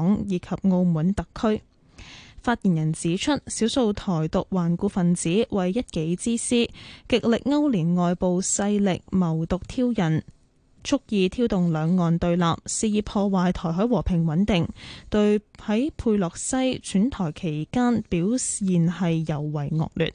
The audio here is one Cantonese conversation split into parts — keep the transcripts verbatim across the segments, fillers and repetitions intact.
港以及澳門特區。發言人指出，少數台獨頑固分子為一己之私，極力勾連外部勢力，謀獨挑釁，蓄意挑動兩岸對立，肆意破壞台海和平穩定，對喺佩洛西竄台期間表現係尤為惡劣。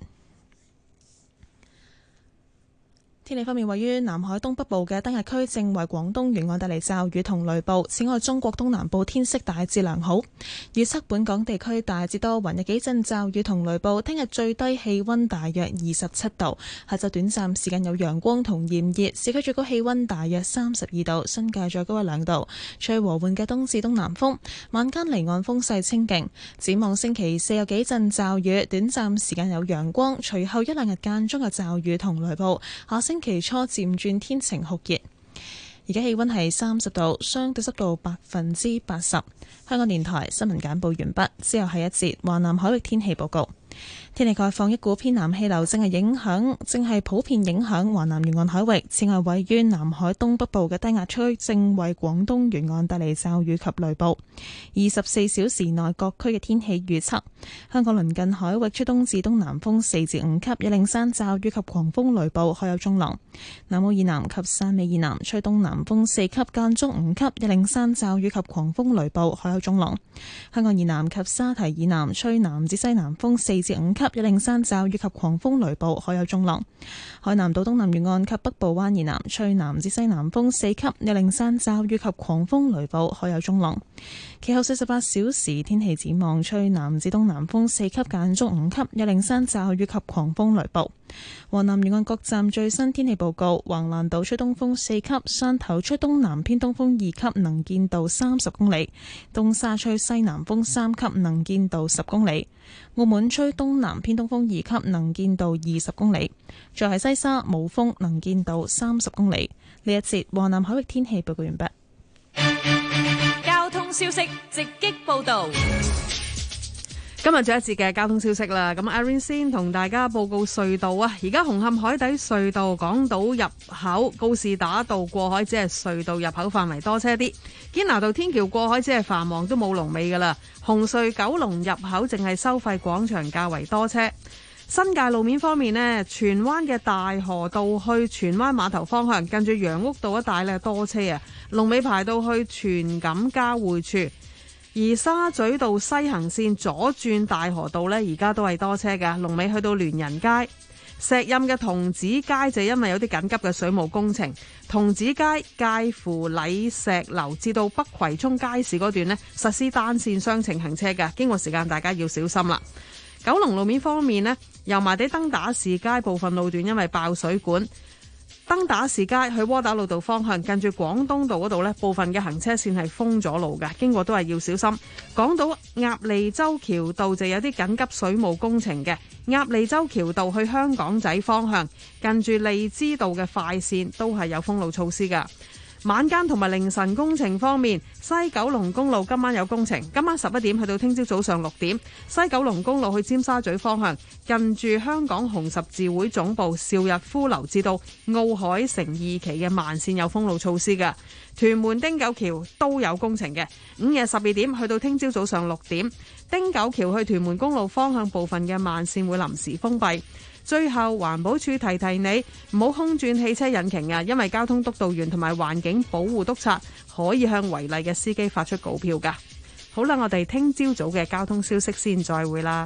天氣方面，位於南海東北部嘅低壓區正為廣東沿岸帶嚟驟雨同雷暴。此外，中國東南部天色大致良好。預測本港地區大致多雲，有幾陣驟雨同雷暴。聽日最低氣溫大約二十七度，下晝短暫時間有陽光同炎熱，市區最高氣溫大約三十二度，新界再高一兩度。吹和緩嘅東至東南風，晚間離岸風勢清勁。展望星期四有幾陣驟雨，短暫時間有陽光，隨後一兩日間中有驟雨同雷暴。下星期初漸轉天晴酷熱，而家氣溫係三十度，相對濕度百分之八十。香港電台新聞簡報完畢，之後係一節華南海域天氣報告。天氣概況，一股偏南氣流正係影響，正係普遍影響華南沿岸海域。此外，位於南海東北部嘅低壓區正為廣東沿岸帶嚟驟雨及雷暴。二十四小時內各區嘅天氣預測：香港鄰近海域吹東至東南風四至五級，有零散驟雨及狂風雷暴，海有中浪。南澳以南及汕尾以南吹東南風四級，間中五級，有零散驟雨及狂風雷暴，海有中浪。香港以南及沙堤以南吹南至西南風四至五級，有零散驟雨及狂風雷暴，海有中浪。海南島東南沿岸及北部灣以南吹南至西南風四級，有零散驟雨及狂風雷暴，海有中浪。其後四十八小時天氣展望，吹南至東南風四級，間中五級，有零散驟雨及狂風雷暴。華南沿岸各站最新天氣報告：橫瀾島吹東風四級，汕頭吹東南偏東風二級，能見度三十公里；東沙吹西南風三級，能見度十公里；澳門吹東南偏東風二級，能見度二十公里。再係西沙冇風，能見度三十公里。呢一節華南海域天氣報告完畢。 交通消息直擊報道。 今日最後一節嘅交通消息啦，咁 Irene 先同大家報告隧道啊。而家紅磡海底隧道港島入口告士打道過海只係隧道入口範圍多車啲，堅拿道天橋過海只係繁忙都冇龍尾噶啦。紅隧九龍入口淨係收費廣場較為多車。新界路面方面呢，荃灣嘅大河道去荃灣碼頭方向，近住楊屋道一帶呢多車啊，龍尾排到去荃錦交匯處。而沙咀道西行線左轉大河道呢，而家都係多車嘅，龍尾去到聯仁街。石蔭嘅童子街就因為有啲緊急嘅水務工程，童子街介乎禮石樓至到北葵涌街市嗰段呢，實施單線雙程行車嘅，經過時間大家要小心啦。九龍路面方面呢，油麻地登打士街部分路段因為爆水管，登打士街去窩打老道方向，近住廣東道嗰度呢，部分嘅行車線係封咗路嘅，經過都係要小心。港島鴨脷洲橋道就有啲緊急水務工程嘅，鴨脷洲橋道去香港仔方向，近住利枝道嘅快線都係有封路措施㗎。晚間同埋凌晨工程方面，西九龍公路今晚有工程，今晚十一點去到聽朝早上六點，西九龍公路去尖沙咀方向，近住香港紅十字會總部邵逸夫樓至到奧海城二期嘅慢線有封路措施嘅。屯門汀九橋都有工程嘅，午夜十二點去到聽朝早上六點，汀九橋去屯門公路方向部分嘅慢線會臨時封閉。最後，環保署提提你唔好空轉汽車引擎啊，因為交通督導員同埋環境保護督察可以向違例嘅司機發出告票噶。好啦，我哋聽朝早嘅交通消息先，再會啦。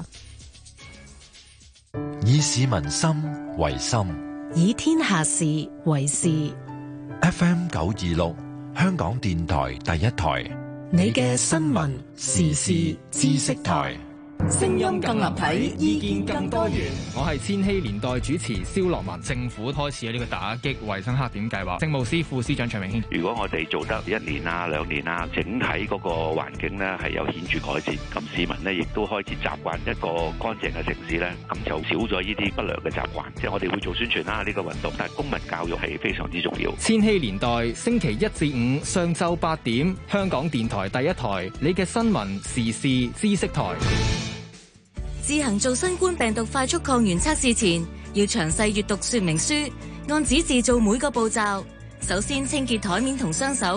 以市民心為心， 以天下事為事。 F M 九二六，香港電台第一台， 你嘅新聞時事知識台。 聲音更立體，意見更多元。 我係千禧年代主持蕭樂文。政府開始有呢個打擊衛生黑點計劃。政務司副司長徐永軒， 如果我哋做得一年啊、兩年啊，整體嗰個環境呢係有顯著改善，咁市民呢亦都開始習慣一個乾淨嘅城市呢，咁就少咗呢啲不良嘅習慣。即係我哋會做宣傳啦，呢個運動，但係公民教育係非常之重要。 千禧年代星期一至五上晝八點，香港電台第一台，你嘅新聞時事知識台。 自行做新冠病毒快速抗原測試前，要詳細閱讀說明書，按指示做每個步驟。首先清潔台面同雙手，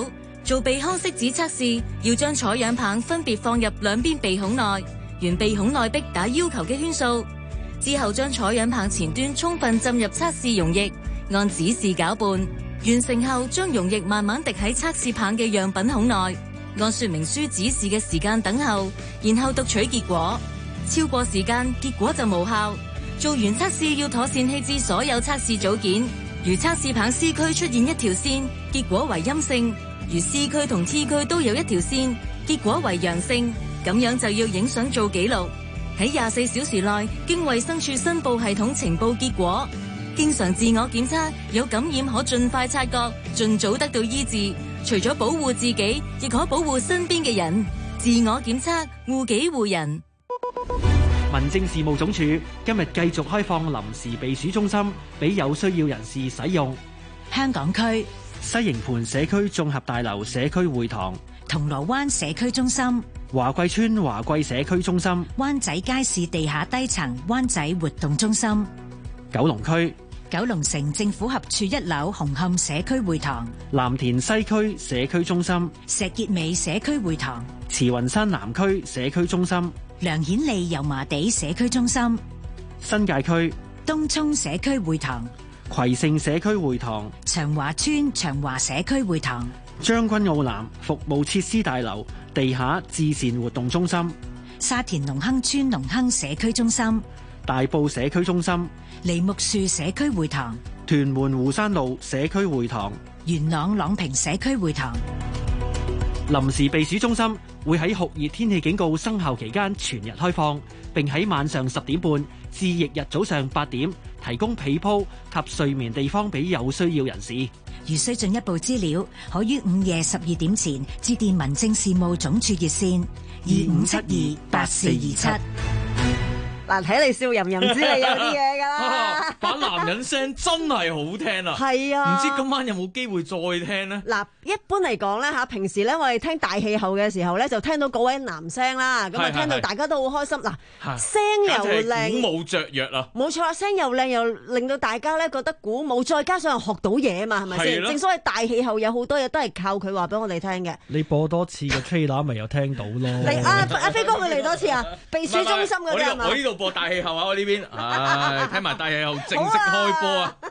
做鼻腔拭子測試，要將採樣棒分別放入兩邊鼻孔內，沿鼻孔內壁打要求嘅圈數。之後將採樣棒前端充分浸入測試溶液，按指示攪拌。完成後，將溶液慢慢滴喺測試棒嘅樣品孔內，按說明書指示嘅時間等候，然後讀取結果。超過時間，結果就無效。做完測試要妥善棄置所有測試組件。如測試棒 C 區出現一條線，結果為陰性；如 C 區同 T 區都有一條線，結果為陽性。咁樣就要影相做記錄，喺廿四小時內經衛生署申報系統呈報結果。經常自我檢測，有感染可盡快察覺，盡早得到醫治。除咗保護自己，亦可保護身邊嘅人。自我檢測，護己護人。 民政事務總署今日繼續開放臨時避暑中心俾有需要人士使用。 香港區西營盤社區綜合大樓社區會堂、 銅鑼灣社區中心、 華貴村華貴社區中心、 灣仔街市地下低層灣仔活動中心、 九龍區九龍城政府合署一樓紅磡社區會堂、 藍田西區社區中心、 石硤尾社區會堂、 慈雲山南區社區中心、 梁顯利油麻地社區中心、 新界區東涌社區會堂、 葵盛社區會堂、 長華村長華社區會堂、 將軍澳南服務設施大樓地下至善活動中心、 沙田隆亨村隆亨社區中心、 大埔社區中心、 梨木樹社區會堂、 屯門湖山路社區會堂、 元朗朗屏社區會堂。 臨時避暑中心會喺酷熱天氣警告生效期間全日開放，並喺晚上十點半至翌日早上八點提供被鋪及睡眠地方俾有需要人士。 如需進一步資料，可於午夜十二點前致電民政事務總署熱線二五七二八四二七。 嗱，睇你笑吟吟，知你有啲嘢噶啦。 把男人聲真係好聽啊！ 係啊， 唔知今晚有冇機會再聽呢？ 嗱，一般嚟講咧嚇，平時咧我哋聽大氣候嘅時候咧，就聽到嗰位男聲啦，咁啊聽到大家都好開心。嗱，聲又靚， 鼓舞雀躍啊！ 冇錯，聲又靚，又令到大家咧覺得鼓舞，再加上又學到嘢啊嘛，係咪先？正所謂大氣候有好多嘢都係靠佢話俾我哋聽嘅。 你播多次個 trailer 咪又聽到咯。 嚟啊！阿飛哥會嚟多次啊！避暑中心嗰啲係嘛？ 我呢度播大氣候啊！我呢邊，唉，聽埋大氣候正式開播啊！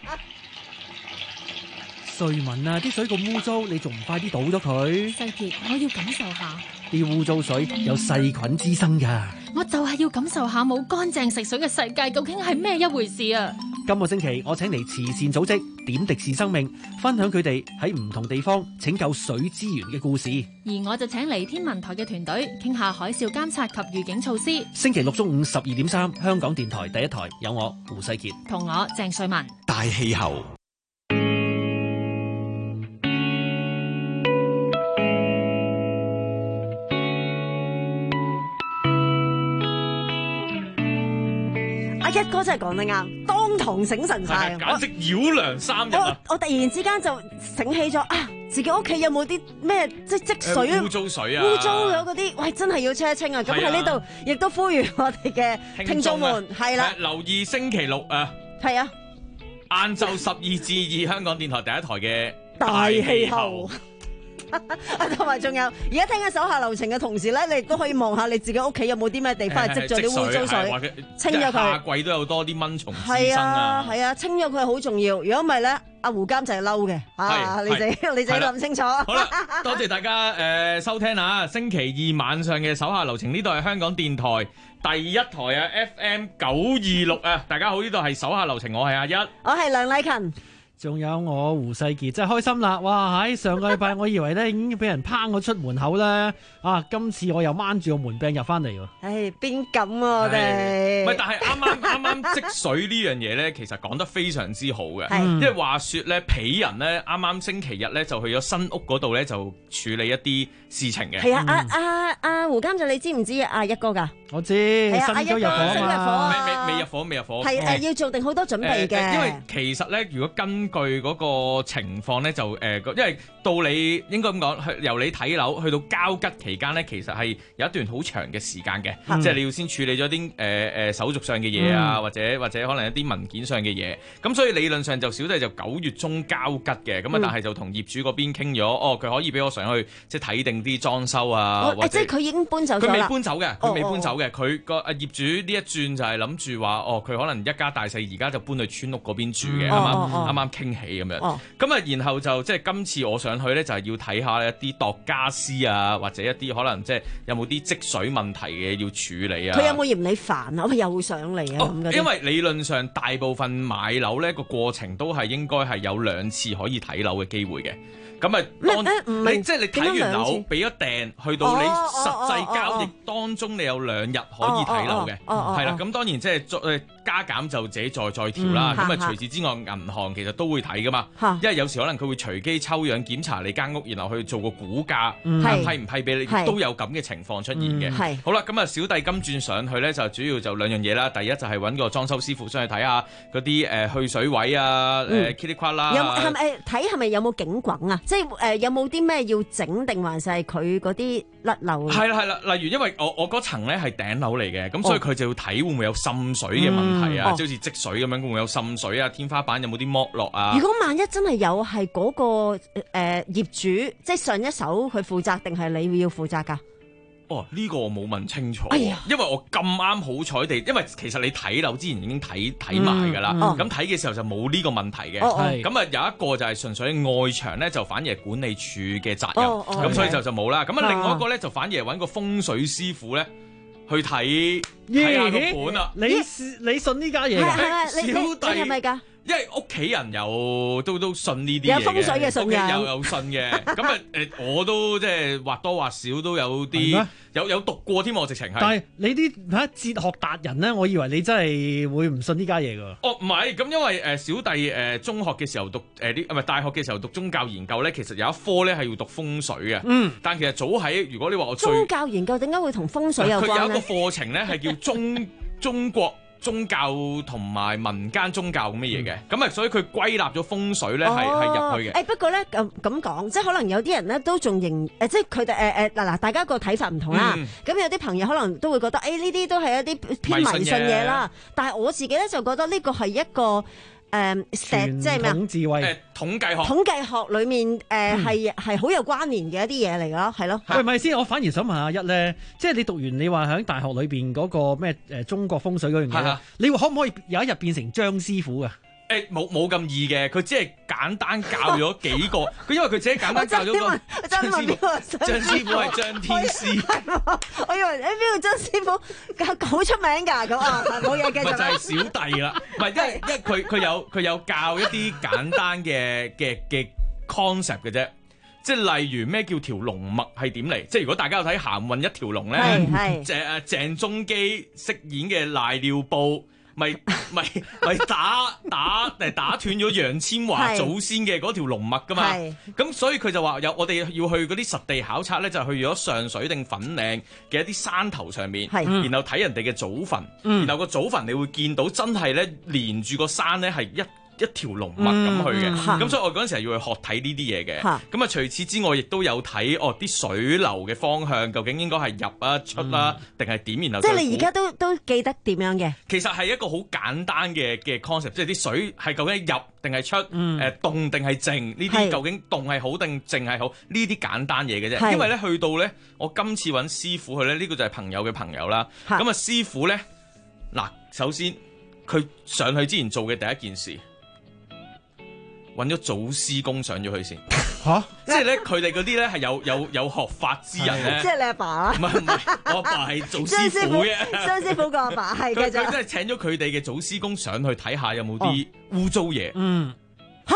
瑞文啊，啲水咁污糟，你仲唔快啲倒咗佢？ 世傑，我要感受下啲污糟水有細菌滋生噶。 我就係要感受下冇乾淨食水嘅世界究竟係咩一回事啊！ 今個星期我請嚟慈善組織點滴是生命，分享佢哋喺唔同地方拯救水資源嘅故事。 而我就請嚟天文台嘅團隊傾下海嘯監察及預警措施。 星期六中午十二點三，香港電台第一台有我胡世傑同我鄭瑞文。 大氣候。 一哥真係講得啱，當堂醒神晒， 簡直繞梁三日啊！ 我我突然之間就醒起咗啊，自己屋企有冇啲咩即係積水污糟水啊？ 污糟咗嗰啲，喂，真係要車清啊！咁喺呢度亦都呼籲我哋嘅聽眾們係啦， 留意星期六啊， 係啊， 晏晝十二至二香港電台第一台嘅大氣候。同埋仲有，而家聽緊手下留情嘅同時咧，你亦都可以望下你自己屋企有冇啲咩地方係積咗啲污糟水，清咗佢。 夏季都有多啲蚊蟲滋生啊！ 係啊，清咗佢好重要。如果唔係咧，阿胡監就係嬲嘅啊！你自己你自己諗清楚。 好啦，多謝大家誒、呃、收聽啊！星期二晚上嘅手下留情，呢度係香港電台第一台啊 F M 九二六啊！大家好，呢度係手下留情，我係阿一， 我係梁麗勤。 仲有我胡世傑，真係開心啦！哇，喺上個禮拜我以為咧已經俾人拋我出門口咧，啊，今次我又掹住個門柄入翻嚟喎。 唉，邊敢啊我哋？ 唔係，但係啱啱啱啱積水呢樣嘢咧，其實講得非常之好嘅。 係， 因為話說咧，鄙人咧啱啱星期日咧就去咗新屋嗰度咧，就處理一啲事情嘅。 係啊，阿阿阿胡監就你知唔知阿一哥㗎？ 我知新咗入伙啊嘛， 未未未入伙，未入伙。 係誒，要做定好多準備嘅。 因為其實咧，如果根據嗰個情況咧，就誒，因為到你應該咁講，由你睇樓去到交吉期間咧，其實係有一段好長嘅時間嘅，即係你要先處理咗啲誒誒手續上嘅嘢啊，或者或者可能一啲文件上嘅嘢。咁所以理論上就小弟就九月中交吉嘅，咁啊，但係就同業主嗰邊傾咗，哦，佢可以俾我上去即係睇定啲裝修啊。 誒，即係佢已經搬走咗啦。 佢未搬走嘅，佢未搬走嘅。佢個啊業主呢一轉就係諗住話，哦，佢可能一家大細而家就搬去村屋嗰邊住嘅，啱啱啱啱傾起咁樣。咁啊，然後就即係今次我上去咧，就係要睇下一啲度家私啊，或者一啲可能即係有冇啲積水問題嘅要處理啊。 佢有冇嫌你煩啊？佢又上嚟啊咁嘅。 因為理論上大部分買樓咧個過程都係應該係有兩次可以睇樓嘅機會嘅。咁啊，當你即係你睇完樓俾咗訂，去到你實際交易當中，你有兩日可以睇樓嘅，係啦。咁當然即係再加減就自己再再調啦。咁啊，除此之外，銀行其實都會睇噶嘛，因為有時可能佢會隨機抽樣檢查你間屋，然後去做個估價，批唔批俾你，都有咁嘅情況出現嘅。好啦，咁啊，小弟今轉上去咧，就主要就兩樣嘢啦。第一就係揾個裝修師傅上去睇下嗰啲誒去水位啊，誒噼里啪啦。 有係咪睇係咪有冇警滾啊？即係誒、呃、有冇啲咩要整定，還是係佢嗰啲甩漏？ 係啦係啦，例如因為我我嗰層咧係頂樓嚟嘅，咁所以佢就要睇會唔會有滲水嘅問題啊，即係好似積水咁樣，會唔會有滲水啊？天花板有冇啲剝落啊？ 如果萬一真係有，係嗰、嗰個誒、呃、業主，即係上一手佢負責，定係你要負責㗎？ 哦，呢、呢個我冇問清楚， 哎呀， 因為我咁啱好彩地，因為其實你睇樓之前已經睇睇埋㗎啦，咁睇嘅時候就冇呢個問題嘅，咁啊、哦哦、有一個就係純粹外牆咧，就反而係管理處嘅責任，咁、哦哦、所以就就冇啦。咁啊另外一個咧就反而係揾個風水師傅咧去睇睇下個盤啊。 你你信呢家嘢？ 小弟係咪㗎？ 因為屋企人有都都信呢啲嘢嘅， 有風水嘅信仰， 有有信嘅。咁啊誒，我都即係或多或少都有啲有有讀過添，我直情係。 但係你啲嚇哲學達人咧，我以為你真係會唔信呢家嘢㗎。 哦，唔係，咁因為誒小弟誒中學嘅時候讀誒啲唔係大學嘅時候讀宗教研究咧，其實有一科咧係要讀風水嘅。嗯。但其實早喺如果你話我宗教研究點解會同風水有關咧？ 佢有一個課程咧係叫中中國宗教同埋民間宗教咁嘅嘢嘅，咁啊、嗯，所以佢歸納咗風水咧，係係入去嘅。誒、 欸、不過咧咁咁講，即係可能有啲人咧都仲認誒，即係佢哋誒誒嗱嗱，大家個睇法唔同啦。咁、嗯、有啲朋友可能都會覺得誒呢啲都係一啲偏迷信嘢啦。但係我自己咧就覺得呢個係一個。誒石即係咩啊？ 智慧誒統計學， 統計學裡面誒係係好有關聯嘅一啲嘢嚟㗎咯，係咯。 喂，咪先，我反而想問下一咧，即係你讀完你話喺大學裏邊嗰個咩誒中國風水嗰樣嘢，的你可唔可以有一日變成張師傅㗎？ 誒冇冇咁易嘅，佢只係簡單教咗幾個，佢因為佢只係簡單教咗個張師傅，張師傅係張天師。 我以為你邊個張師傅好出名㗎咁啊？冇嘢嘅就係小弟啦，唔係因為因為佢佢有佢有教一啲簡單嘅嘅嘅 concept 嘅啫，即係例如咩叫條龍脈係點嚟？即係如果大家有睇《鹹運一條龍》咧，鄭鄭中基飾演嘅賴尿布。咪咪咪打打誒打斷咗楊千嬅祖先嘅嗰條龍脈噶嘛，咁所以佢就話有我哋要去嗰啲實地考察咧，就去咗上水定粉嶺嘅一啲山頭上面，然後睇人哋嘅祖墳，然後個祖墳你會見到真係咧連住個山咧係一一條龍脈咁去嘅，咁、嗯、所以我嗰陣時係要去學睇呢啲嘢嘅。咁啊，除此之外，亦都有睇哦啲水流嘅方向，究竟應該係入啊出啊，定係點？然後即係你而家都都記得點樣嘅？ 其實係一個好簡單嘅嘅 concept，即係啲水係究竟入定係出，誒、嗯呃、動定係靜？呢啲究竟動係好定靜係好？呢啲簡單嘢嘅啫。因為咧去到咧，我今次揾師傅去咧，呢、呢個就係朋友嘅朋友啦。咁啊，師傅咧嗱，首先佢上去之前做嘅第一件事。揾咗祖師公上咗去先嚇，即係咧佢哋嗰啲咧係有有有學法之人咧， 即係你阿爸啊？ 唔係唔係，我阿爸係祖師傅嘅。 張師傅個阿爸係嘅，就佢真係請咗佢哋嘅祖師公上去睇下有冇啲污糟嘢。嗯， 嚇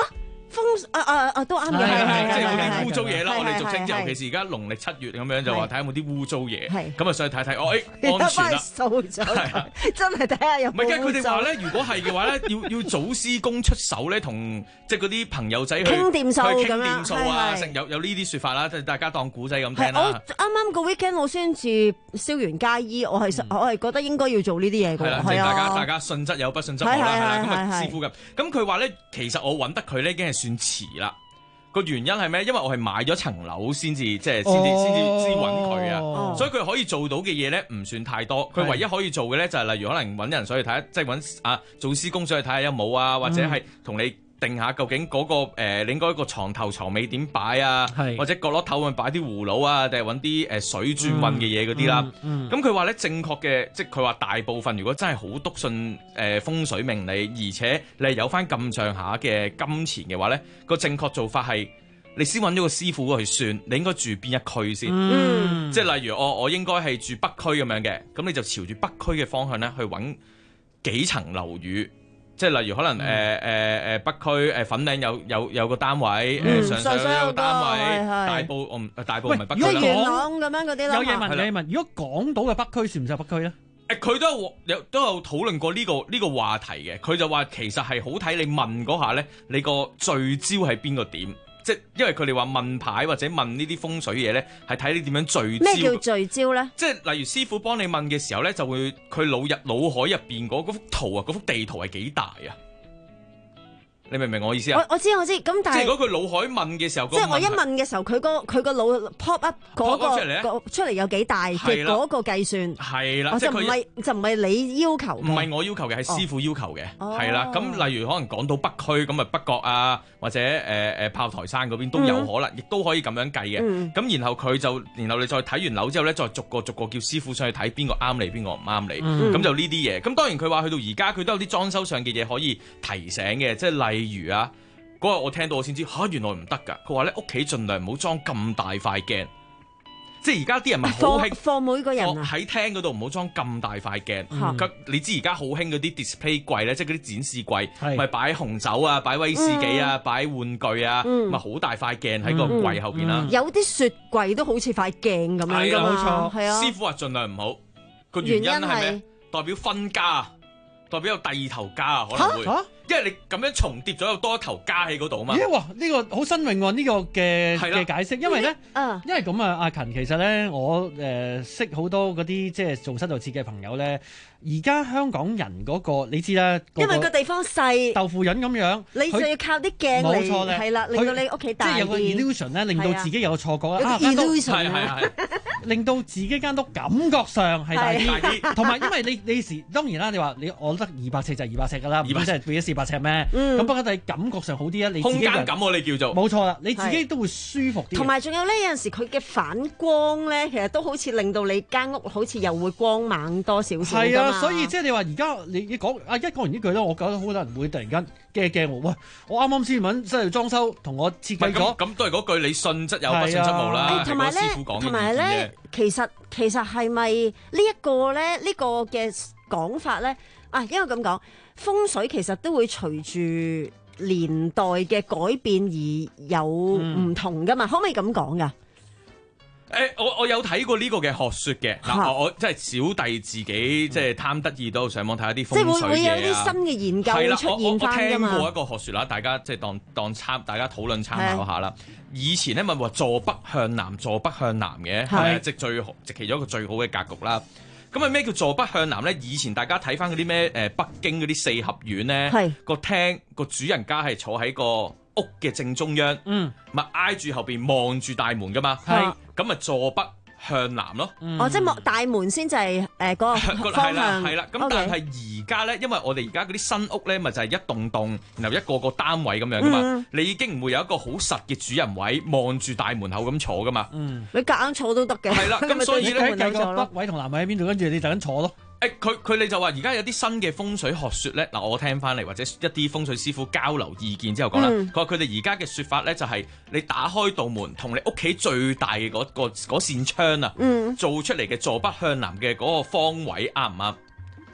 風啊啊啊都啱嘅， 係係即係有係啲污糟嘢啦。 係我哋俗稱， 係尤其是而家農曆七月咁樣，就話睇下有冇啲污糟嘢。 係咁啊，上去睇睇，哦，誒安全啦。 掃咗，真係睇下有冇污糟。 唔係嘅，佢哋話咧，如果係嘅話咧，要要早施工出手咧，同即係嗰啲朋友仔去傾掂數去傾掂數啊， 咁樣係係有有呢啲説法啦，即係大家當古仔咁係我聽啦。 啱啱個 weekend 我先至燒完街衣，我係我係覺得應該要做呢啲嘢㗎， 係啦，即係係大家大啊。 家信則有，不信則無啦，係係係啦。咁啊， 係係師傅咁，咁佢話咧，其實我揾得佢咧已經係算遲啦。個原因係咩？因為我係買咗層樓先至，即係先至先至先揾佢啊，所以佢可以做到嘅嘢咧唔算太多。佢唯一可以做嘅咧就係例如可能揾人上去睇，即係揾啊做施工上去睇下有冇啊，或者係同你定下究竟嗰、嗰個誒、呃、你應該個床頭床尾點擺啊，或者角落頭會擺啲葫蘆啊，定係揾啲誒水轉運嘅嘢嗰啲啦。咁佢話咧正確嘅，即係佢話大部分如果真係好篤信誒、呃、風水命理，而且你係有翻咁上下嘅金錢嘅話咧，個正確做法係你先揾咗個師傅去算，你應該住邊一區先。嗯、即係例如我我應該係住北區咁樣嘅，咁你就朝住北區嘅方向咧去揾幾層樓宇。即係例如可能誒誒誒北區誒粉嶺有有有個單位，誒、嗯、上水有個單位，大埔我唔大埔唔係北區啦。 元朗咁樣嗰啲咯。 有嘢問，有嘢問。如果港島嘅北區算唔算北區咧？ 誒佢都有有都有討論過呢、呢個呢、呢個話題嘅。佢就話其實係好睇你問嗰下咧，你個聚焦喺邊個點？即係因為佢哋話問牌或者問呢啲風水嘢咧，係睇你點樣聚焦。 咩叫聚焦咧？ 即係例如師傅幫你問嘅時候咧，就會佢腦入腦海入邊嗰幅圖啊，嗰幅地圖係幾大啊？你明唔明我意思啊？ 我我知我知，咁但係即係如果佢腦海問嘅時候， 即係我一問嘅時候，佢個佢個腦 pop up 嗰個個出嚟有幾大嘅嗰個計算係啦， 我就唔係就唔係你要求， 唔係我要求嘅，係師傅要求嘅，係啦。咁例如可能講到北區咁啊，北角啊，或者誒誒炮台山嗰邊都有可能，亦都可以咁樣計嘅。咁然後佢就，然後你再睇完樓之後咧，再逐個逐個叫師傅上去睇邊個啱你，邊個唔啱你。咁就呢啲嘢。咁當然佢話去到而家，佢都有啲裝修上嘅嘢可以提醒嘅，即係例。例如啊，嗰日我聽到我先知嚇，原來唔得㗎。佢話咧屋企盡量唔好裝咁大塊鏡，即係而家啲人咪好興放每個人喺廳嗰度唔好裝咁大塊鏡。嗯、你知而家好興嗰啲 display 櫃咧，即係嗰啲展示櫃，咪擺紅酒啊、擺威士忌啊、擺、嗯、玩具啊，咪好、嗯、大塊鏡喺個櫃後邊啦、嗯嗯。 有啲雪櫃都好似塊鏡咁樣㗎嘛，冇錯，係啊。 師傅話盡量唔好，個原因係咩？代表分家，代表有第二頭家啊，可能會。啊因為你咁樣重疊咗有多一頭家喺嗰度啊嘛。 咦、欸？哇！呢、這個好新穎喎，呢、這個嘅嘅解釋。因為咧， 嗯、 因為咁啊，阿勤其實咧，我誒、呃、識好多嗰啲即係做室內設計嘅朋友咧。而家香港人嗰、那個你知啦， 因為個地方細， 豆腐潤咁樣， 你就要靠啲鏡嚟，係啦，令到你屋企大啲。 即係有個 illusion 咧，令到自己有個錯覺啦。 啊 illusion 係令到自己間屋感覺上係大啲，同埋因為你你時當然啦，你話你我得二百尺就係二百尺㗎啦，唔通真係俾咗四百尺咩？咁、嗯、不過係感覺上好啲啊，你自己空間感我哋叫做冇錯啦，你自己都會舒服啲。 同埋仲有咧，有陣時佢嘅反光咧，其實都好似令到你間屋好似又會光猛多少少。 係啊，所以即係你話而家你你講啊一講完呢句咧，我覺得好多人會突然間驚驚喎。喂，我啱啱先揾室內裝修同我設計咗， 咁都係嗰句，你信則有，不信則無啦。 同埋咧，同埋咧，其實其實係咪呢一個咧？呢個嘅講法咧啊，因為咁講風水其實都會隨住年代嘅改變而有唔同噶嘛，嗯、可唔可以咁講噶？ 誒、欸，我我有睇過呢個嘅學説嘅嗱，我即係小弟自己即係貪得意都上網睇下啲風水嘢啊， 即係會會有啲新嘅研究出現翻㗎嘛。我我我聽過一個學説啦，大家即係當當參大家討論參考下啦。以前咧咪話坐北向南，坐北向南嘅係即係最即係其中一個最好嘅格局啦。咁啊咩叫坐北向南咧？以前大家睇翻嗰啲咩誒北京嗰啲四合院咧，個廳個主人家係坐喺個屋嘅正中央，嗯，咪挨住後邊望住大門噶嘛，係咁咪坐北向南咯。 嗯、哦，即係望大門先就係誒嗰個方向。 係啦，咁但係而家咧，因為我哋而家嗰啲新屋咧，咪就係一棟棟，然後一個個單位咁樣噶嘛，嗯、你已經唔會有一個好實嘅主人位望住大門口咁坐噶嘛。嗯， 你夾硬坐都得嘅。 係啦，咁所以咧計個北位同南位喺邊度，跟住你就咁坐咯。 誒佢佢哋就話而家有啲新嘅風水學説咧，嗱我聽翻嚟或者一啲風水師傅交流意見之後講啦，佢話佢哋而家嘅説法咧就係你打開道門同你屋企最大嘅嗰個嗰扇窗啊，嗯、做出嚟嘅坐北向南嘅嗰個方位啱唔啱？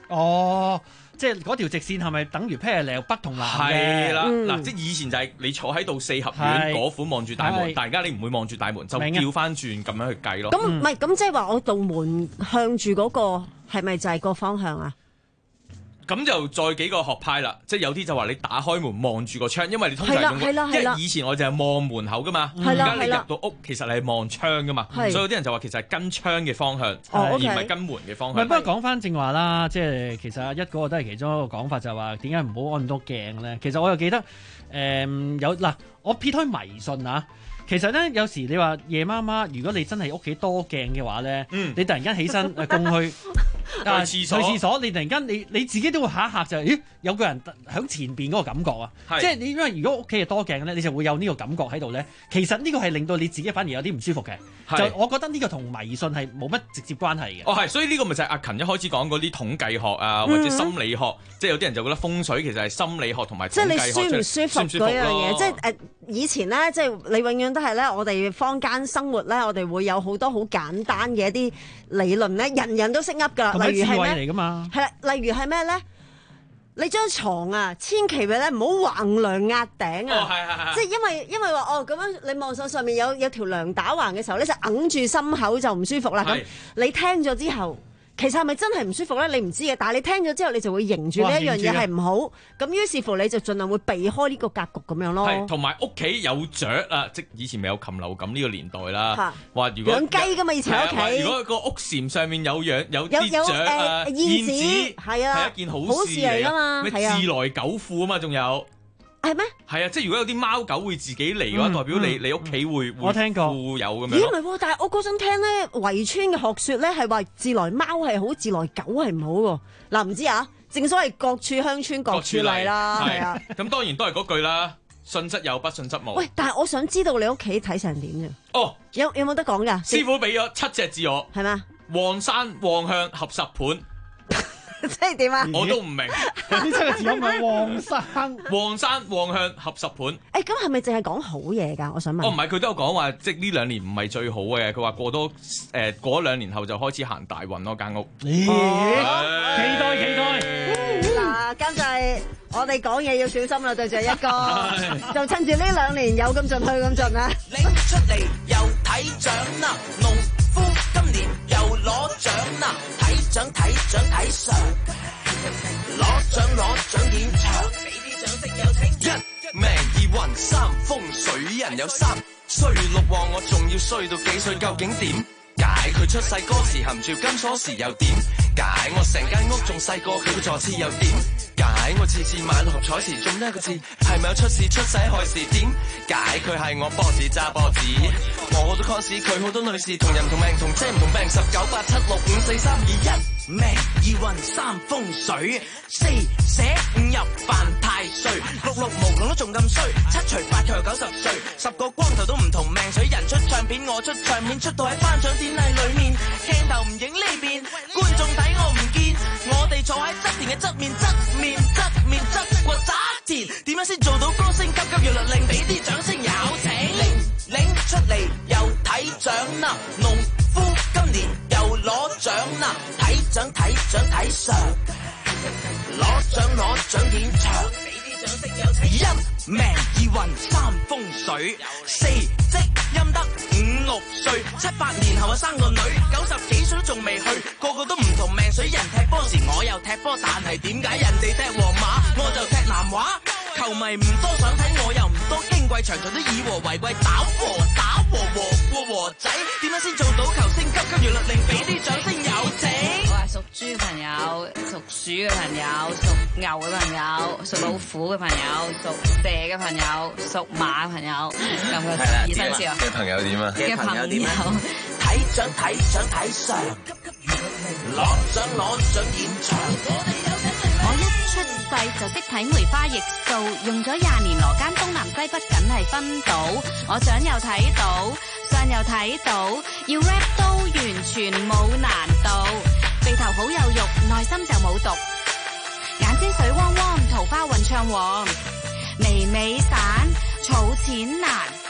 哦。即係嗰條直線係咪等於 parallel 北同南嘅？ 係啦，嗱、 嗯， 即係以前就係你坐喺度四合院嗰款望住大門，大家你唔會望住大門，就調翻轉咁樣去計咯。 咁唔係咁即係話我道門向住嗰個係咪就係個方向啊？ 咁就再幾個學派啦，即係有啲就話你打開門望住個窗，因為你通常用，因為以前我就係望門口噶嘛，而家你入到屋其實你係望窗噶嘛，所以有啲人就話其實係跟窗嘅方向，而唔係跟門嘅方向。 唔係，不過講翻正話啦，即係其實一嗰個都係其中一個講法，就係話點解唔好按多鏡咧？其實我又記得誒有嗱，我撇開迷信啊。其實咧，有時你話夜媽媽，如果你真係屋企多鏡嘅話咧，嗯、你突然間起身誒供去啊廁所，去廁所，你突然間你你自己都會嚇一嚇就係，咦有個人喺前邊嗰個感覺啊！即係你因為如果屋企係多鏡咧，你就會有呢個感覺喺度咧。其實呢個係令到你自己反而有啲唔舒服嘅。就我覺得呢個同迷信係冇乜直接關係嘅。 哦，係，所以呢個咪就係阿勤一開始講嗰啲統計學啊，或者心理學，嗯、即係有啲人就覺得風水其實係心理學同埋統計學。即係你舒唔舒服嗰樣嘢？即係誒以前咧，即係你永遠都係咧，我哋坊間生活咧，我哋會有好多好簡單嘅一啲理論咧，人人都識噏㗎啦。例如係咩？ 嚟㗎嘛？ 係啦，例如係咩咧？你張床啊，千祈咧唔好橫梁壓頂啊！ 哦，係係係， 即係因為因為話哦咁樣，你望上上面有有條梁打橫嘅時候咧，就揞住心口就唔舒服啦。咁你聽咗之後，其實係咪真係唔舒服咧？你唔知嘅，但係你聽咗之後，你就會認住呢一樣嘢係唔好。咁於是乎你就盡量會避開呢個格局咁樣咯。 係，同埋屋企有雀啊，即以前咪有禽流感呢個年代啦。話如果養雞㗎嘛，以前喺屋企。 如果個屋簷上面有養有啲雀啊，燕子係啊，係一件好事嚟㗎嘛。咩自來狗庫啊嘛，仲有。 係咩？ 係啊，即係如果有啲貓狗會自己嚟嘅話，嗯、代表你你屋企會我聽過富有咁樣。 咦唔係喎，但係我嗰陣聽咧圍村嘅學說咧係話自來貓係好，自來狗係唔好喎。嗱唔知啊，正所謂各處鄉村各處例啦，係啊。 咁當然都係嗰句啦，信則有，不信則無。 喂，但係我想知道你屋企睇成點啫？ 哦， 有有冇得講㗎？ 師傅俾咗七隻字我， 係咩？ 旺山旺向合十盤。 即係點啊？ 我都唔明呢七個字有冇旺山？ 旺山旺向合十盤。 誒、欸，咁係咪淨係講好嘢㗎？我想問。 哦，唔係，佢都有講話，即係呢兩年唔係最好嘅。佢話過多誒、呃、過咗兩年後就開始行大運咯，間屋。 咦、哦？期待期待。 嗱，監製，我哋講嘢要小心啦，對住一哥，就趁住呢兩年有咁盡去咁盡啊！ 拎出嚟又睇獎啦，農夫今年又攞獎啦，睇獎睇獎睇相，攞獎攞獎現場，俾啲掌聲有請。一命二運三風水人有三，衰六旺我仲要衰到幾歲？究竟點解佢出世嗰時含住金鎖匙又點解我成間屋仲細過佢個座廁又點解我次次買六合彩時中一個字係咪有出事出世害事？點解佢係我波子揸波子？我好多 cos 佢好多女士同人同命同車唔同病，十九八七六五四三二一。命二運三風水，四捨五入犯太歲，六六無窮都仲咁衰，七除八佢又九十歲，十個光頭都唔同命水，人出唱片我出唱片，出到喺頒獎典禮裏面，鏡頭唔影呢邊，觀眾睇我唔見，我哋坐喺側田嘅側面側面側面側過側田，點樣先做到歌星急急要律令，俾啲掌聲有請，拎拎出嚟又睇獎啦，農夫今年又攞獎啦，睇獎睇獎睇相，攞獎攞獎現場，俾啲掌聲有請。一命二運三風水，四積陰德五六歲，七八年後啊生個女，九十幾歲都仲未去，個個都唔同命水。人踢波時我又踢波，但係點解人哋踢皇馬我就踢南華？球迷唔多想睇，我又唔多矜貴，場場都以和為貴，打和打和和過和仔，點樣先做到球星？急急如律令，俾啲掌聲有請。我係屬豬嘅朋友，屬鼠嘅朋友，屬牛嘅朋友，屬老虎嘅朋友，屬蛇嘅朋友，屬馬嘅朋友，咁嘅二生肖嘅朋友點啊？嘅朋友點啊？睇獎睇獎睇相，攞獎攞獎現場。 我一出世就識睇梅花易數，用咗廿年羅間東南西北梗係分到。我掌又睇到，相又睇到，要 rap 都完全冇難度。鼻頭好有肉，內心就冇毒。眼睛水汪汪，桃花運暢旺。眉尾散，儲錢難。相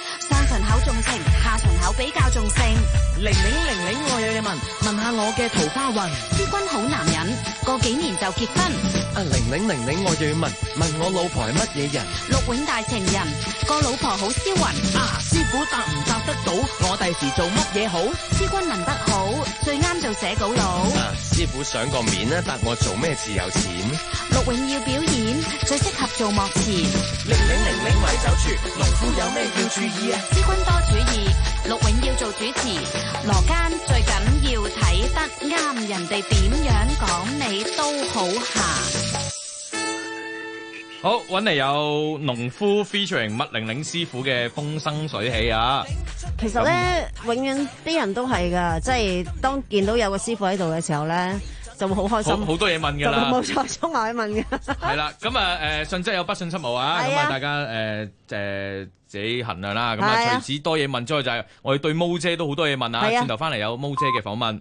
上巡口重情，下巡口比較重性。 玲玲玲玲，我有嘢問，問下我嘅桃花運。 師君好男人，過幾年就結婚。 啊，玲玲玲玲，我又要問，問我老婆係乜嘢人？ 陸永大情人，個老婆好銷魂。 啊，師傅答唔答得到？我第時做乜嘢好？ 師君問得好，最啱做寫稿佬。 啊，師傅上個面咧，答我做咩字有錢？ 陸永要表演，最適合做幕前。 玲玲玲玲咪走住，農夫有咩要注意啊？ 師君多主意，陸永要做主持。羅間最緊要睇得啱，人哋點樣講你都好行。 好，揾嚟有農夫 featuring 麥玲玲師傅嘅風生水起啊！ 其實咧，永遠啲人都係噶，即係當見到有個師傅喺度嘅時候咧，就會好開心， 好好多嘢問㗎啦， 冇錯，衝埋去問㗎。 係啦，咁啊誒，信則有，不信則無啊，咁啊大家誒誒、呃、自己衡量啦。咁啊，除此多嘢問之外，就係我哋對毛姐都好多嘢問啊。轉頭翻嚟有毛姐嘅訪問。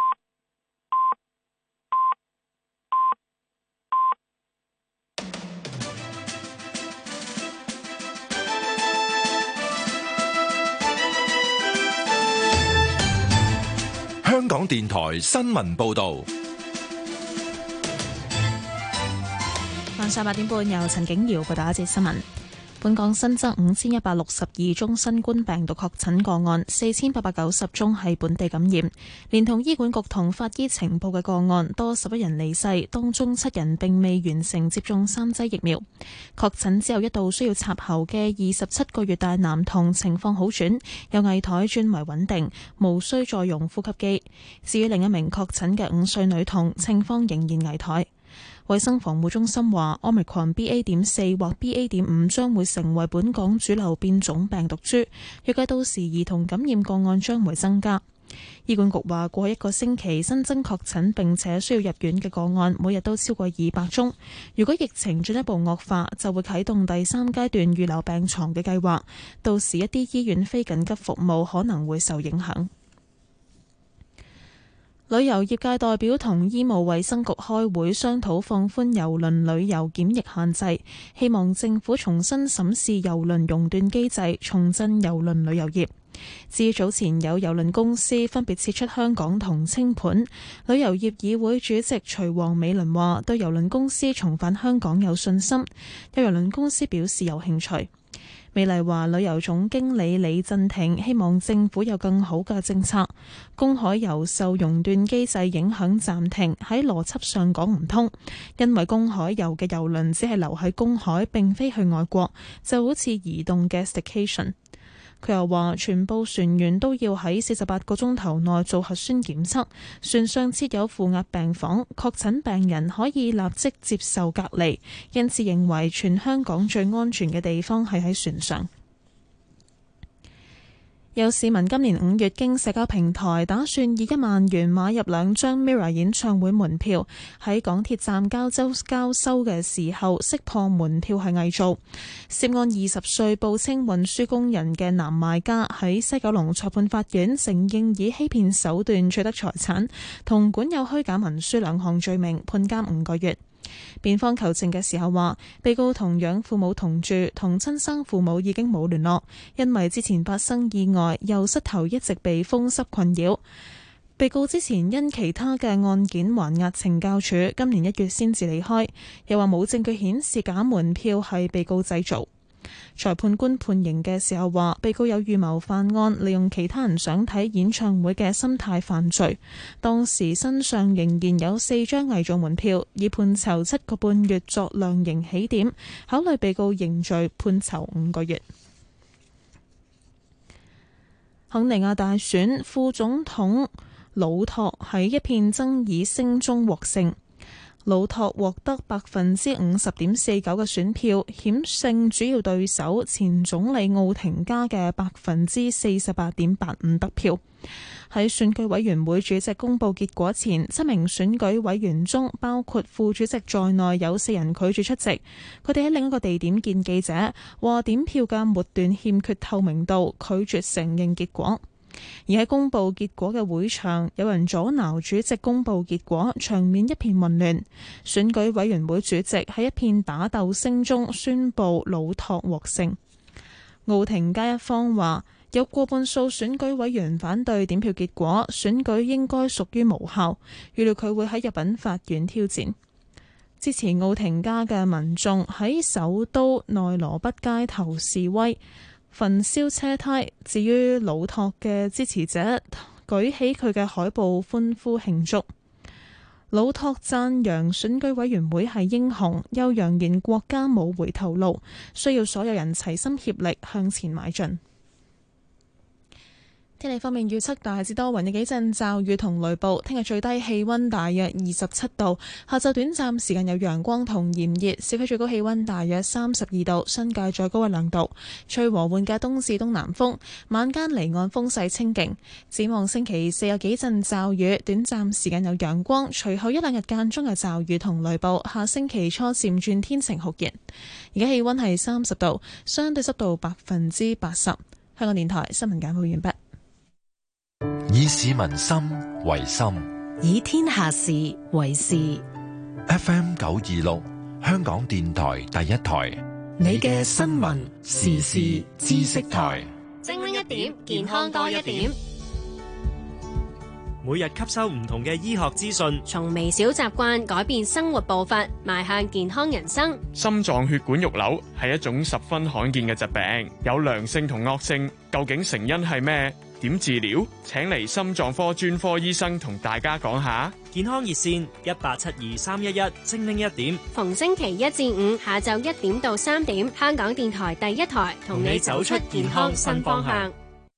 香港電台新聞報導。 晚上八點半，由陳景瑤報道一節新聞。本港新增五千一百六十二宗新冠病毒確診個案，四千八百九十宗係本地感染，連同醫管局同法醫呈報嘅個案，多十一人離世，當中七人並未完成接種三劑疫苗。確診之後一度需要插喉嘅二十七個月大男童情況好轉，由危殆轉為穩定，無需再用呼吸機。至於另一名確診嘅五歲女童，情況仍然危殆。衛生防護中心話 Omicron B A 點四 或 B A 點五將會成為本港主流變種病毒株，預計到時兒童感染個案將會增加。醫管局話過去一個星期新增確診並且需要入院嘅個案每日都超過二百宗，如果疫情進一步惡化，就會啟動第三階段預留病床嘅計劃，到時一啲醫院非緊急服務可能會受影響。旅遊業界代表同醫務衛生局開會商討放寬郵輪旅遊檢疫限制，希望政府重新審視郵輪熔斷機制，重振郵輪旅遊業。至於早前有郵輪公司分別撤出香港同清盤，旅遊業議會主席徐王美倫話對郵輪公司重返香港有信心，有郵輪公司表示有興趣。美麗華旅遊總經理李振廷希望政府有更好嘅政策。公海遊受熔斷機制影響暫停，喺邏輯上講唔通，因為公海遊嘅郵輪只係留喺公海，並非去外國，就好似移動嘅 staycation。佢又話全部船員都要喺四十八個鐘頭內做核酸檢測，船上設有負壓病房，確診病人可以立即接受隔離，因此認為全香港最安全嘅地方係喺船上。有市民今年五月經社交平台打算以一萬元買入兩張 Mirror 演唱會門票，喺港鐵站交周交收嘅時候識破門票係偽造。涉案二十歲報稱運輸工人嘅男賣家喺西九龍裁判法院承認以欺騙手段取得財產同管有虛假文書兩項罪名，判監五個月。辯方求證嘅時候話，被告同養父母同住，同親生父母已經冇聯絡，因為之前發生意外，右膝頭一直被風濕困擾。被告之前因其他嘅案件還押懲教署，今年一月先至離開。又話冇證據顯示假門票係被告製造。裁判官判刑嘅時候話，被告有預謀犯案，利用其他人想睇演唱會嘅心態犯罪。當時身上仍然有四張偽造門票，以判囚七個半月作量刑起點，考慮被告認罪，判囚五個月。肯尼亞大選，副總統魯托喺一片爭議聲中獲勝。魯托獲得百分之五十點四九嘅選票，險勝主要對手前總理奧廷加嘅百分之四十八點八五得票。喺選舉委員會主席公佈結果前，七名選舉委員中，包括副主席在內，有四人拒絕出席。佢哋喺另一個地點見記者，話點票嘅末段欠缺透明度，拒絕承認結果。而喺公佈結果嘅會場，有人阻撓主席公佈結果，場面一片混亂。選舉委員會主席喺一片打鬥聲中宣佈魯托獲勝。 奧廷加一方話，有過半數選舉委員反對點票結果，選舉應該屬於無效。預料佢會喺入稟法院挑戰。支持奧廷加嘅民眾喺首都內羅畢街頭示威，焚燒車胎。至於魯托嘅支持者舉起佢嘅海報歡呼慶祝。魯托讚揚選舉委員會係英雄，又揚言國家冇回頭路，需要所有人齊心協力向前邁進。天氣方面預測大致多雲，有幾陣驟雨同雷暴。聽日最低氣溫大約二十七度，下晝短暫時間有陽光同炎熱，市區最高氣溫大約三十二度，新界再高一兩度。吹和緩嘅東至東南風，晚間離岸風勢清勁。展望星期四有幾陣驟雨，短暫時間有陽光，隨後一兩日間中有驟雨同雷暴。下星期初漸轉天晴酷熱。而家氣溫係三十度，相對濕度百分之八十。香港電台新聞簡報完畢。 以市民心為心， 以天下事為事。 F M 九二六，香港電台第一台， 你嘅新聞時事知識台， 精靈一點，健康多一點。 每日吸收唔同嘅醫學資訊， 從微小習慣改變生活步伐，邁向健康人生。 心臟血管肉瘤係一種十分罕見嘅疾病，有良性同惡性，究竟成因係咩？點治療？請嚟心臟科專科醫生同大家講下。 健康熱線一八七二三一一，精靈一點。 逢星期一至五下晝一點到三點，香港電台第一台同你走出健康新方向。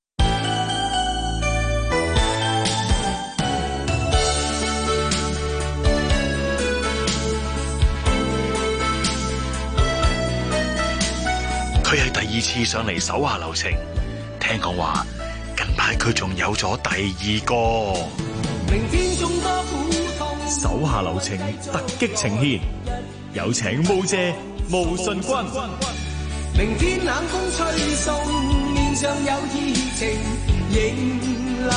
佢係第二次上嚟手下留情，聽講話近排佢仲有咗第二個。手下留情突擊呈現，有請霧姐毛舜筠。明天冷風吹送，面上有熱情仍流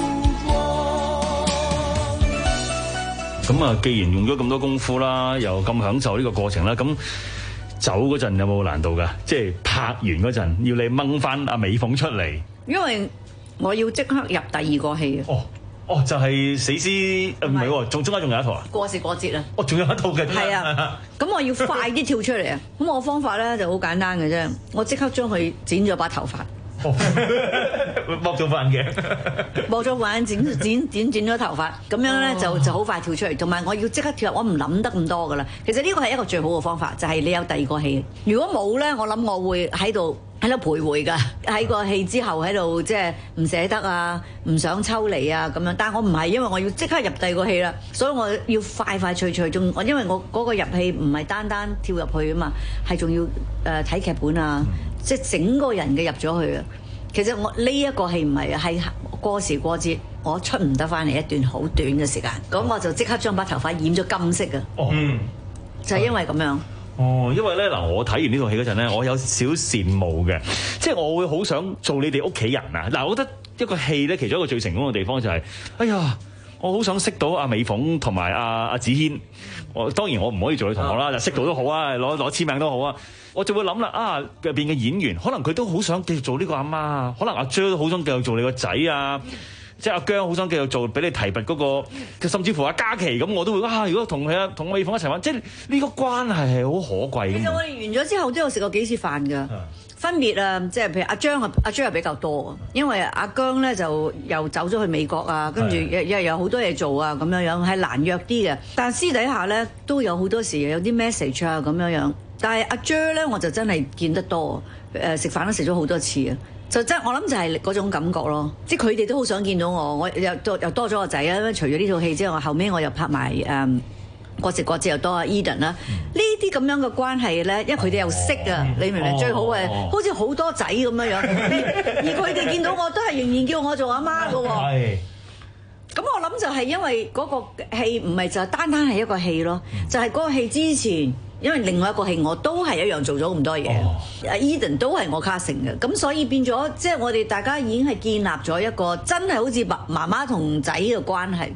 光。咁啊，既然用咗咁多功夫啦，又咁享受呢個過程啦，咁走嗰陣有冇難度㗎？即係拍完嗰陣要你掹翻阿美鳳出嚟， 因為我要即刻入第二個戲。 哦哦，就係、是、死屍唔係喎，仲中間仲有一套啊？ 過時過節啊！ 哦，仲有一套嘅。 係啊，咁我要快啲跳出嚟啊！咁我方法咧就好簡單嘅啫，我即刻將佢剪咗把頭髮。 剝咗副眼鏡， 剝咗副眼鏡，剪剪剪剪咗頭髮，咁樣咧就就好快跳出嚟。同埋我要即刻跳入，我唔諗得咁多噶啦。其實呢個係一個最好嘅方法，就係、是、你有第二個戲。如果冇咧，我諗我會喺度喺度徘徊㗎，喺個戲之後喺度即係唔捨得啊，唔想抽離啊咁樣。但係我唔係，因為我要即刻入第二個戲啦，所以我要快快脆脆。仲因為我嗰個入戲唔係單單跳入去啊嘛，係仲要誒睇劇本啊。即係整個人嘅入咗去啊！其實我呢一個戲唔係係過時過節，我出唔得翻嚟一段好短嘅時間，咁我就即刻將把頭髮染咗金色啊！ 哦，嗯， 就係因為咁樣。 哦，因為咧嗱，我睇完呢套戲嗰陣咧，我有少羨慕嘅，即係我會好想做你哋屋企人啊！嗱，我覺得一個戲咧，其中一個最成功嘅地方就係、是，哎呀〜我好想識到阿美鳳同埋阿阿子軒，我當然我唔可以做你同學啦，就、啊、識到都好啊，攞攞簽名都好啊。我就會諗啦，啊入邊嘅演員可能佢都好想繼續做呢個阿媽啊，可能阿 Jer 都好想繼續做你個仔啊，即係阿姜好想繼續做俾你提拔嗰、那個，甚至乎阿嘉琪咁，我都會啊。如果同佢啊同美鳳一齊玩，即係呢個關係係好可貴。 其實我哋完咗之後都有食過幾次飯㗎。分別啊，即係譬如阿張啊，阿張係比較多，因為阿姜咧就又走咗去美國啊，跟住又又有好多嘢做啊，咁樣樣係難約啲嘅。但係私底下咧都有好多時有啲 message 啊咁樣樣。但係阿張咧我就真係見得多，誒食飯都食咗好多次啊，就真我諗就係嗰種感覺咯。即係佢哋都好想見到我，我又多又多咗個仔啊。因為除咗呢套戲之外，後尾我又拍埋誒。嗯過時過節又多啊 Eden 啦，呢啲咁樣嘅關係咧，因為佢哋又識啊，你明唔明？最好嘅，好似好多仔咁樣樣，而佢哋見到我都係仍然叫我做阿媽㗎喎。係。咁我諗就係因為嗰個戲唔係就單單係一個戲咯，就係嗰個戲之前，因為另外一個戲我都係一樣做咗咁多嘢，阿 Eden 都係我 casting 嘅，咁所以變咗即係我哋大家已經係建立咗一個真係好似媽媽同仔嘅關係。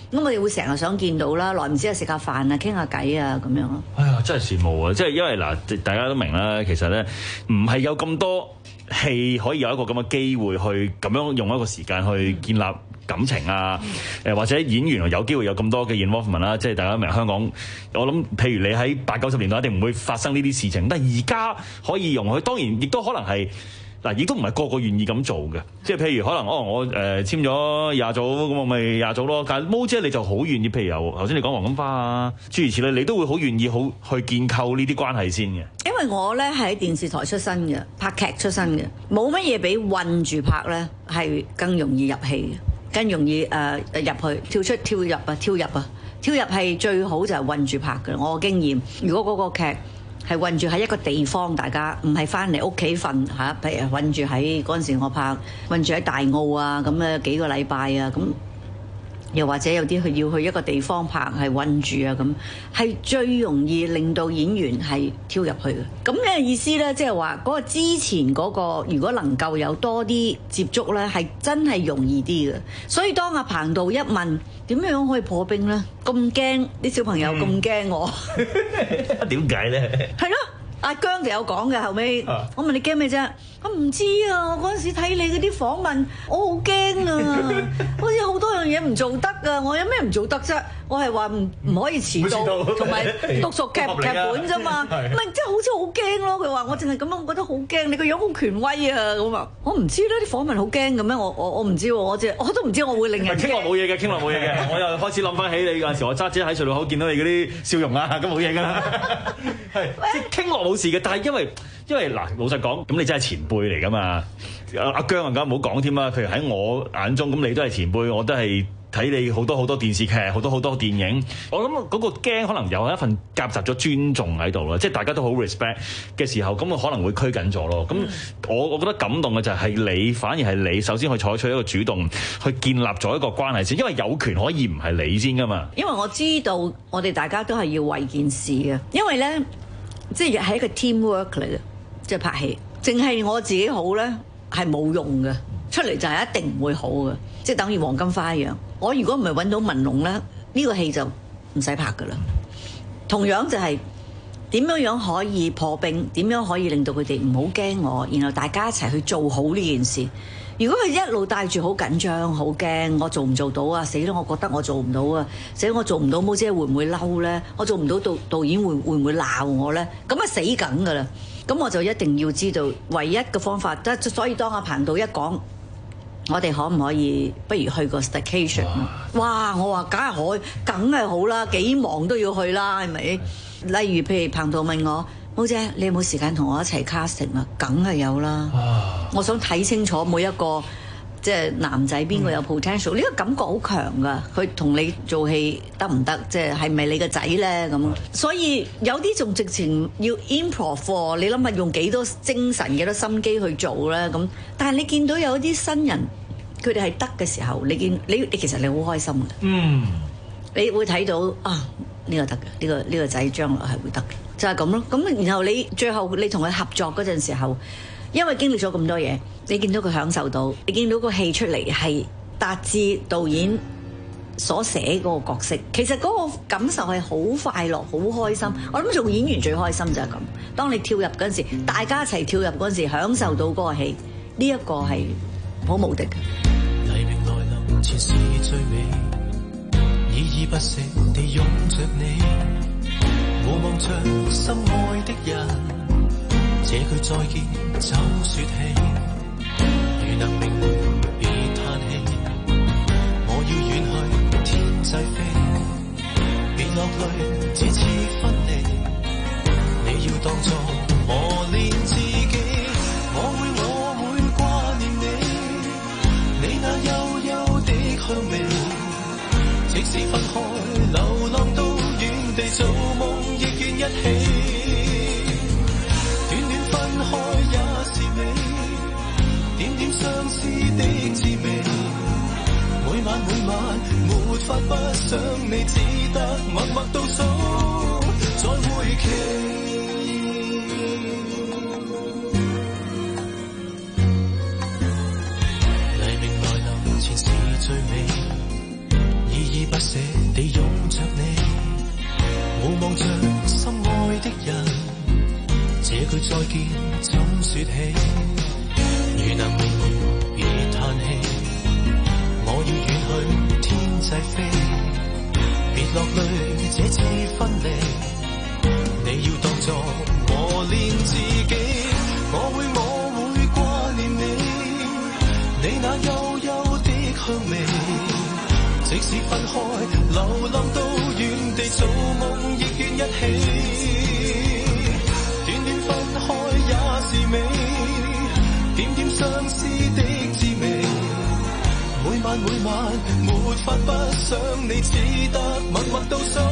咁我哋會成日想見到啦，耐唔時啊食下飯啊，傾下偈啊咁樣咯。 哎呀，真係羨慕啊！即係因為嗱，大家都明啦，其實咧唔係有咁多戲可以有一個咁嘅機會去咁樣用一個時間去建立感情啊，誒或者演員有機會有咁多嘅 involvement 啦，即係大家明香港，我諗譬如你喺八九十年代一定唔會發生呢啲事情，但係而家可以容許，當然亦都可能係嗱，亦都唔係個個願意咁做嘅，即係譬如可能哦，我誒、呃、簽咗廿組，咁我咪廿組咯。但係毛姐你就好願意，譬如由頭先你講黃金花啊，諸如此類，你都會好願意好去建構呢啲關係先嘅。因為我咧係喺電視台出身嘅，拍劇出身嘅，冇乜嘢比韞住拍咧係更容易入戲嘅。更容易誒、呃、入去跳出跳入啊跳入啊跳入係最好就係韞住拍嘅。我嘅經驗，如果嗰個劇係韞住喺一個地方，大家唔係翻嚟屋企瞓嚇，譬如韞住喺嗰陣時我拍韞住喺大澳啊，咁咧幾個禮拜啊咁。又或者有啲佢要去一個地方拍係韞住啊咁，係最容易令到演員係跳入去嘅。咁嘅意思咧，即係話嗰個之前嗰個，如果能夠有多啲接觸咧，係真係容易啲嘅。所以當阿彭導一問點樣可以破冰咧，咁驚啲小朋友咁驚我， 點解咧？ 係咯。阿姜就有講嘅，後尾我問你驚咩啫？我唔知啊！我嗰陣時睇你嗰啲訪問，我好驚啊！好似好多樣嘢唔做得啊！我有咩唔做得啫？我係話唔唔可以遲到，同埋讀熟劇劇本啫嘛。唔係即係好似好驚咯！佢話我淨係咁樣，我覺得好驚。你個樣好權威啊！咁啊，我唔知咧啲訪問好驚嘅咩？我我我唔知喎，我即係我都唔知我會令人傾落冇嘢嘅，傾落冇嘢嘅。我又開始諗翻起你嗰陣時，我揸車喺隧道口見到你嗰啲笑容啊，咁冇嘢㗎啦。係即係傾落冇事嘅，但係因為因為嗱老實講，咁你真係前輩嚟㗎嘛？阿阿姜更加唔好講添啦。譬如喺我眼中，咁你都係前輩，我都係睇你好多好多電視劇，好多好多電影。我諗嗰個驚可能有一份夾雜咗尊重喺度啦，即係大家都好 respect 嘅時候，咁我可能會拘緊咗咯。咁我我覺得感動嘅就係你，反而係你首先去採取一個主動，去建立咗一個關係先，因為有權可以唔係你先㗎嘛。 因為我知道我哋大家都係要為件事嘅，因為咧即係係一個 teamwork 嚟嘅，即係拍戲，淨係我自己好咧係冇用嘅，出嚟就係一定唔會好嘅，即係等於黃金花一樣。我如果唔係揾到文龍咧，呢個戲就唔使拍噶啦。同樣就係點樣樣可以破冰，點樣可以令到佢哋唔好驚我，然後大家一齊去做好呢件事。如果佢一路帶住好緊張、好驚，我做唔做到啊？死啦！我覺得我做唔到啊！死啦！我做唔到，毛姐會唔會嬲咧？我做唔到，導導演會會唔會鬧我咧？咁啊死梗噶啦！咁我就一定要知道唯一嘅方法。即所以當阿彭導一講，我哋可唔可以不如去個 staycation？哇！我話梗係可以，梗係好啦，幾忙都要去啦，係咪？例如譬如彭導問我，毛姐你有冇時間同我一齊 casting 啊？梗係有啦。我想睇清楚每一個即係男仔邊個有 potential，呢、嗯、個感覺好強㗎。佢同你做戲得唔得？即係係咪你個仔咧咁？所以有啲仲直情要 improv， 你諗下用幾多精神、幾多心機去做咧咁。但係你見到有啲新人，佢哋係得嘅時候，你見你你其實你好開心嘅。嗯，你會睇到啊呢、呢個得嘅，呢、呢個呢、呢個仔將來係會得嘅，就係咁咯。咁然後你最後你同佢合作嗰陣時候。因為經歷咗咁多嘢，你見到佢享受到，你見到個戲出嚟係達至導演所寫嗰個角色，其實嗰個感受係好快樂、好開心。我諗做演員最開心就係咁，當你跳入嗰陣時，大家一齊跳入嗰陣時，享受到嗰個戲，呢一個係好無敵嘅。黎明來臨前是最美，依依不捨地擁着你，我望着心愛的人。這句再見就說起，如能明瞭別嘆氣，我要遠去天際飛，別落淚這次分離，你要當作磨練自己，我會我會掛念你，你那幽幽的香味，即使分開流浪到遠地，做夢亦願一起。開也是美，點點相思的滋味，每晚每晚沒法不想你，只得默默倒數再會期。黎明來臨前是最美，依依依不捨地擁着你，無望着心愛的人，這句再見怎說起？如能明了別嘆氣，我要遠去天際飛，別落淚這次分離，你要當作磨練自己，我會我會掛念你，你那幽幽的香味，即使分開流浪到遠地，做夢亦願一起，短短分開也是美，點點相思的滋味，每晚每晚沒法不想你，只得默默倒數，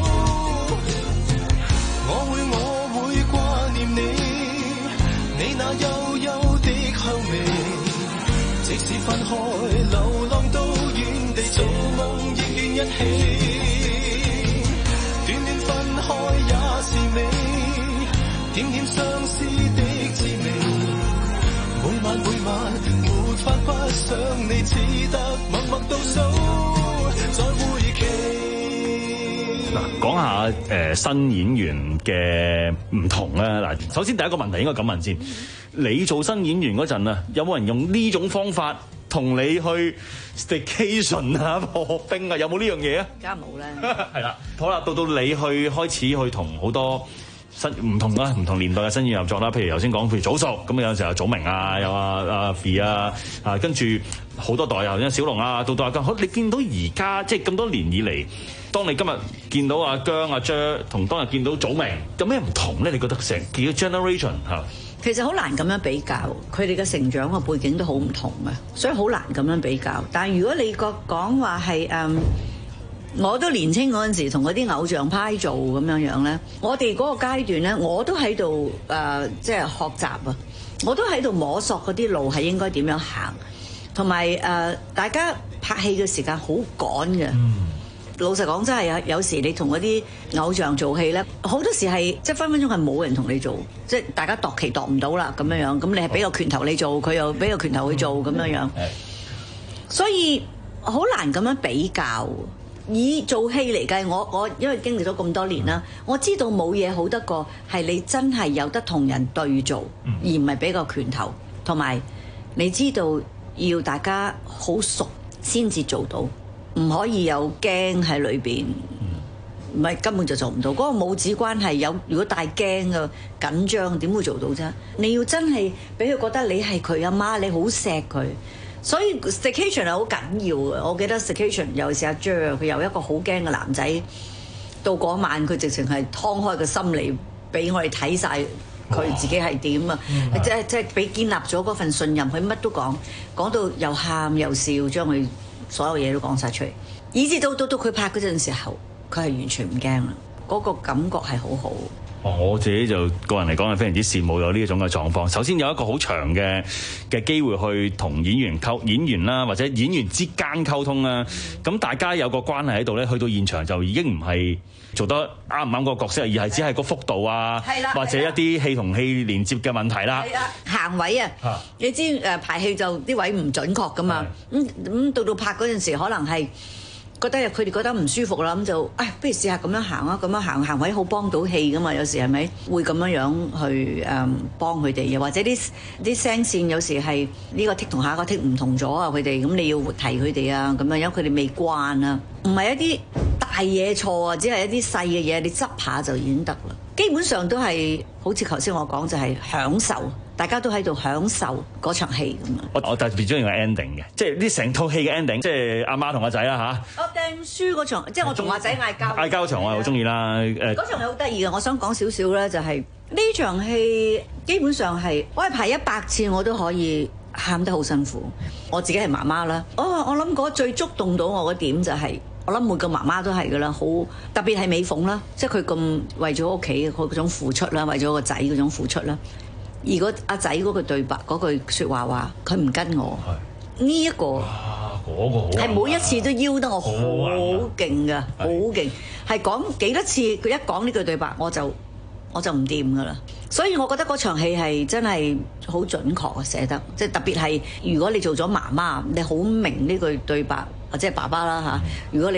我會我會掛念你，你那幽幽的香味，即使分開流浪到遠地，做夢亦願一起，短短分開也是美，點點相思的滋味，每晚每晚沒法不想你，只得默默倒數在會期。 嗱，講下誒、呃、新演員嘅唔同啦。嗱，首先第一個問題應該咁問先，你做新演員嗰陣啊，有冇人用呢種方法同你去 staycation 啊、破冰啊？有冇呢樣嘢啊？ 梗係冇啦。 係啦，好啦，到到你去開始去同好多新唔同啦，唔同年代嘅新演員合作啦。譬如頭先講，譬如早熟咁，有陣時候祖明啊，有啊阿 F 啊，啊跟住好多代又有小龍啊，到到阿姜。好，你見到而家即係咁多年以嚟，當你今日見到阿姜阿 Jer 同當日見到祖明，有咩唔同咧？你覺得成幾個 generation 嚇？ 其實好難咁樣比較，佢哋嘅成長嘅背景都好唔同嘅，所以好難咁樣比較。但係如果你個講話係誒，我都年青嗰陣時同嗰啲偶像派做咁樣樣咧，我哋嗰個階段咧，我都喺度誒，即係學習啊，我都喺度摸索嗰啲路係應該點樣行，同埋誒大家拍戲嘅時間好趕嘅。嗯老實講，真係有有時你同嗰啲偶像做戲咧，好多時係即係分分鐘係冇人同你做，即係大家度期度唔到啦咁樣樣，咁你係俾個拳頭你做，佢又俾個拳頭去做咁樣樣，所以好難咁樣比較。以做戲嚟計，我我因為經歷咗咁多年啦，我知道冇嘢好得過係你真係有得同人對做，而唔係俾個拳頭，同埋你知道要大家好熟先至做到。唔可以有驚喺裏邊，唔係根本就做唔到。嗰個母子關係有，如果帶驚嘅緊張，點會做到啫？你要真係俾佢覺得你係佢阿媽，你好錫佢。所以 staycation 係好緊要嘅。我記得 staycation 尤其是阿 Jer， 佢由一個好驚嘅男仔，到嗰晚佢直情係劏開個心嚟俾我哋睇晒佢自己係點啊！即係即係俾建立咗嗰份信任，佢乜都講，講到又喊又笑，將佢所有嘢都講晒出嚟，以至到到到佢拍嗰陣時候，佢係完全唔驚啦，嗰個感覺係好好。 哦，我自己就個人嚟講係非常之羨慕有呢一種嘅狀況。首先有一個好長嘅嘅機會去同演員溝演員啦，或者演員之間溝通啦。咁、嗯、大家有個關係喺度咧，去到現場就已經唔係做得啱唔啱個角色，而係只係個幅度啊，或者一啲戲同戲連接嘅問題啦。 係啦，行位啊，啊你知誒排戲就啲位唔準確噶嘛。咁咁、嗯、到到拍嗰陣時，可能係覺得佢哋覺得唔舒服啦，咁就誒，不如試下咁樣行啊，咁樣行行位好幫到戲噶嘛。有時係咪會咁樣樣去誒幫佢哋，又或者啲啲聲線有時係呢個 take 同下一個 take 唔同咗啊，佢哋咁你要提佢哋啊，咁樣因為佢哋未慣啊，唔係一啲大嘢錯啊，只係一啲細嘅嘢，你執下就已經得啦。基本上都係好似頭先我講，就係享受，大家都喺度享受嗰場戲咁啊！ 我我特別中意個 ending 嘅，即係呢成套戲嘅 ending，即係阿媽同阿仔啦嚇。 我掟書嗰場，即係我同阿仔嗌交。 嗌交場我係好中意啦，誒。 嗰場係好得意嘅，我想講少少咧，就係呢場戲基本上係我係排一百次我都可以喊得好辛苦。我自己係媽媽啦，我我諗嗰最觸動到我嘅點就係。我諗每個媽媽都係噶啦，好特別係美鳳啦，即係佢咁為咗屋企佢嗰種付出啦，為咗個仔嗰種付出啦。而個阿仔嗰句對白嗰句説話話，佢唔跟我，呢一個係每一次都邀得我好勁噶，好勁，係講幾多次佢一講呢句對白我就我就唔掂噶啦。所以我覺得嗰場戲係真係好準確啊，寫得即係特別係如果你做咗媽媽，你好明呢句對白。或者係爸爸啦嚇，如果你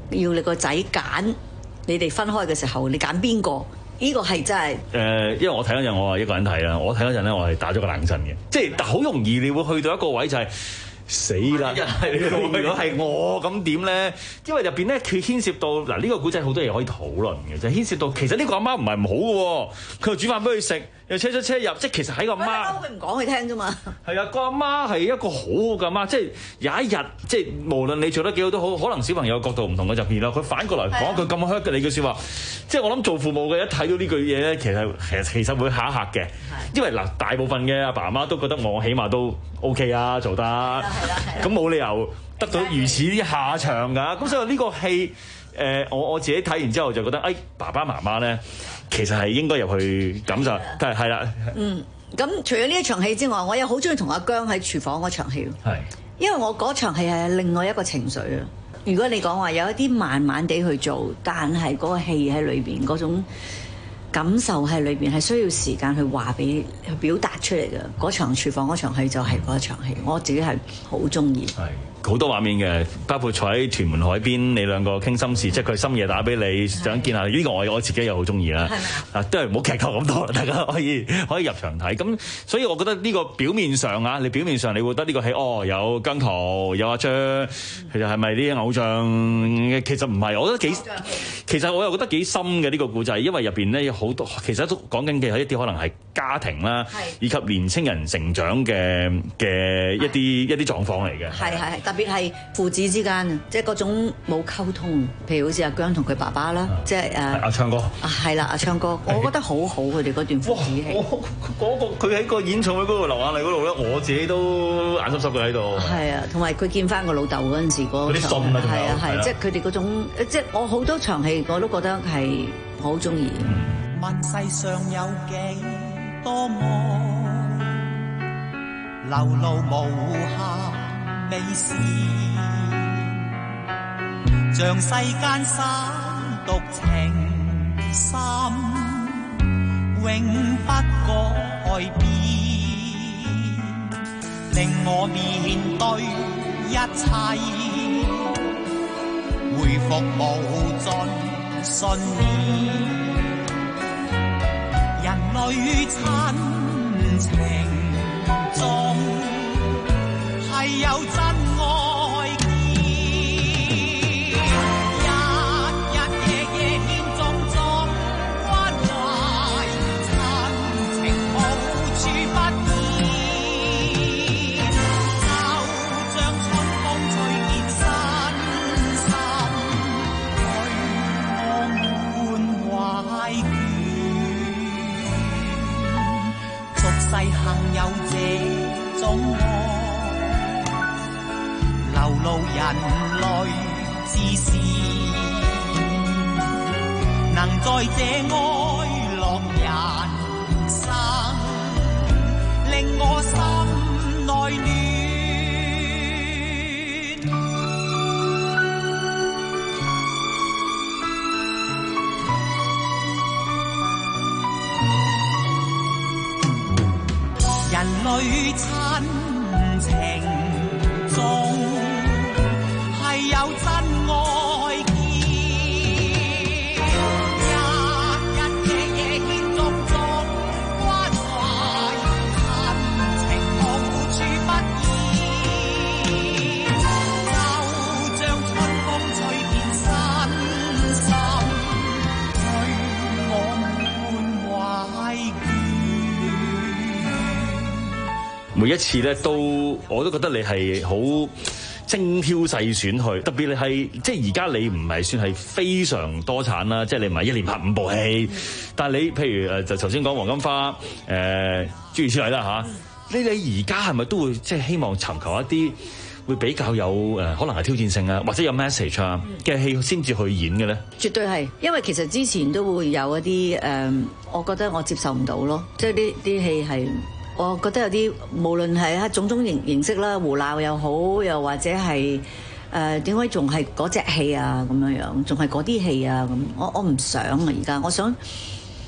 要你個仔揀，你哋分開嘅時候，你揀邊個？呢個係真係誒，因為我睇嗰陣我係一個人睇啦，我睇嗰陣咧我係打咗個冷震嘅，即係好容易你會去到一個位就係、是。死啦！如果係我咁點咧？因為入邊咧佢牽涉到嗱呢、呢個古仔好多嘢可以討論嘅，就係、牽涉到其實呢個阿媽唔係唔好嘅喎，佢又煮飯俾佢食，又車出車入，即係其實喺個阿媽， 佢唔講佢聽啫嘛。係啊，個阿媽係一個好嘅阿媽，即係有一日即係無論你做得幾好都好，可能小朋友角度唔同嘅就變啦。佢反過來講一句咁 hurt 嘅你句説話，即係我諗做父母嘅一睇到呢句嘢咧，其實其實其實會嚇一嚇嘅，因為嗱大部分嘅阿爸阿媽都覺得我起碼都 OK 啊，做得。咁冇理由得到如此啲下場㗎，咁所以呢個戲誒、呃，我我自己睇完之後就覺得，誒、哎、爸爸媽媽咧，其實係應該入去感受，係係啦。 嗯，咁除咗呢一場戲之外，我又好中意同阿姜喺廚房嗰場戲， 係， 因為我嗰場戲係另外一個情緒啊。如果你講話有一啲慢慢地去做，但係嗰個戲喺裏邊嗰種感受喺裏邊係需要時間去話俾去表達出嚟嘅。嗰場廚房嗰場戲就係嗰一場戲，我自己係好中意。 係好多畫面嘅，包括坐喺屯門海邊，你兩個傾心事，即係佢深夜打俾你，想見下呢、呢個我我自己又好中意啦。係咪啊？都係唔好劇透咁多，大家可以可以入場睇。咁所以我覺得呢個表面上啊，你表面上你會覺得呢個戲哦有姜濤有阿張，其實係咪啲偶像？其實唔係，我覺得幾其實我又覺得幾深嘅呢個故仔，因為入邊咧有好多，其實都講緊嘅係一啲可能係家庭啦，以及年青人成長嘅嘅一啲一啲狀況嚟嘅。 係係係，特別係父子之間，即係嗰種冇溝通，譬如好似阿姜同佢爸爸啦，即係誒阿昌哥。 啊係啦，阿昌哥，我覺得好好佢哋嗰段父子戲。 嗰個佢喺個演唱會嗰度流眼淚嗰度咧，我自己都眼濕濕嘅喺度。 係啊，同埋佢見翻個老豆嗰陣時嗰啲信啊， 係啊係，即係佢哋嗰種，即係我好多場戲我都覺得係好中意。 問世上有幾多愛，流露無限美事，像世間三毒情深，永不改變，令我面對一切，回復無盡信念。人類親情中係有真愛見，日日夜夜獻種種關懷，親情無處不見，就像春風吹遍身心，對我滿懷眷。俗世幸有這種愛，流露人類之善，能在這愛樂人生，令我心內暖。人類親情中係有真愛見，日日夜夜獻種種關懷，親情無處不現，就像春風吹遍身心，對我滿懷眷。 每一次咧都我都覺得你係好精挑細選去，特別你係即係而家你唔係算係非常多產啦，即係你唔係一年拍五部戲，但係你譬如誒就頭先講黃金花誒諸如此類啦嚇，你你而家係咪都會即係希望尋求一啲會比較有誒可能係挑戰性啊，或者有 message 啊嘅戲先至去演嘅咧？ 絕對係，因為其實之前都會有一啲誒、呃，我覺得我接受唔到咯，即係啲啲戲係。我覺得有啲無論係種種形形式啦，胡鬧又好，又或者係誒點解仲係嗰隻戲啊咁樣樣，仲係嗰啲戲啊咁，我我唔想啊而家，我想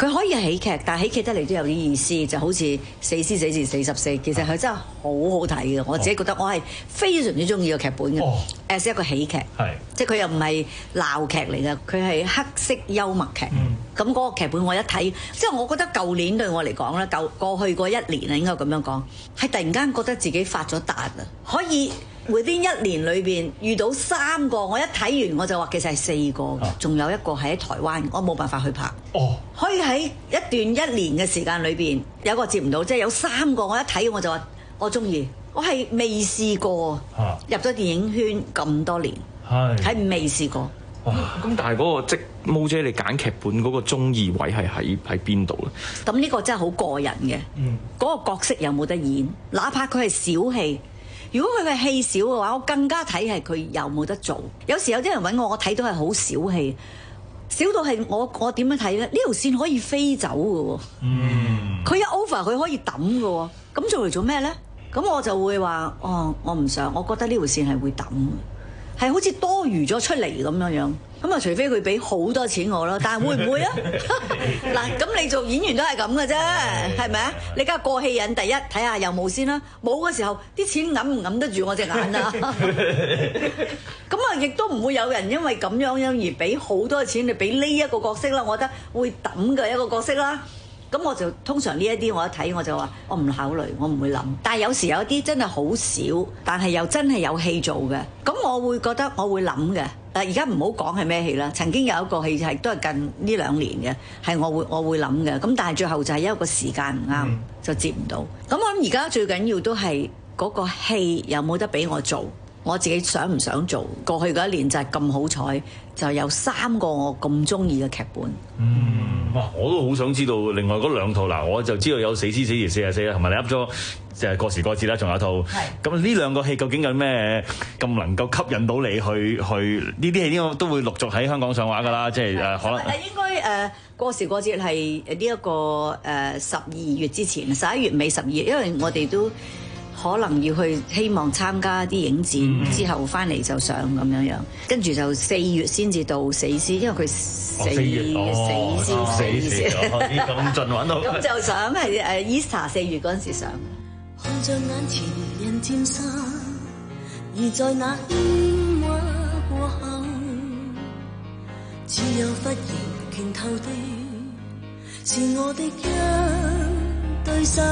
佢可以係喜劇，但係喜劇得嚟都有啲意思，就好似《死屍死時四十四》，其實佢真係好好睇嘅。我自己覺得我係非常之中意個劇本嘅。as 一個喜劇，即係佢又唔係鬧劇嚟嘅，佢係黑色幽默劇。咁嗰、嗯、個劇本我一睇，即係我覺得舊年對我嚟講咧，舊過去嗰一年啊，應該咁樣講，係突然間覺得自己發咗達啊，可以。within 一年裏邊遇到三個，我一睇完我就話其實係四個，仲、啊、有一個係喺台灣，我冇辦法去拍。哦，可以喺一段一年嘅時間裏邊有一個接唔到，即係有三個，我一睇我就話我中意，我係未試過、啊、入咗電影圈咁多年，係未試過。 咁、嗯、但係嗰、那個即毛姐你揀劇本嗰個中意位係喺喺邊度咧？ 咁呢個真係好個人嘅，嗰、嗯、個角色有冇得演，哪怕佢係小戲。如果佢嘅戲少嘅話，我更加睇係佢有冇得做。有時有啲人揾我，我睇到係好小戲，少到係我我點樣睇咧？呢條線可以飛走嘅喎，嗯，佢一 over 佢可以抌嘅喎，咁做嚟做咩咧？咁我就會話，哦，我唔想，我覺得呢條線係會抌，係好似多餘咗出嚟咁樣樣。咁啊，除非佢俾好多錢我咯，但係會唔會啊？嗱，咁你做演員都係咁嘅啫，係咪啊？你梗係過戲癮，第一睇下有冇先啦。冇嘅時候，啲錢揞唔揞得住我隻眼啊？咁啊，亦都唔會有人因為咁樣樣而俾好多錢你俾呢一個角色啦。我覺得會抌嘅一個角色啦。咁我就通常呢一啲我一睇我就話我唔考慮，我唔會諗。但係有時有啲真係好少，但係又真係有戲做嘅，咁我會覺得我會諗嘅。誒而家唔好講係咩戲啦，曾經有一個戲係都係近呢兩年嘅，係我會我會諗嘅。咁但係最後就係一個時間唔啱，嗯、就接唔到。咁我諗而家最緊要都係嗰個戲有冇得俾我做，我自己想唔想做。過去嗰一年就係咁好彩，就有三個我咁中意嘅劇本。 嗯，哇！我都好想知道另外嗰兩套嗱，我就知道有《死屍死時四十四》啦，同埋你噏咗就係過時過節啦，仲有一套。係。咁呢兩個戲究竟有咩咁能夠吸引到你去去呢啲戲？應該都會陸續喺香港上畫㗎啦，即係誒可能。 誒應該誒、呃、過時過節係呢一個誒十二月之前，十一月尾十二月，因為我哋都可能要去希望參加啲影展，嗯、之後翻嚟就上咁樣樣，跟住就四月先至到死屍，因為佢死、哦、死屍死屍咁盡揾到。 咁就想係誒 Easter 四月嗰陣時上。 看着眼前人漸散，而在那喧嘩過後，只有忽然拳頭的是我的一對手。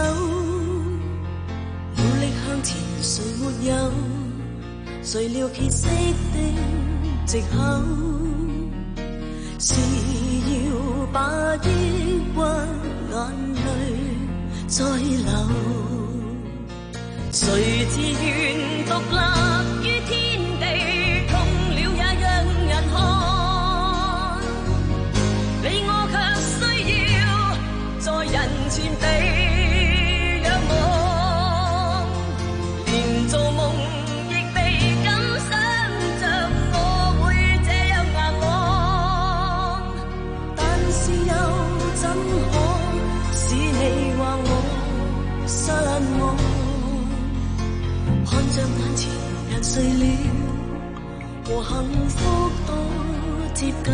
努力向前，誰沒有？誰料歇息的藉口，是要把抑鬱眼淚再流。誰自願獨立於天地，痛了也讓人看。你我卻需要在人前地仰望，連做夢亦未敢想像我會這樣硬朗。但是又怎可使你話我失望？看着眼前人睡了，和幸福多接近。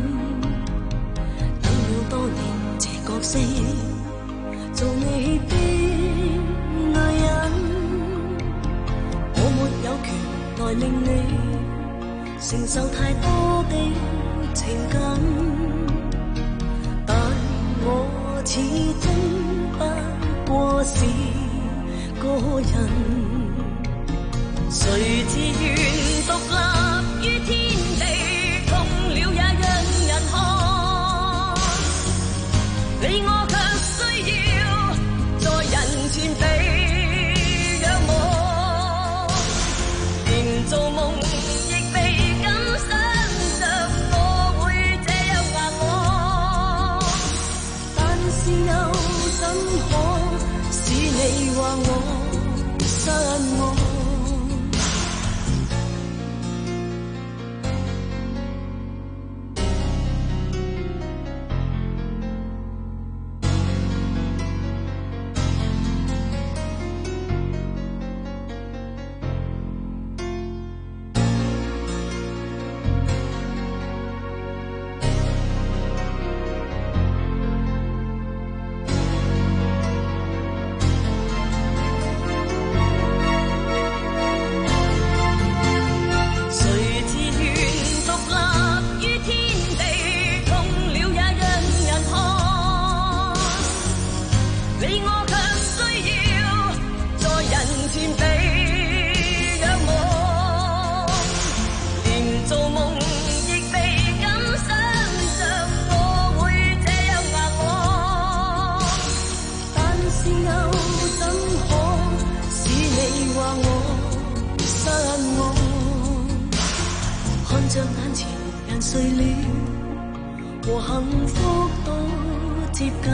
等了多年這角色，做你的女人，我沒有權來令你承受太多的情感，但我始終不過是個人。誰自願獨立於天地，痛了也讓人看。你我卻需要在人前地仰望，連做夢亦未敢想像。 了，和幸福多接近。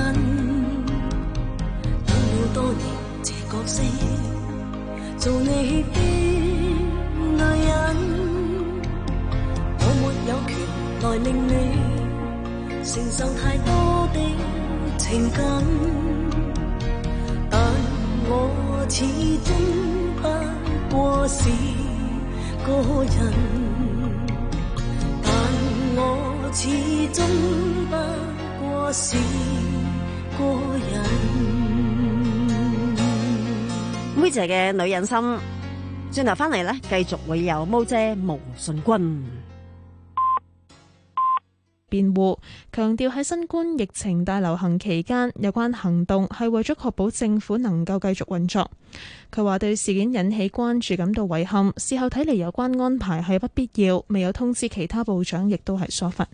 等了多年這角色，做你的女人，我沒有權來令你承受太多的情感，但我始終不過是個人，但我始終不過是個人。 妹姐嘅女人心，轉頭翻嚟咧，繼續會有毛姐毛舜筠辯護，強調喺新冠疫情大流行期間，有關行動係為咗確保政府能夠繼續運作。佢話對事件引起關注感到遺憾，事後睇嚟有關安排係不必要，未有通知其他部長，亦都係疏忽。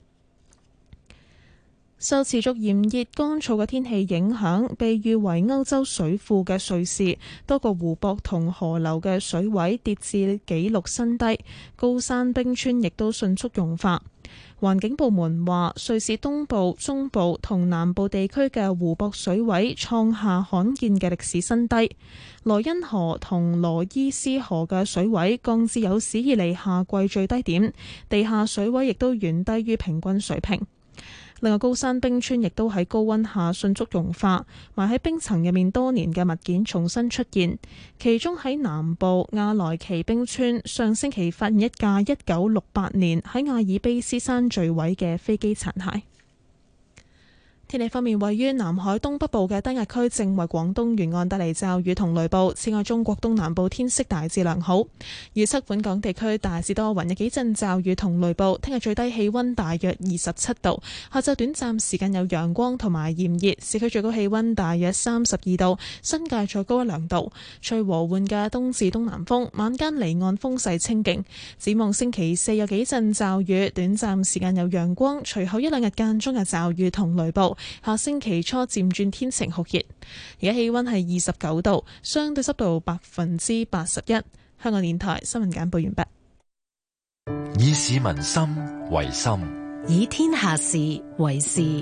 受持續炎熱乾燥嘅天氣影響，被譽為歐洲水庫嘅瑞士，多個湖泊同河流嘅水位跌至紀錄新低，高山冰川亦都迅速融化。環境部門話，瑞士東部、中部同南部地區嘅湖泊水位創下罕見嘅歷史新低，萊茵河同羅伊斯河嘅水位降至有史以嚟夏季最低點，地下水位亦都遠低於平均水平。另外，高山冰川亦都喺高溫下迅速融化，埋喺冰層入面多年嘅物件重新出現。其中喺南部亞萊奇冰川，上星期發現一架一九六八年喺阿爾卑斯山墜毀嘅飛機殘骸。天氣方面，位於南海東北部嘅低壓區正為廣東沿岸帶嚟驟雨同雷暴。此外，中國東南部天色大致良好，預測本港地區大致多雲，有幾陣驟雨同雷暴。聽日最低氣溫大約二十七度，下晝短暫時間有陽光同埋炎熱，市區最高氣溫大約三十二度，新界再高一兩度。吹和緩嘅東至東南風，晚間離岸風勢清勁。展望星期四有幾陣驟雨，短暫時間有陽光，隨後一兩日間中嘅驟雨同雷暴。下星期初漸轉天晴酷熱，而家氣溫係二十九度，相對濕度百分之八十一。香港電台新聞簡報完畢。 以市民心為心， 以天下事為事。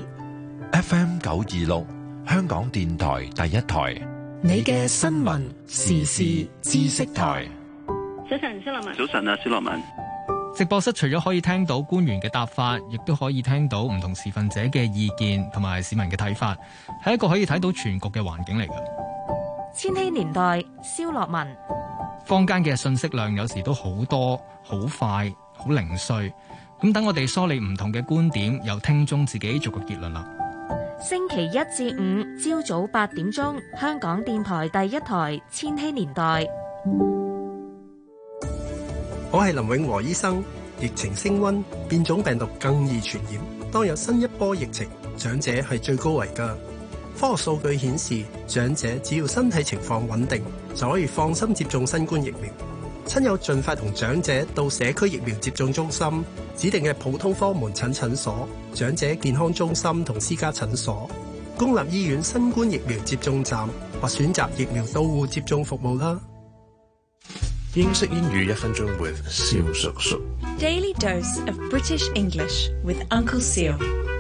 F M 九二六，香港電台第一台， 你嘅新聞時事知識台。 早晨，蕭樂文。 早晨啊，蕭樂文。 直播室除咗可以聽到官員嘅答法，亦都可以聽到唔同持份者嘅意見同埋市民嘅睇法，係一個可以睇到全局嘅環境嚟嘅。 千禧年代，蕭樂文。 坊間嘅信息量有時都好多、好快、好零碎，咁等我哋梳理唔同嘅觀點，由聽眾自己做個結論啦。 星期一至五朝早八點鐘，香港電台第一台千禧年代。 我係林永和醫生。疫情升溫，變種病毒更易傳染。當有新一波疫情，長者係最高危㗎。科學數據顯示，長者只要身體情況穩定，就可以放心接種新冠疫苗。親友盡快同長者到社區疫苗接種中心、指定嘅普通科門診診所、長者健康中心同私家診所、公立醫院新冠疫苗接種站或選擇疫苗到戶接種服務啦。 英式英語一分鐘 with 蕭叔叔。 Daily dose of British English with Uncle Seal。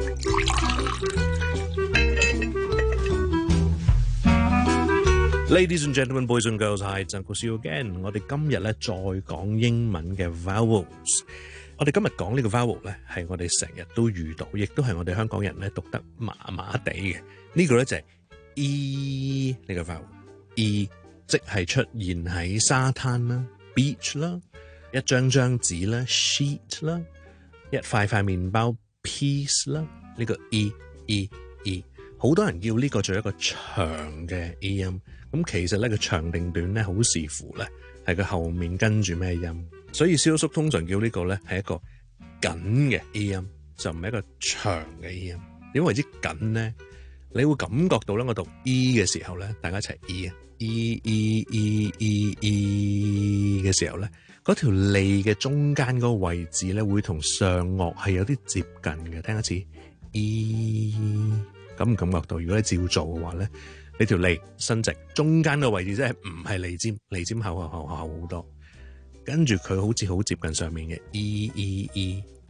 Ladies and gentlemen, boys and girls, hi, it's Uncle Seal again。我哋今日咧再講英文嘅 vowels。我哋今日講呢個 vowel 咧，係我哋成日都遇到，亦都係我哋香港人咧讀得麻麻地嘅。呢個咧就係 e 呢個 vowel。e 即係出現喺沙灘啦 beach 啦，一張張紙啦 sheet 啦，一塊塊麵包 piece 啦，呢個 e e e 好多人叫呢個做一個長嘅 e 音，咁其實咧個長定短咧好視乎咧係佢後面跟住咩音，所以蕭叔通常叫呢個咧係一個緊嘅 e 音，就唔係一個長嘅 e 音。點為之緊咧？你會感覺到咧我讀 e 嘅時候咧，大家一齊 e 啊 e e e e e 嘅時候咧，嗰條脷嘅中間嗰個位置咧會同上顎係有啲接近嘅。聽一次 e， 感唔感覺到？如果你照做嘅話咧，你條脷伸直，中間個位置即係唔係脷尖，脷尖後後後後好多，跟住佢好似好接近上面嘅 e e e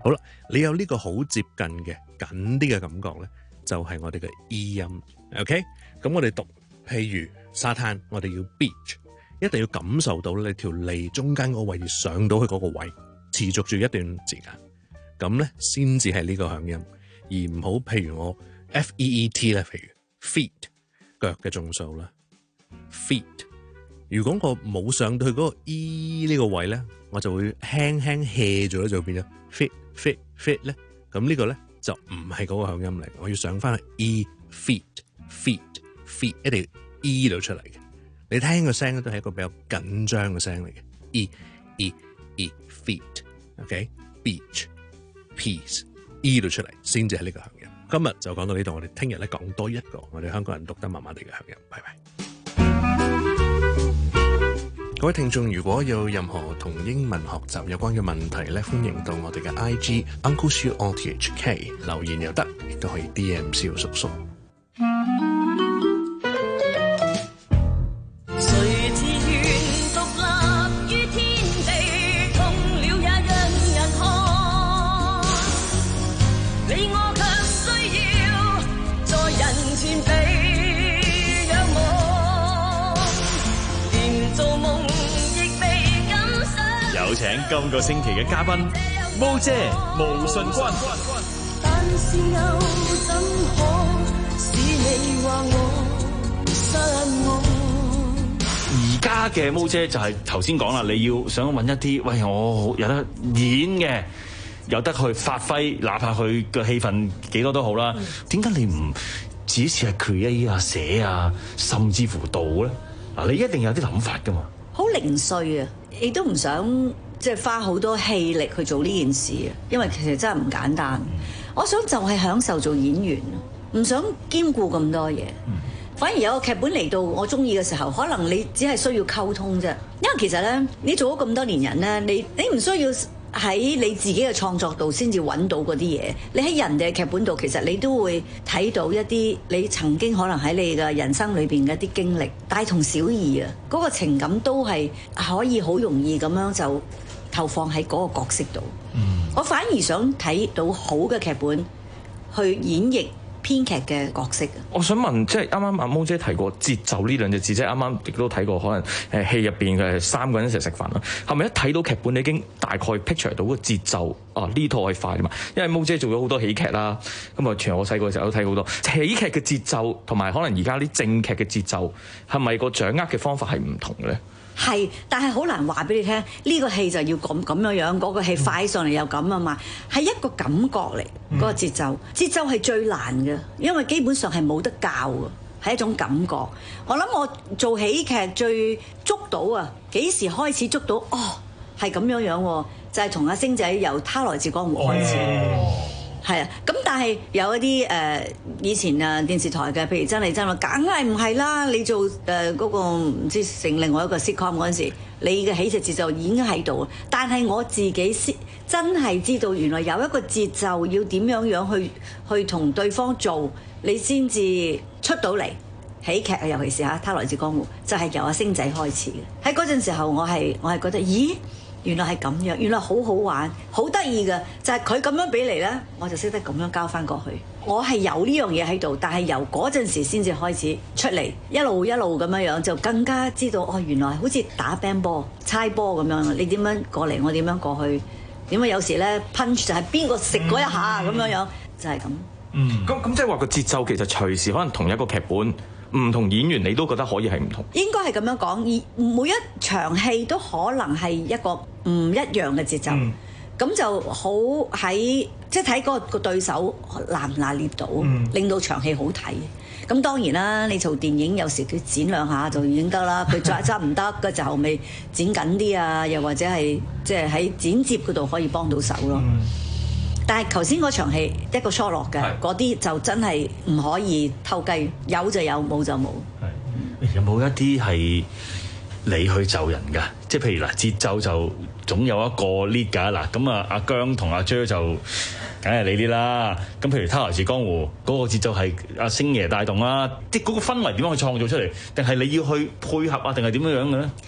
好啦，你有呢個好接近嘅緊啲嘅感覺咧，就係、是、我哋嘅 E 音。OK， 咁我哋讀譬如沙灘，我哋要 beach， 一定要感受到你條脷中間嗰個位置上到去嗰個位，持續住一段時間，咁咧先至係呢個響音，而唔好譬如我 F E E T 咧，譬如 feet 腳嘅鐘數啦 ，feet。如果我冇上到去嗰個 E 呢個位咧，我就會輕輕 hea 咗咧，就變咗 fit fit fit 咧。咁呢個咧就唔係嗰個響音嚟，我要上翻去 E feet feet feet， 一定要 E 到出嚟嘅。你聽個聲咧都係一個比較緊張嘅聲嚟嘅 ，E E E feet，OK beach peace E 到出嚟先至係呢個響音。今日就講到呢度，我哋聽日咧講多一個我哋香港人讀得麻麻地嘅響音。拜拜。各位聽眾，如果有任何同英文學習有關嘅問題咧，歡迎到我哋嘅 I G Uncle Siu O T H K 留言又得，亦都可以 D M 蕭叔叔。 誰自願獨立於天地，痛了也讓人看，你我卻需要在人前被仰望，連做夢有請今個星期嘅嘉賓毛姐毛舜筠。 但是又怎可使你話我失望？ 而家嘅毛姐就係頭先講啦，你要想揾一啲，喂，我有得演嘅，有得去發揮，哪怕佢嘅戲份幾多都好啦。點解你唔只是係 create 啊、寫啊，甚至乎導咧？嗱，你一定有啲諗法噶嘛。 好零碎啊！亦都唔想即係花好多氣力去做呢件事啊，因為其實真係唔簡單。我想就係享受做演員，唔想兼顧咁多嘢。反而有個劇本嚟到我中意嘅時候，可能你只係需要溝通啫。因為其實咧，你做咗咁多年人咧，你你唔需要喺你自己嘅創作度先至揾到嗰啲嘢。你喺人哋嘅劇本度，其實你都會睇到一啲你曾經可能喺你嘅人生裏邊嘅一啲經歷，大同小異啊！嗰個情感都係可以好容易咁樣就投放喺嗰個角色度。嗯，我反而想睇到好嘅劇本去演繹編劇嘅角色。 我想問，即係啱啱阿毛姐提過節奏呢兩隻字，即係啱啱亦都睇過，可能誒戲入邊嘅三個人一齊食飯啦。係咪一睇到劇本，你已經大概 picture 到個節奏啊？呢套係快㗎嘛？因為毛姐做咗好多喜劇啦，咁啊，全我細個嘅時候都睇好多喜劇嘅節奏，同埋可能而家啲正劇嘅節奏，係咪個掌握嘅方法係唔同嘅咧？ 係，但係好難話俾你聽，呢個戲就要咁咁樣樣，嗰個戲快上嚟又咁啊嘛，係一個感覺嚟，嗰個節奏，節奏係最難嘅，因為基本上係冇得教嘅，係一種感覺。我諗我做喜劇最捉到啊，幾時開始捉到？哦，係咁樣樣喎，就係同阿星仔由他來自江湖開始。係啊，咁但係有一啲誒、呃、以前啊電視台嘅，譬如真係真話，梗係唔係啦！你做誒嗰、呃那個唔知成另外一個 sitcom 嗰陣時，你嘅起隻節奏已經喺度。但係我自己先真係知道，原來有一個節奏要點樣樣去去同對方做，你先至出到嚟喜劇啊！尤其是嚇《他來自江湖》，就係、是、由阿星仔開始嘅。喺嗰陣時候我，我係我係覺得，咦？原來係咁樣，原來好好玩，好得意嘅，就係佢咁樣俾嚟呢，我就識得咁樣交翻過去。我係有呢樣嘢喺度，但係由嗰陣時先至開始出嚟，一路一路咁樣樣，就更加知道哦，原來好似打乒乓波、猜波咁樣，你點樣過嚟，我點樣過去，點解有時呢 punch 就係邊個食嗰一下咁樣樣，就係咁。 嗯，咁咁即係話個節奏其實隨時可能同一個劇本。唔同演員，你都覺得可以係唔同？應該係咁樣講，而每一場戲都可能係一個唔一樣嘅節奏，咁、嗯、就好喺即係睇嗰個對手拿唔拿捏到，嗯、令到場戲好睇。咁當然啦，你做電影有時佢剪兩下就已經得啦，佢再執唔得嘅就後尾剪緊啲啊，又或者係即係喺剪接嗰度可以幫到手咯。嗯、但係頭先嗰場戲一個 shot 落嘅嗰啲就真係唔可以偷雞，有就有，冇就冇。有冇一啲係你去就人㗎？即係譬如嗱，節奏就總有一個 lead 㗎嗱，咁啊阿姜同阿 Jer 就梗係你啲啦。咁譬如《他來自江湖》嗰個節奏係阿星爺帶動啦，即係嗰個氛圍點樣去創造出嚟？定係你要去配合啊？定係點樣樣嘅咧？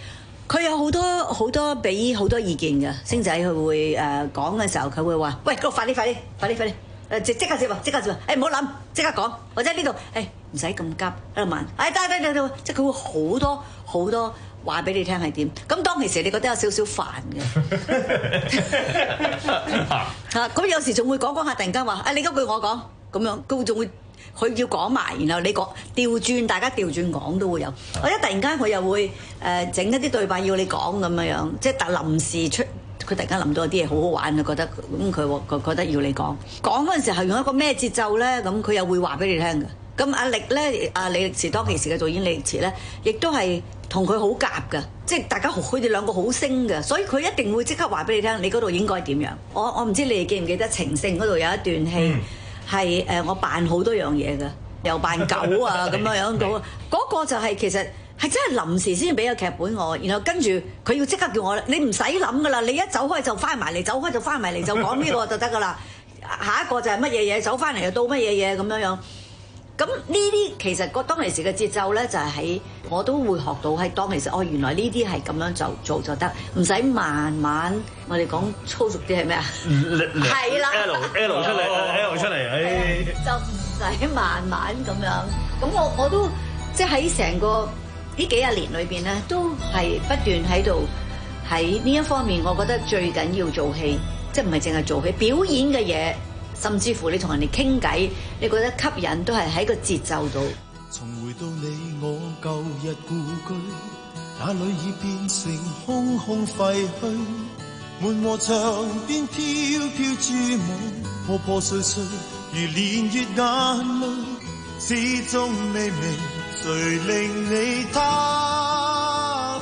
佢有好多好多俾好多意見嘅，星仔佢會誒、呃、講嘅時候，佢會話：喂，嗰度快啲快啲快啲快啲誒即即刻接啊即刻接啊！誒唔好諗，即刻講，或者呢度誒唔使咁急喺度慢，誒得得得得，即係佢會好多好多話俾你聽係點。咁當其時你覺得有少少煩嘅嚇，咁有時仲會講講下，突然間話：誒、哎、你嗰句我講咁樣，佢仲會。佢要講埋，然後你講調轉，大家調轉講都會有。或者突然間佢又會誒整、呃、一啲對白要你講咁樣樣，即係但臨時出，佢突然間諗到啲嘢好好玩，佢覺得咁佢佢覺得要你講。講嗰陣時係用一個咩節奏咧？咁佢又會話俾你聽嘅。咁阿力咧，阿李力持當其時嘅導演李力持咧，亦都係同佢好夾嘅，即係大家佢哋兩個好升嘅，所以佢一定會即刻話俾你聽，你嗰度應該點樣。我我唔知你哋記唔記得情聖嗰度有一段戲。嗯係誒、呃，我扮好多樣嘢嘅，又扮狗啊咁樣樣到，嗰個就係、是、其實係真係臨時先俾個劇本我，然後跟住佢要即刻叫我，你唔使諗噶啦，你一走開就翻埋嚟，走開就翻埋嚟，就講呢個就得噶啦。下一個就係乜嘢嘢，走翻嚟又到乜嘢嘢咁樣樣。咁呢啲其實個當其時嘅節奏咧，就係、是、喺我都會學到喺當其時，哦原來呢啲係咁樣就做就得，唔使慢慢。我哋講粗俗啲係咩啊？係啦 ，L L 出嚟 ，L 出嚟，唉， 就唔使慢慢咁樣。咁我我都即係喺成個呢幾廿年裏邊咧，都係不斷喺度喺呢一方面，我覺得最緊要做戲，即係唔係淨係做戲，表演嘅嘢。甚至乎你同人哋傾偈，你覺得吸引都係喺個節奏度。 重回到你我舊日故居，那裏已變成空空廢墟，門和牆邊飄飄珠網，破破碎碎如連月眼淚，始終未明誰令你他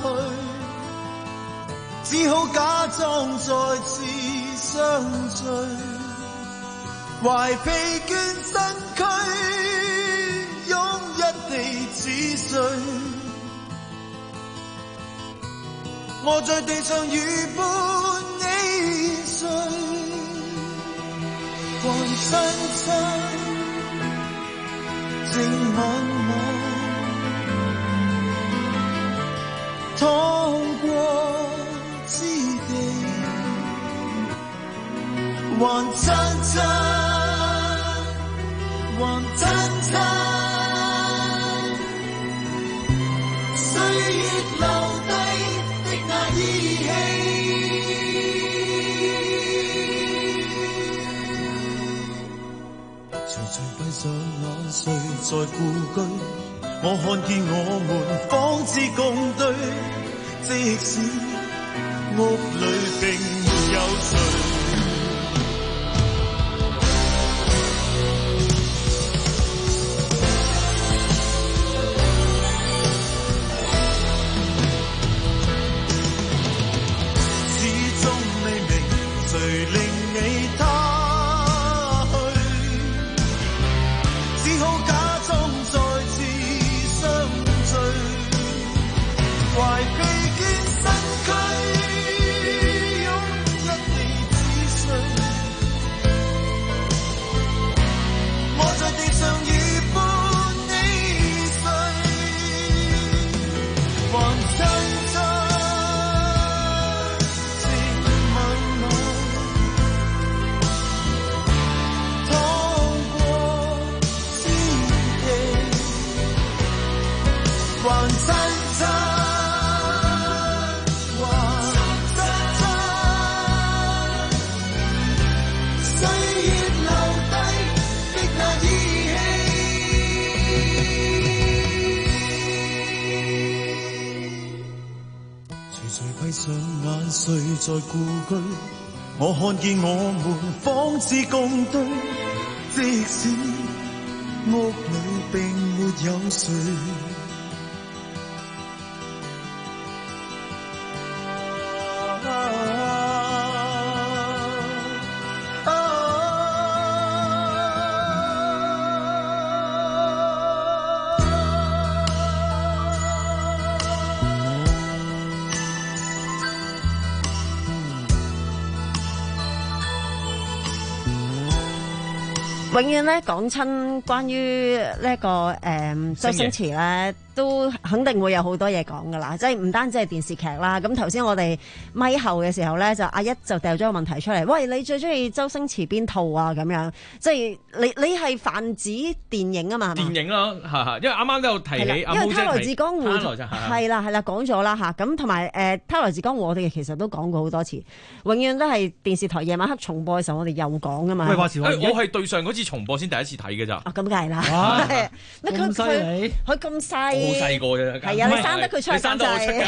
去，只好假裝再次相聚。懷疲倦身軀，擁一地似水。我在地上如伴你睡，還親親，靜晚晚，趟過之地，還親親。還親親，歲月留低的那依稀，徐徐閉上眼睡在故居，我看見我們仿似共對，即使屋裏並沒有誰。睡在故居，我看見我們仿似共對，即使屋裏並沒有誰。 永遠咧講親關於呢一個誒周星馳咧， 都肯定會有好多嘢講噶啦，即係唔單止係電視劇啦。咁頭先我哋咪後嘅時候咧，就阿一就掉咗個問題出嚟，喂，你最中意周星馳邊套啊？咁樣即係你你係泛指電影啊嘛？ 電影咯，係係，因為啱啱都有提起， 因為《他來自江湖》係啦係啦講咗啦嚇，咁同埋誒《他來自江湖》我哋其實都講過好多次，永遠都係電視台夜晚黑重播嘅時候，我哋又講噶嘛。 喂，話時話，我係對上嗰次重播先第一次睇嘅咋。 啊，咁梗係啦。 咁犀利， 佢咁細， 好細個啫。 係啊，你生得佢出嚟監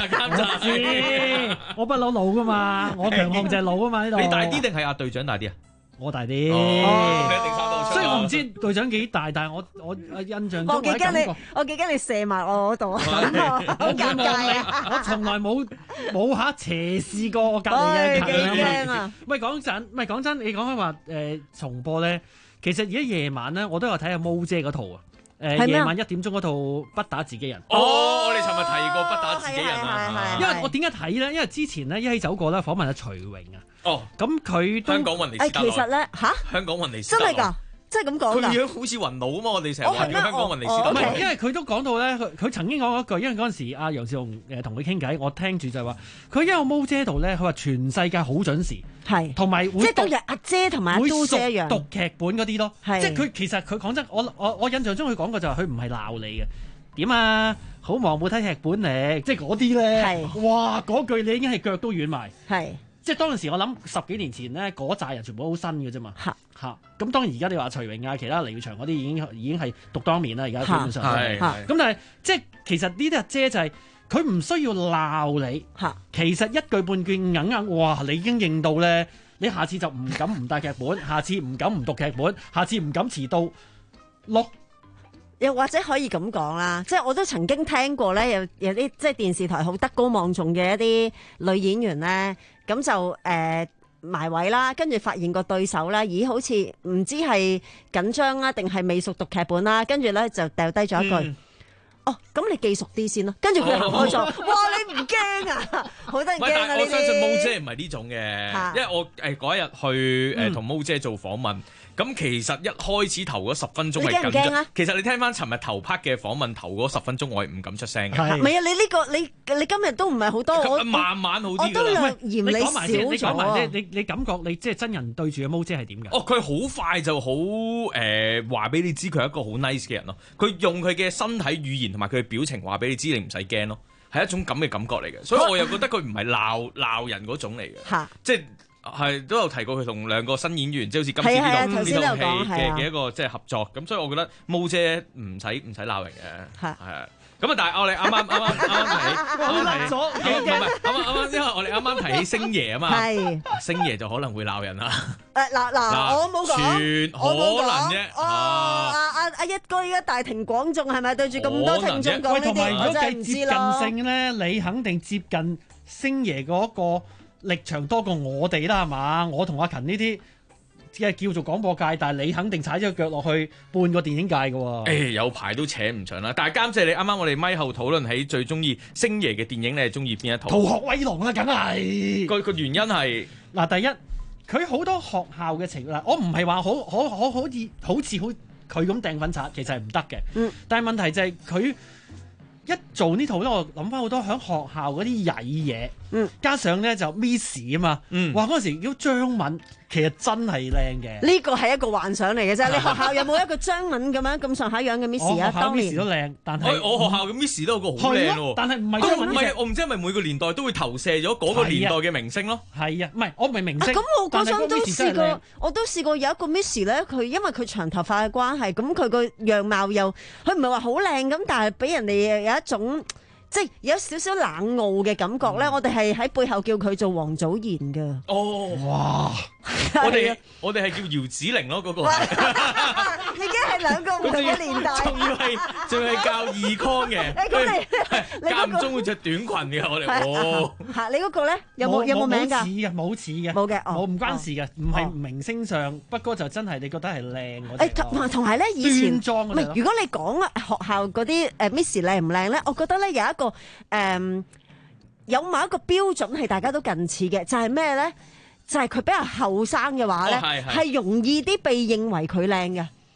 製。我不嬲老噶嘛，我強項就係老啊嘛呢度。 你大啲定係阿隊長大啲啊？ 我大啲。 哦，你一定生到出。 所以我唔知隊長幾大，但係我我印象中我幾驚你，我幾驚你射埋我嗰度，好尷尬啊！ 我從來冇冇嚇斜視過我隔離嘅人。 幾驚啊！ 唔係講真，唔係講真，你講開話誒重播咧，其實而家夜晚咧，我都有睇阿毛姐嗰套啊。誒夜晚一點鐘嗰套不打自己人。 哦，我哋尋日提過不打自己人啊。 因為我點解睇咧？因為之前咧一起走過咧訪問阿徐榮啊。哦，咁佢香港雲尼斯。 誒其實咧嚇， 香港雲尼斯。 真係㗎。即係咁講㗎， 佢樣好似雲佬啊嘛！我哋成日話佢香港雲尼斯， 唔係，因為佢都講到咧，佢佢曾經講過一句，因為嗰陣時阿楊兆雄誒同佢傾偈，我聽住就係話，佢因為毛姐度咧，佢話全世界好準時， 係同埋會即係當日阿姐同埋阿都姐一樣讀劇本嗰啲咯，即係佢其實佢講真，我我我印象中佢講過就係佢唔係鬧你嘅，點啊？好忙冇睇劇本嚟，即係嗰啲咧，哇！嗰句你已經係腳都軟埋， 係。 即係當陣時，我諗十幾年前咧，嗰扎人全部好新嘅啫嘛。嚇嚇，咁當然而家你話徐榮啊，其他黎耀祥嗰啲已經已經係獨當面啦。而家基本上係。咁但係即係其實呢啲阿姐就係佢唔需要鬧你。嚇，其實一句半句硬硬，哇！你已經認到咧，你下次就唔敢唔帶劇本，下次唔敢唔讀劇本，下次唔敢遲到咯。 又或者可以咁講啦，即係我都曾經聽過咧，有有啲即係電視台好德高望重嘅一啲女演員咧，咁就誒、呃、埋位啦，跟住發現個對手咧，咦好似唔知係緊張啦，定係未熟讀劇本啦，跟住咧就掉低咗一句。嗯哦，咁你記熟啲先咯，跟住佢行開咗。哇，你唔驚啊？好得人驚啊！ 但係我相信毛姐唔係呢種嘅，因為我誒嗰一日去誒同毛姐做訪問。咁其實一開始頭嗰十分鐘係緊張，啊、其實你聽翻尋日頭 part 嘅訪問，頭嗰十分鐘我係唔敢出聲嘅。 係咪啊？你呢、呢個你你今日都唔係好多，我慢慢好啲㗎啦。 我都略嫌你少咗。 你講埋你你你感覺你即係真人對住嘅毛姐係點㗎？ 哦，佢好快就好誒話俾你知佢係一個好 nice 嘅人咯。佢用佢嘅身體語言同埋佢嘅表情話俾你知，你唔使驚咯，係一種咁嘅感覺嚟嘅。所以我又覺得佢唔係鬧鬧人嗰種嚟嘅，即係。係都有提過佢同兩個新演員，即係好似今次呢套呢套戲嘅嘅一個即係合作，咁所以我覺得毛姐唔使唔使鬧人嘅，係啊。咁啊，但係我哋啱啱啱啱啱啱提， 我甩咗， 唔係唔係，啱啱啱啱，因為我哋啱啱提起星爺啊嘛，星爺就可能會鬧人啦。 誒嗱嗱，我冇講， 全可能啫。 哦，阿阿阿一哥依家大庭廣眾係咪對住咁多聽眾講呢啲？我真係唔知咯。 接近性咧，你肯定接近星爺嗰個力場多過我哋啦，係嘛？我同阿勤呢啲即係叫做廣播界，但係你肯定踩咗腳落去半個電影界嘅喎。 誒，有排都扯唔長啦。但係監製你啱啱我哋咪後討論起最中意星爺嘅電影，你係中意邊一套？ 逃學威龍啦，梗係個個原因係嗱， 第一佢好多學校嘅情嗱，我唔係話好好好好似好似好佢咁掟粉刷，其實係唔得嘅。嗯，但係問題就係佢一做呢套咧，我諗翻好多喺學校嗰啲曳嘢，嗯，加上咧就 Miss 啊嘛，嗯，哇嗰陣時叫張敏，其實真係靚嘅。 呢個係一個幻想嚟嘅啫。你學校有冇一個張敏咁樣咁上下樣嘅 Miss 啊？當年 Miss 都靚，但係我學校嘅 Miss 都有個好靚喎。 但係唔係張敏， 唔係我唔知係咪每個年代都會投射咗嗰個年代嘅明星咯。 係啊，唔係我唔係明星。 咁我嗰陣都試過，我都試過有一個 Miss 咧，佢因為佢長頭髮嘅關係，咁佢個樣貌又佢唔係話好靚咁，但係俾人哋有一種。即係有少少冷傲嘅感覺咧，嗯、我哋係喺背後叫佢做王祖賢㗎。 哦，哇！我哋我哋係叫姚子羚咯，嗰、嗰個已經係兩個唔同嘅年代。 仲要係仲係教二 con 嘅， 你間唔中會着短裙嘅我哋。哦， 嚇你嗰個咧有冇有冇名㗎？ 冇似嘅，冇似嘅， 冇嘅， 冇唔關事嘅，唔係明星上，不過就真係你覺得係靚嗰啲。 誒同埋咧以前裝唔係，如果你講學校嗰啲誒 Miss 靚唔靚咧，我覺得咧有一個誒、嗯、有某一個標準係大家都近似嘅，就係咩咧？就係佢比較後生嘅話咧，係、哦、容易啲被認為佢靚嘅。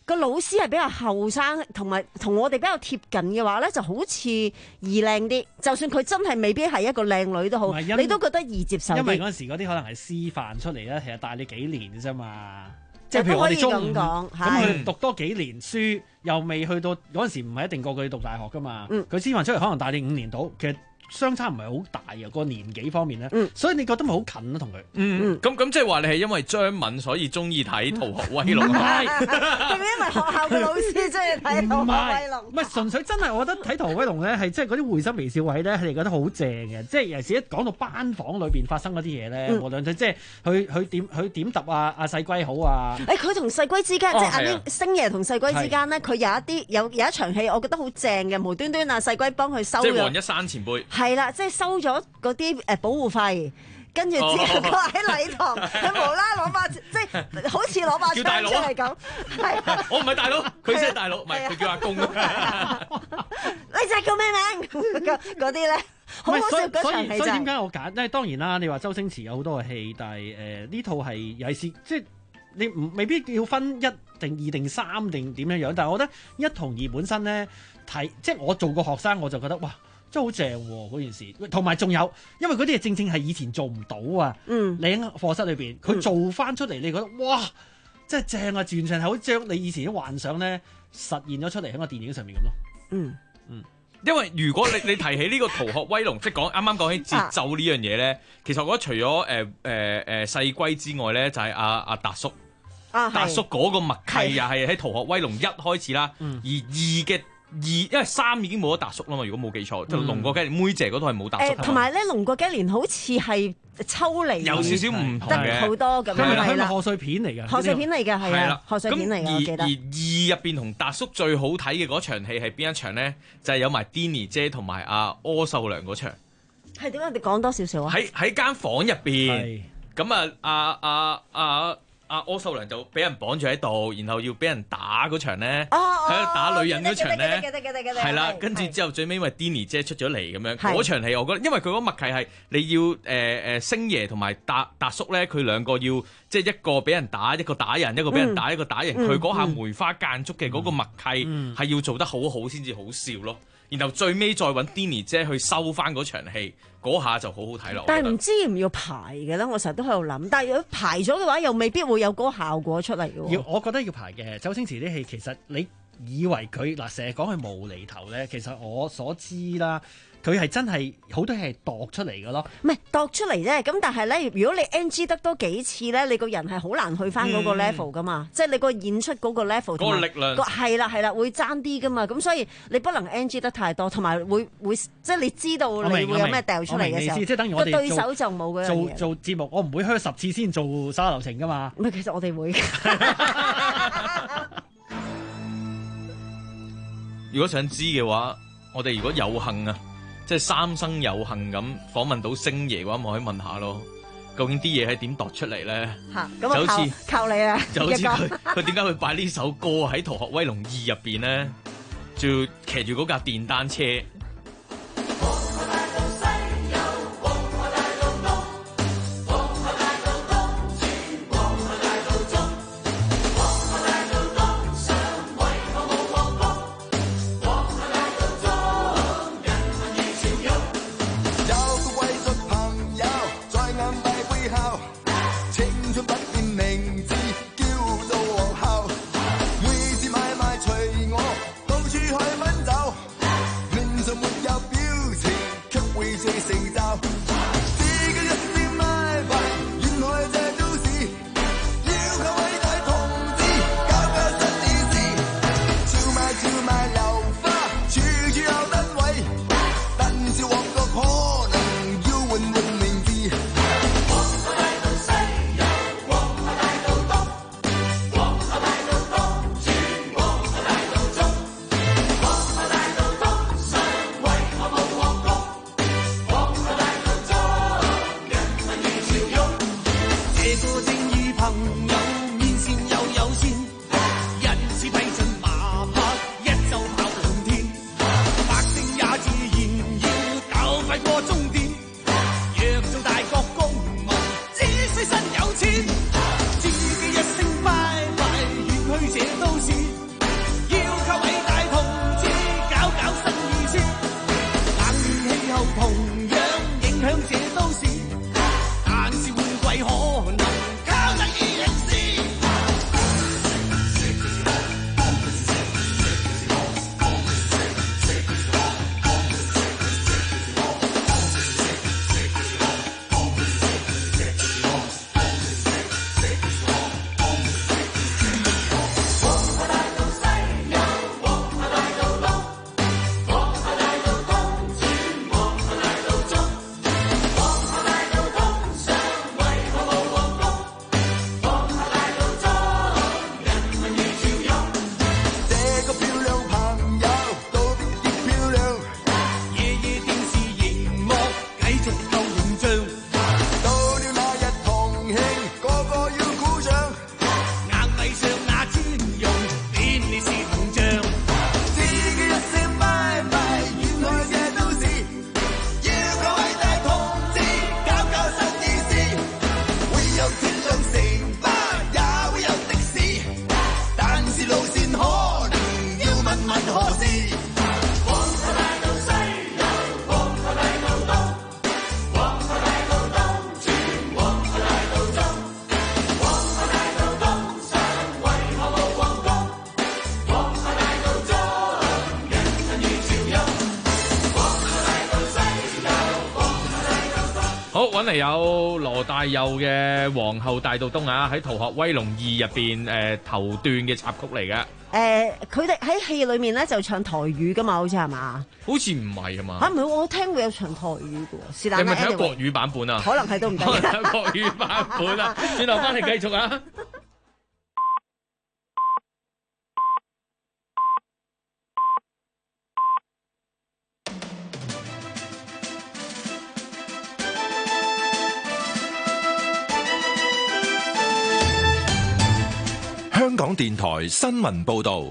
個老師係比較後生，同埋同我哋比較貼近嘅話咧，就好似易靚啲。就算佢真係未必係一個靚女都好，你都覺得易接受啲。 因為嗰陣時嗰啲可能係師範出嚟咧，其實大你幾年啫嘛。即係譬如我哋中五，咁佢讀多幾年書，又未去到嗰陣時，唔係一定個個要讀大學噶嘛。佢、嗯、師範出嚟可能大你五年到，其實相差唔係好大嘅個年紀方面咧。嗯、所以你覺得咪好近咯同佢？ 嗯，咁咁即係話你係因為張敏所以中意睇《逃學威龍》？ 唔係，係咪因為學校嘅老師中意睇《逃學威龍》？ 唔係純粹真係，我覺得睇《逃學威龍》咧係即係嗰啲會心微笑位咧，佢哋覺得好正嘅。即係尤其是一講到班房裏邊發生嗰啲嘢咧，嗯、無論佢即係佢佢點佢點揼啊阿細龜好啊！ 誒佢同細龜之間， 哦、 即係阿英星爺同細龜之間咧，佢有一啲有有一場戲，我覺得好正嘅，無端端啊細龜幫佢收咗。 即係黃一山前輩。 係啦，即係收咗嗰啲誒保護費。跟住之後佢喺禮堂，佢無啦攞把，即係好似攞把槍出嚟咁。係我唔係大佬，佢先係大佬，唔係佢叫阿公。 你隻叫咩名？嗰啲咧，好好笑嗰場戲就係。 所以點解我揀？因為當然啦，你話周星馳有好多嘅戲，但係誒呢套係尤其是即係你唔未必要分一定二定三定點樣樣，但係我覺得一同二本身咧睇，即係我做個學生我就覺得哇！真係好正喎嗰件事，同埋仲有，因為嗰啲嘢正正係以前做唔到啊！嗯，你喺課室裏邊，佢做翻出嚟，你覺得哇，真係正啊！完全係好將你以前啲幻想咧實現咗出嚟喺個電影上面咁咯。 嗯嗯，因為如果你你提起呢個《逃學威龍》，即係講啱啱講起節奏呢樣嘢咧，其實我覺得除咗誒誒誒細龜之外咧，就係阿阿達叔， 啊達叔嗰個默契又係喺《逃學威龍》一開始啦， 嗯、 而二嘅。二，因為三已經冇咗達叔啦嘛，如果冇記錯，就、嗯、龍過雞年妹姐嗰度係冇達叔。 同埋咧，龍過雞年好似係抽離， 有少少唔同嘅， 好多咁樣係啦。 賀歲片嚟嘅， 賀歲片嚟嘅係啊，賀歲片嚟嘅，我記得。 而二入邊同達叔最好睇嘅嗰場戲係邊一場咧？就係、是、有埋 Denny 姐同埋阿柯秀良嗰場。 係點解？你講多少少啊？ 喺喺間房入邊，咁啊，阿阿阿。阿柯秀良就俾人綁住喺度，然後要俾人打嗰場咧，喺度打女人嗰場咧，係啦，跟住之後最尾因為 Denny 姐出咗嚟咁樣，嗰場戲我覺得，因為佢嗰默契係你要誒誒星爺同埋達達叔咧，佢兩個要即係一個俾人打，一個打人，一個俾人打，一個打人，佢嗰下梅花間竹嘅嗰個默契係要做得好好先至好笑咯。然後最尾再揾 Denny 姐去收翻嗰場戲，嗰下就好好睇咯。 但係唔知要唔要排嘅咧？我成日都喺度諗。但係如果排咗嘅話，又未必會有嗰個效果出嚟嘅。 要我覺得要排嘅。周星馳啲戲其實你以為佢嗱成日講佢無厘頭咧，其實我所知啦。佢係真係好多係度出嚟嘅咯， 唔係度出嚟啫。咁但係咧，如果你 N G 得多幾次咧，你個人係好難去翻嗰個 level 噶嘛。嗯、即係你個演出嗰個 level， 嗰個力量係啦係啦，會爭啲噶嘛。咁所以你不能 N G 得太多，同埋會會即係你知道你會有咩掉出嚟嘅時候， 即係等於我哋個對手就冇嘅做做節目，我唔會開十次先做沙流程噶嘛。 唔係，其實我哋會。 如果想知嘅話，我哋如果有幸啊〜即係三生有幸咁訪問到星爺嘅話，我可以問下咯，究竟啲嘢係點度出嚟咧？ 嚇，咁啊靠靠你啊！ 就好似佢佢點解會擺呢首歌喺《逃學威龍二》入邊咧？仲要騎住嗰架電單車。 到處去奔走，年歲揾嚟有羅大佑嘅《皇后大道東》啊，喺《逃學威龍二》入邊誒頭段嘅插曲嚟嘅。 誒，佢哋喺戲裏面咧就唱台語噶嘛，好似係嘛？ 好似唔係啊嘛？ 嚇唔係，我聽過有唱台語嘅喎。是但啦， 你咪睇國語版本啊？ 可能係都唔得。 可能睇國語版本啊！轉頭翻嚟繼續啊！ 香港電台新聞報道，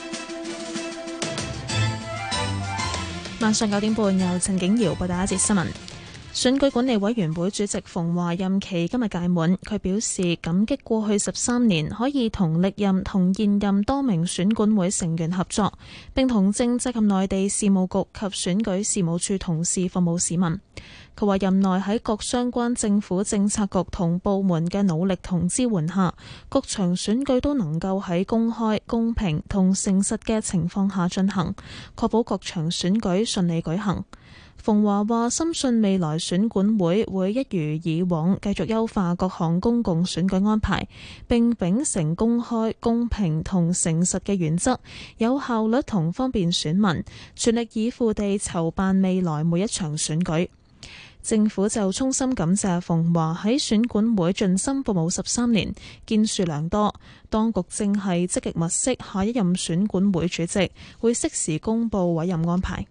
晚上九點半由陳景瑤報道一節新聞。選舉管理委員會主席馮華任期今日屆滿，佢表示感激過去十三年可以同歷任同現任多名選管會成員合作，並同政制及內地事務局及選舉事務處同事服務市民。佢話任內喺各相關政府政策局同部門嘅努力同支援下，各場選舉都能夠喺公開、公平同誠實嘅情況下進行，確保各場選舉順利舉行。馮華話深信未來選管會會一如以往繼續優化各項公共選舉安排，並秉承公開、公平同誠實嘅原則，有效率同方便選民，全力以赴地籌辦未來每一場選舉。政府就衷心感謝馮華喺選管會盡心服務十三年，建樹良多。當局正係積極物色下一任選管會主席，會適時公佈委任安排。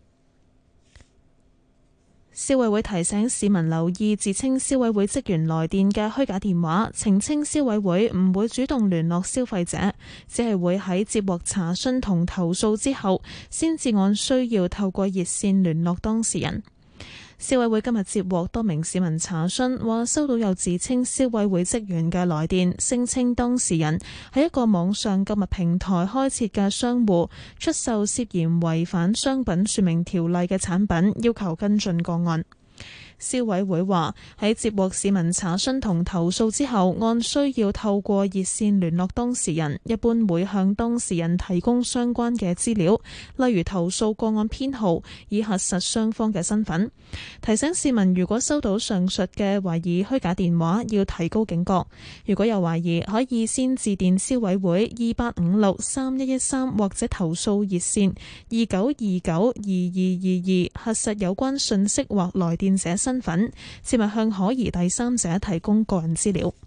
消委會提醒市民留意自稱消委會職員來電嘅虛假電話，澄清消委會唔會主動聯絡消費者，只係會喺接獲查詢同投訴之後，先至按需要透過熱線聯絡當事人。消委會今日接獲多名市民查詢，話收到有自稱消委會職員嘅來電，聲稱當事人喺一個網上購物平台開設嘅商戶出售涉嫌違反商品說明條例嘅產品，要求跟進個案。消委會話喺接獲市民查詢同投訴之後，按需要透過熱線聯絡當事人，一般會向當事人提供相關嘅資料，例如投訴個案編號，以核實雙方嘅身份。提醒市民，如果收到上述嘅懷疑虛假電話，要提高警覺。如果有懷疑，可以先致電消委會二八五六三一一三或者投訴熱線二九二九二二二二，核實有關訊息或來電者身身份，切勿向可疑第三者提供個人資料。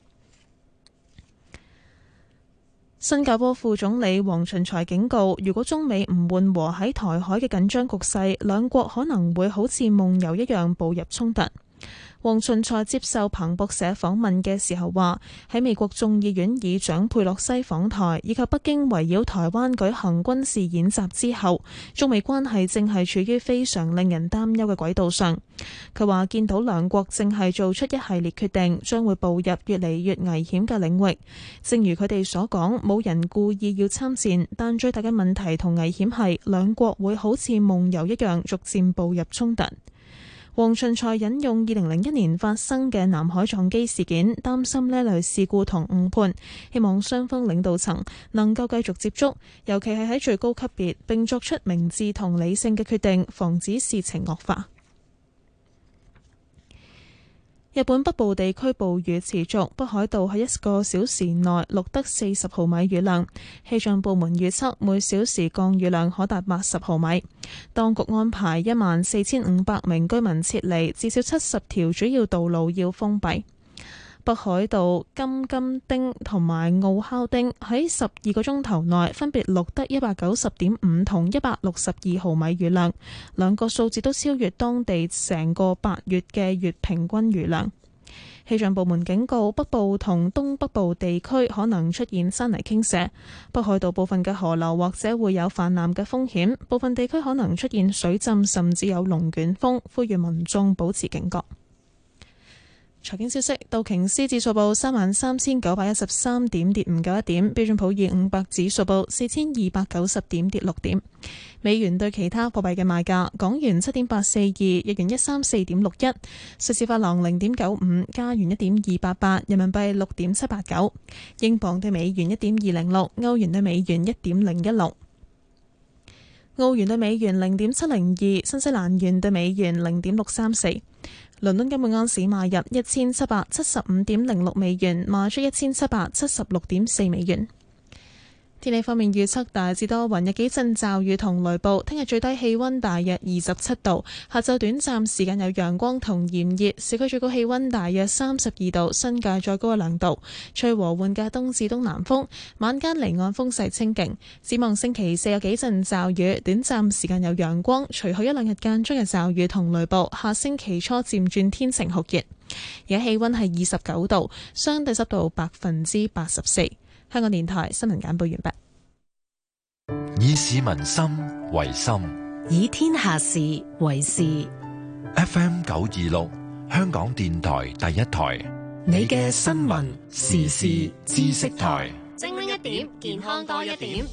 新加坡副總理黃循財警告，如果中美唔緩和喺台海嘅緊張局勢，兩國可能會好似夢遊一樣步入衝突。黃循財接受彭博社訪問嘅時候話，喺美國眾議院議長佩洛西訪台以及北京圍繞台灣舉行軍事演習之後，中美關係正係處於非常令人擔憂嘅軌道上。佢話見到兩國正係做出一系列決定，將會步入越嚟越危險嘅領域。正如佢哋所講，冇人故意要參戰，但最大嘅問題同危險係兩國會好似夢遊一樣逐漸步入衝突。黃循財引用二零零一年發生嘅南海撞機事件，擔心呢類事故同誤判，希望雙方領導層能夠繼續接觸，尤其係喺最高級別，並作出明智同理性嘅決定，防止事情惡化。日本北部地區暴雨持續，北海道喺一個小時內錄得四十毫米雨量，氣象部門預測每小時降雨量可達八十毫米。當局安排一萬四千五百名居民撤離，至少七十條主要道路要封閉。北海道金金町同埋奧尻町喺十二個鐘頭內分別錄得一百九十點五同一百六十二毫米雨量，兩個數字都超越當地成個八月嘅月平均雨量。氣象部門警告，北部同東北部地區可能出現山泥傾瀉，北海道部分嘅河流或者會有泛濫嘅風險，部分地區可能出現水浸，甚至有龍捲風，呼籲民眾保持警覺。財經消息，道瓊斯指數報三萬三千九百一十三點，跌唔夠一點；標準普爾五百指數報四千二百九十點，跌六點。美元對其他貨幣嘅賣價：港元七點八四二，日元一三四點六一，瑞士法郎零點九五，加元一點二八八，人民幣六點七八九，英鎊對美元一點二零六，歐元對美元一點零一六，澳元對美元零點七零二，新西蘭元對美元零點六三四。 倫敦嘅每盎司買入一千七百七十五點零六美元，賣出一千七百七十六點四美元。天氣方面預測大致多雲，有幾陣驟雨同雷暴。聽日最低氣溫大約二十七度，下晝短暫時間有陽光同炎熱，市區最高氣溫大約三十二度，新界再高一兩度。吹和緩嘅東至東南風，晚間離岸風勢清勁。展望星期四有幾陣驟雨，短暫時間有陽光，隨後一兩日間中嘅驟雨同雷暴。下星期初漸轉天晴酷熱。而家氣溫係二十九度，相對濕度百分之八十四。香港電台新聞簡報完畢。 以市民心為心， 以天下事為事。 F M 九二六，香港電台第一台， 你嘅新聞時事知識台， 精靈一點，健康多一點。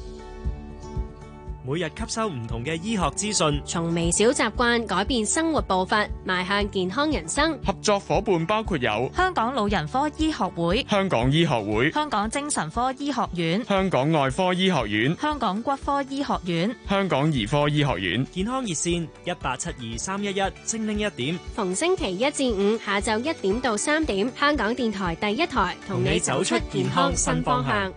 每日吸收唔同嘅醫學資訊， 從微小習慣改變生活步伐，邁向健康人生。 合作伙伴包括有香港老人科醫學會、 香港醫學會、 香港精神科醫學院、 香港外科醫學院、 香港骨科醫學院、 香港兒科醫學院。 健康熱線一八七二三一一，精靈一點。 逢星期一至五下晝一點到三點，香港電台第一台同你走出健康新方向。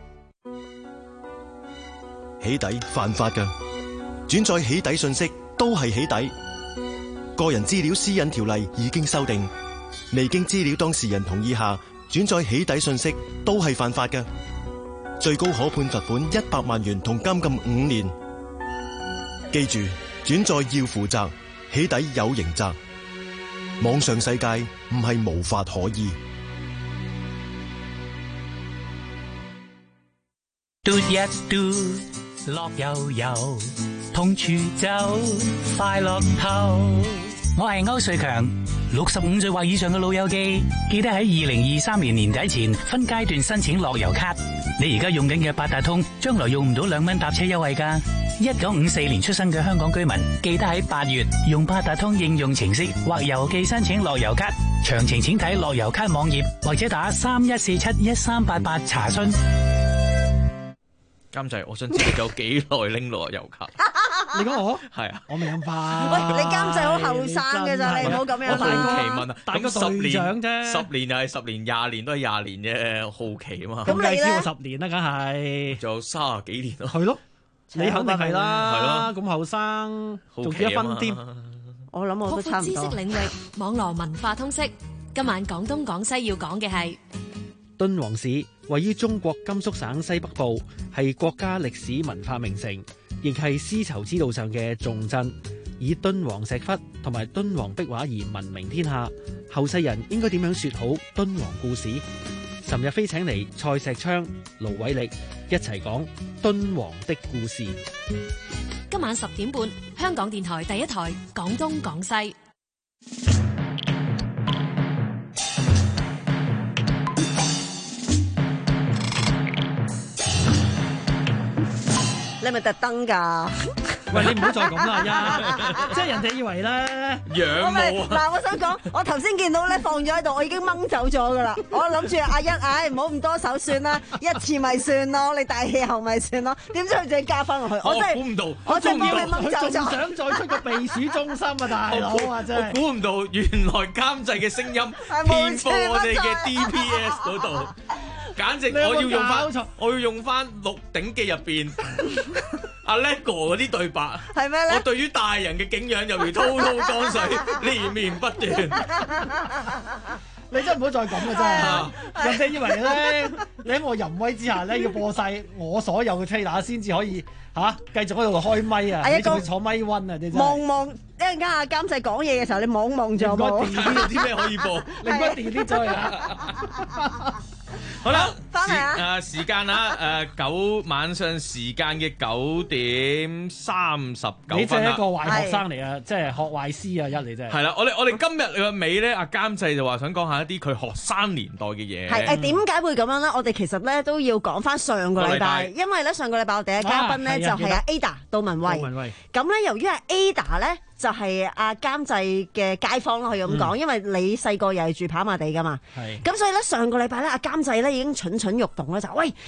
起底犯法㗎，轉載起底信息都係起底。個人資料私隱條例已經修訂，未經資料當事人同意下轉載起底信息都係犯法㗎，最高可判罰款一百萬元同監禁五年。記住，轉載要負責，起底有刑責。網上世界唔係無法可依。 嘟一嘟，樂悠悠，痛處走，快樂透。我係歐瑞強，六十五歲或以上嘅老友記，記得喺二零二三年年底前分階段申請樂悠卡。你而家用緊嘅八達通，將來用唔到兩蚊搭車優惠㗎。一九五四年出生嘅香港居民，記得喺八月用八達通應用程式或郵寄申請樂悠卡。詳情請睇樂悠卡網頁或者打三一四七一三八八查詢。 監製，我想知你有幾耐拎樂悠卡？ 你講我係啊， 我未咁快。 喂，你監製好後生嘅咋，你唔好咁樣。 我好奇問啊， 大個十年啫， 十年又係十年，廿年都係廿年啫，好奇啊嘛。 咁你咧？十年啦，梗係。 仲有三十幾年咯。 係咯，你肯定係啦。 係咯， 咁後生，仲結一分添。 我諗我都差唔多。 擴闊知識領域，網絡文化通識。今晚廣東廣西要講嘅係。 敦煌市位於中國甘肅省西北部，係國家歷史文化名城，亦係絲綢之路上嘅重鎮，以敦煌石窟同埋敦煌壁畫而聞名天下。後世人應該點樣說好敦煌故事？尋日飛請嚟蔡石昌、盧偉力一齊講敦煌的故事。 今晚十點半，香港電台第一台廣東廣西。 你係咪特登㗎？ 喂，你唔好再咁啦，一即係人哋以為咧仰慕啊！ 嗱，我想講，我頭先見到咧放咗喺度，我已經掹走咗㗎啦。我諗住阿一，唉，唔好咁多手算啦，一次咪算咯，你大氣候咪算咯。點知佢仲要加翻落去？我真係估唔到， 我真係幫你掹走咗。 佢仲想再出個避暑中心啊，大佬啊，真係！ 我估唔到，原來監製嘅聲音遍佈我哋嘅 D P S 嗰度。簡直我要用翻，我要用翻《鹿鼎記》入邊阿叻哥嗰啲對白， 係咩咧？ 我對於大人嘅敬仰，猶如滔滔江水，連綿不斷。 你真係唔好再咁啦，真係！人哋以為咧，你喺我淫威之下咧，要播晒我所有嘅 trailer 先至可以嚇繼續喺度開咪啊！你仲要坐咪溫啊！你真係望望一陣間阿監製講嘢嘅時候，你望望咗冇？ 有啲咩可以播？ 你唔該 delete 咗佢啊！ 好啦， 翻嚟啊！ 誒時間啊，誒九晚上時間嘅九點三十九分啦。 你真係一個壞學生嚟啊！即係學壞師啊！一嚟真係。 係啦，我哋我哋今日嘅尾咧，阿監製就話想講下一啲佢學生年代嘅嘢。 係誒點解會咁樣咧？我哋其實咧都要講翻上個禮拜，因為咧上個禮拜我哋嘅嘉賓咧就係阿 Ada 杜文慧。杜文慧。咁咧由於阿 Ada 咧。就係阿監製嘅街坊咯，可以咁講，因為你細個又係住跑馬地噶嘛，咁所以咧上個禮拜咧阿監製咧已經蠢蠢欲動咧就喂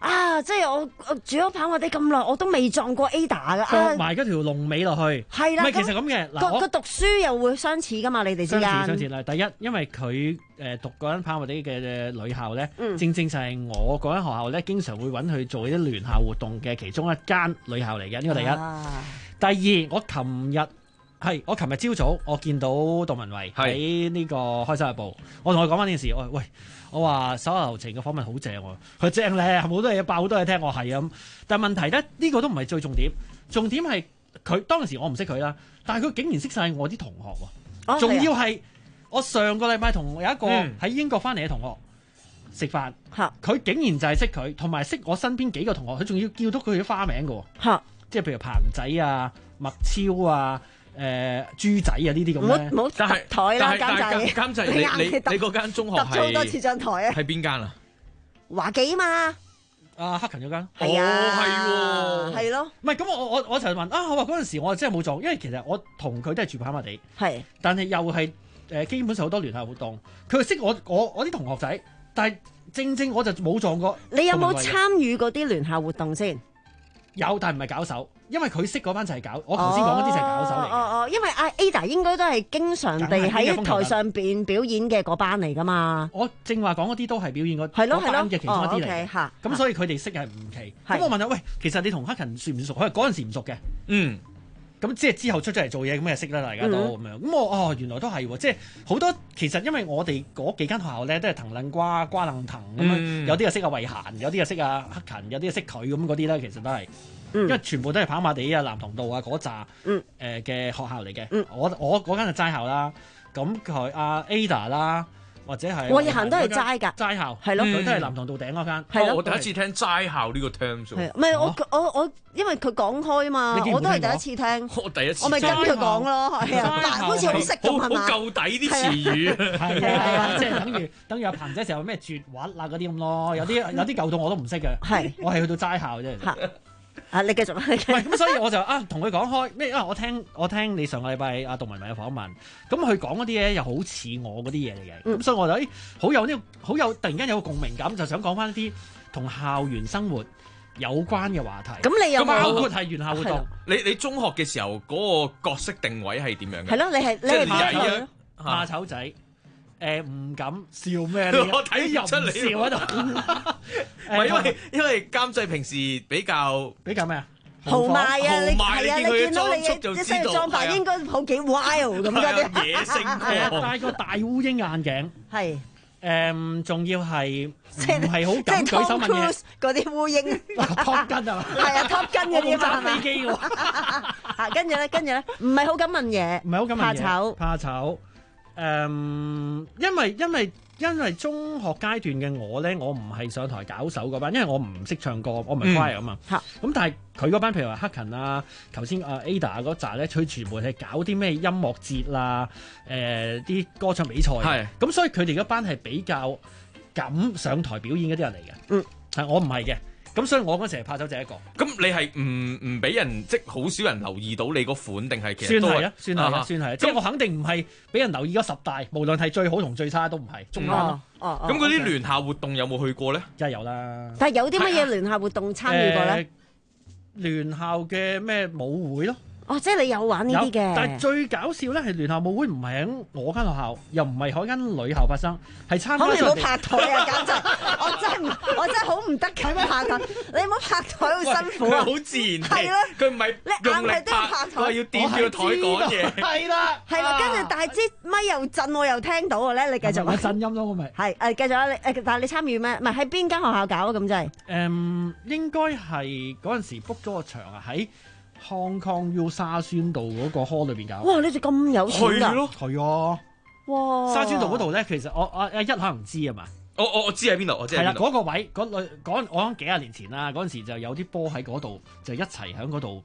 啊，即係我我住咗跑馬地咁耐，我都未撞過 Ada 㗎， 放埋嗰條龍尾落去。 係啦， 唔係其實咁嘅嗱，我個個讀書又會相似㗎嘛，你哋之間相似相似啦。第一，因為佢誒讀嗰間跑馬地嘅女校咧， 嗯正正就係我嗰間學校咧，經常會揾佢做一啲聯校活動嘅其中一間女校嚟嘅。呢個第一。 啊第二，我琴日係我琴日朝早，我見到杜文慧喺呢個《開心日報》，我同佢講翻呢件事，我喂，我話手下留情嘅訪問好正喎，佢正咧，好多嘢爆，好多嘢聽，我係咁。但係問題咧，呢、呢個都唔係最重點，重點係佢當時我唔識佢啦，但係佢竟然識晒我啲同學喎，仲、哦、要係我上個禮拜同有一個喺英國翻嚟嘅同學食飯，佢、嗯、竟然就係識佢，同埋識我身邊幾個同學，佢仲要叫到佢啲花名嘅喎。即係譬如彭仔啊、麥超啊、誒、呃、豬仔啊呢啲咁咧， 唔好但係台啦， 但係監製你你你嗰間中學係揼咗好多次張台啊， 係邊間啊？ 華記啊嘛， 啊黑勤嗰間， 係啊， 係喎， 係咯。 唔係咁我我我就問啊，我話嗰陣時我真係冇撞，因為其實我同佢都係住跑馬地， 係，但係又係誒基本上好多聯校活動，佢係識我我我啲同學仔，但係正正我就冇撞過。 你有冇參與嗰啲聯校活動先？ 有，但係唔係搞手，因為佢識嗰班就係搞，我頭先講嗰啲就係搞手嚟嘅。 哦哦哦，因為阿 Ada 應該都係經常地喺台上邊表演嘅嗰班嚟㗎嘛。 我正話講嗰啲都係表演嗰係咯嗰班嘅其中一啲嚟嘅。 嚇， 咁所以佢哋識係唔奇。咁我問下，喂，其實你同黑勤算唔算熟？佢嗰陣時唔熟嘅。嗯。咁即係之後出咗嚟做嘢，咁就識啦，大家都咁樣。咁我哦，原來都係喎，即係好多其實因為我哋嗰幾間學校咧，都係藤撚瓜、瓜撚藤咁樣，有啲就識阿慧嫻，有啲就識阿黑勤，有啲就識佢咁嗰啲咧，其實都係。因為全部都係跑馬地啊、南同道啊嗰扎誒嘅學校嚟嘅、嗯。我我嗰間係齋校啦，咁佢阿 Ada 啦，或者係慧嫻都係齋㗎， 齋校係咯， 佢都係南同道頂嗰間。 係咯， 我第一次聽齋校呢個 term 啫。 唔係我我我，因為佢講開嘛，我都係第一次聽。 我第一次， 我咪跟佢講咯，係啊，但好似好識咁係嘛？ 好夠底啲詞語， 係啊，即係等於等於阿彭仔時候咩絕核啊嗰啲咁咯，有啲有啲舊到我都唔識嘅。係，我係去到齋校啫。 啊！你繼續啦，唔係咁，所以我就啊同佢講開咩啊？我聽我聽你上個禮拜阿杜文慧嘅訪問，咁佢講嗰啲嘢又好似我嗰啲嘢嚟嘅，咁、嗯、所以我就誒好有呢、這個好有突然間有個共鳴感，就想講翻一啲同校園生活有關嘅話題。 咁你有冇包括係聯校活動？ 你你中學嘅時候嗰個角色定位係點樣嘅？ 係咯，你係你係怕醜怕醜仔。誒唔、呃、敢笑咩？ 我睇入出嚟笑喺度。 唔係因為因為監製平時比較比較咩啊？ 豪邁啊！你係啊！你見到你嘅一身嘅裝扮應該好幾 wild 咁嗰啲野性喎，戴個大烏蠅眼鏡。係誒，仲要係唔係好敢舉手問嘢嗰啲烏蠅。 Top Gun 啊！ 係啊，Top Gun 嗰啲揸飛機喎。 嚇！跟住咧，跟住咧，唔係好敢問嘢， 唔係好敢問嘢， 怕醜， 怕醜。誒、嗯，因為因為因為中學階段嘅我咧，我唔係上台搞手嗰班，因為我唔識唱歌，我唔係 choir 啊嘛。咁、嗯、但係佢嗰班，譬如話黑勤啊，頭先阿 Ada 嗰扎咧，佢全部係搞啲咩音樂節啦，誒、呃、啲歌唱比賽。係。咁所以佢哋嗰班係比較敢上台表演嗰啲人嚟嘅。嗯。係我唔係嘅。咁所以我嗰時係怕醜就一個。 咁你係唔唔俾人即係好少人留意到你個款，定係其實都算係啊？算係啊？算係。即係我肯定唔係俾人留意嗰十大，無論係最好同最差都唔係中間咯。 哦咁嗰啲聯校活動有冇去過咧？ 梗係有啦。 但係有啲乜嘢聯校活動參與過咧？ 聯校嘅咩舞會咯。 哦，即係你有玩呢啲嘅， 但係最搞笑咧係聯校舞會唔係喺我間學校，又唔係喺間女校發生，係參加。 可唔可以唔好拍台啊？簡直，我真係我真係好唔得咁樣拍台，你唔好拍台好辛苦啊！ 好自然， 係咯， 佢唔係你硬係都要拍台， 佢要掂住個台講嘢， 係啦， 係啦，跟住但係支咪又震，我又聽到嘅咧，你繼續。 咪震音咯，我咪係誒繼續啊！你誒但係你參與咩？唔係喺邊間學校搞啊？咁真係誒，應該係嗰陣時 book 咗個場啊喺。Hong Kong U 沙宣道嗰個 hall 裏邊搞。 哇！你哋咁有錢㗎？ 係咯，係啊。哇！沙宣道嗰度咧，其實我我阿一可能唔知啊嘛。 我我我知喺邊度，我知喺邊度。 係啦，嗰個位嗰類嗰我講幾廿年前啦，嗰陣時就有啲波喺嗰度，就一齊喺嗰度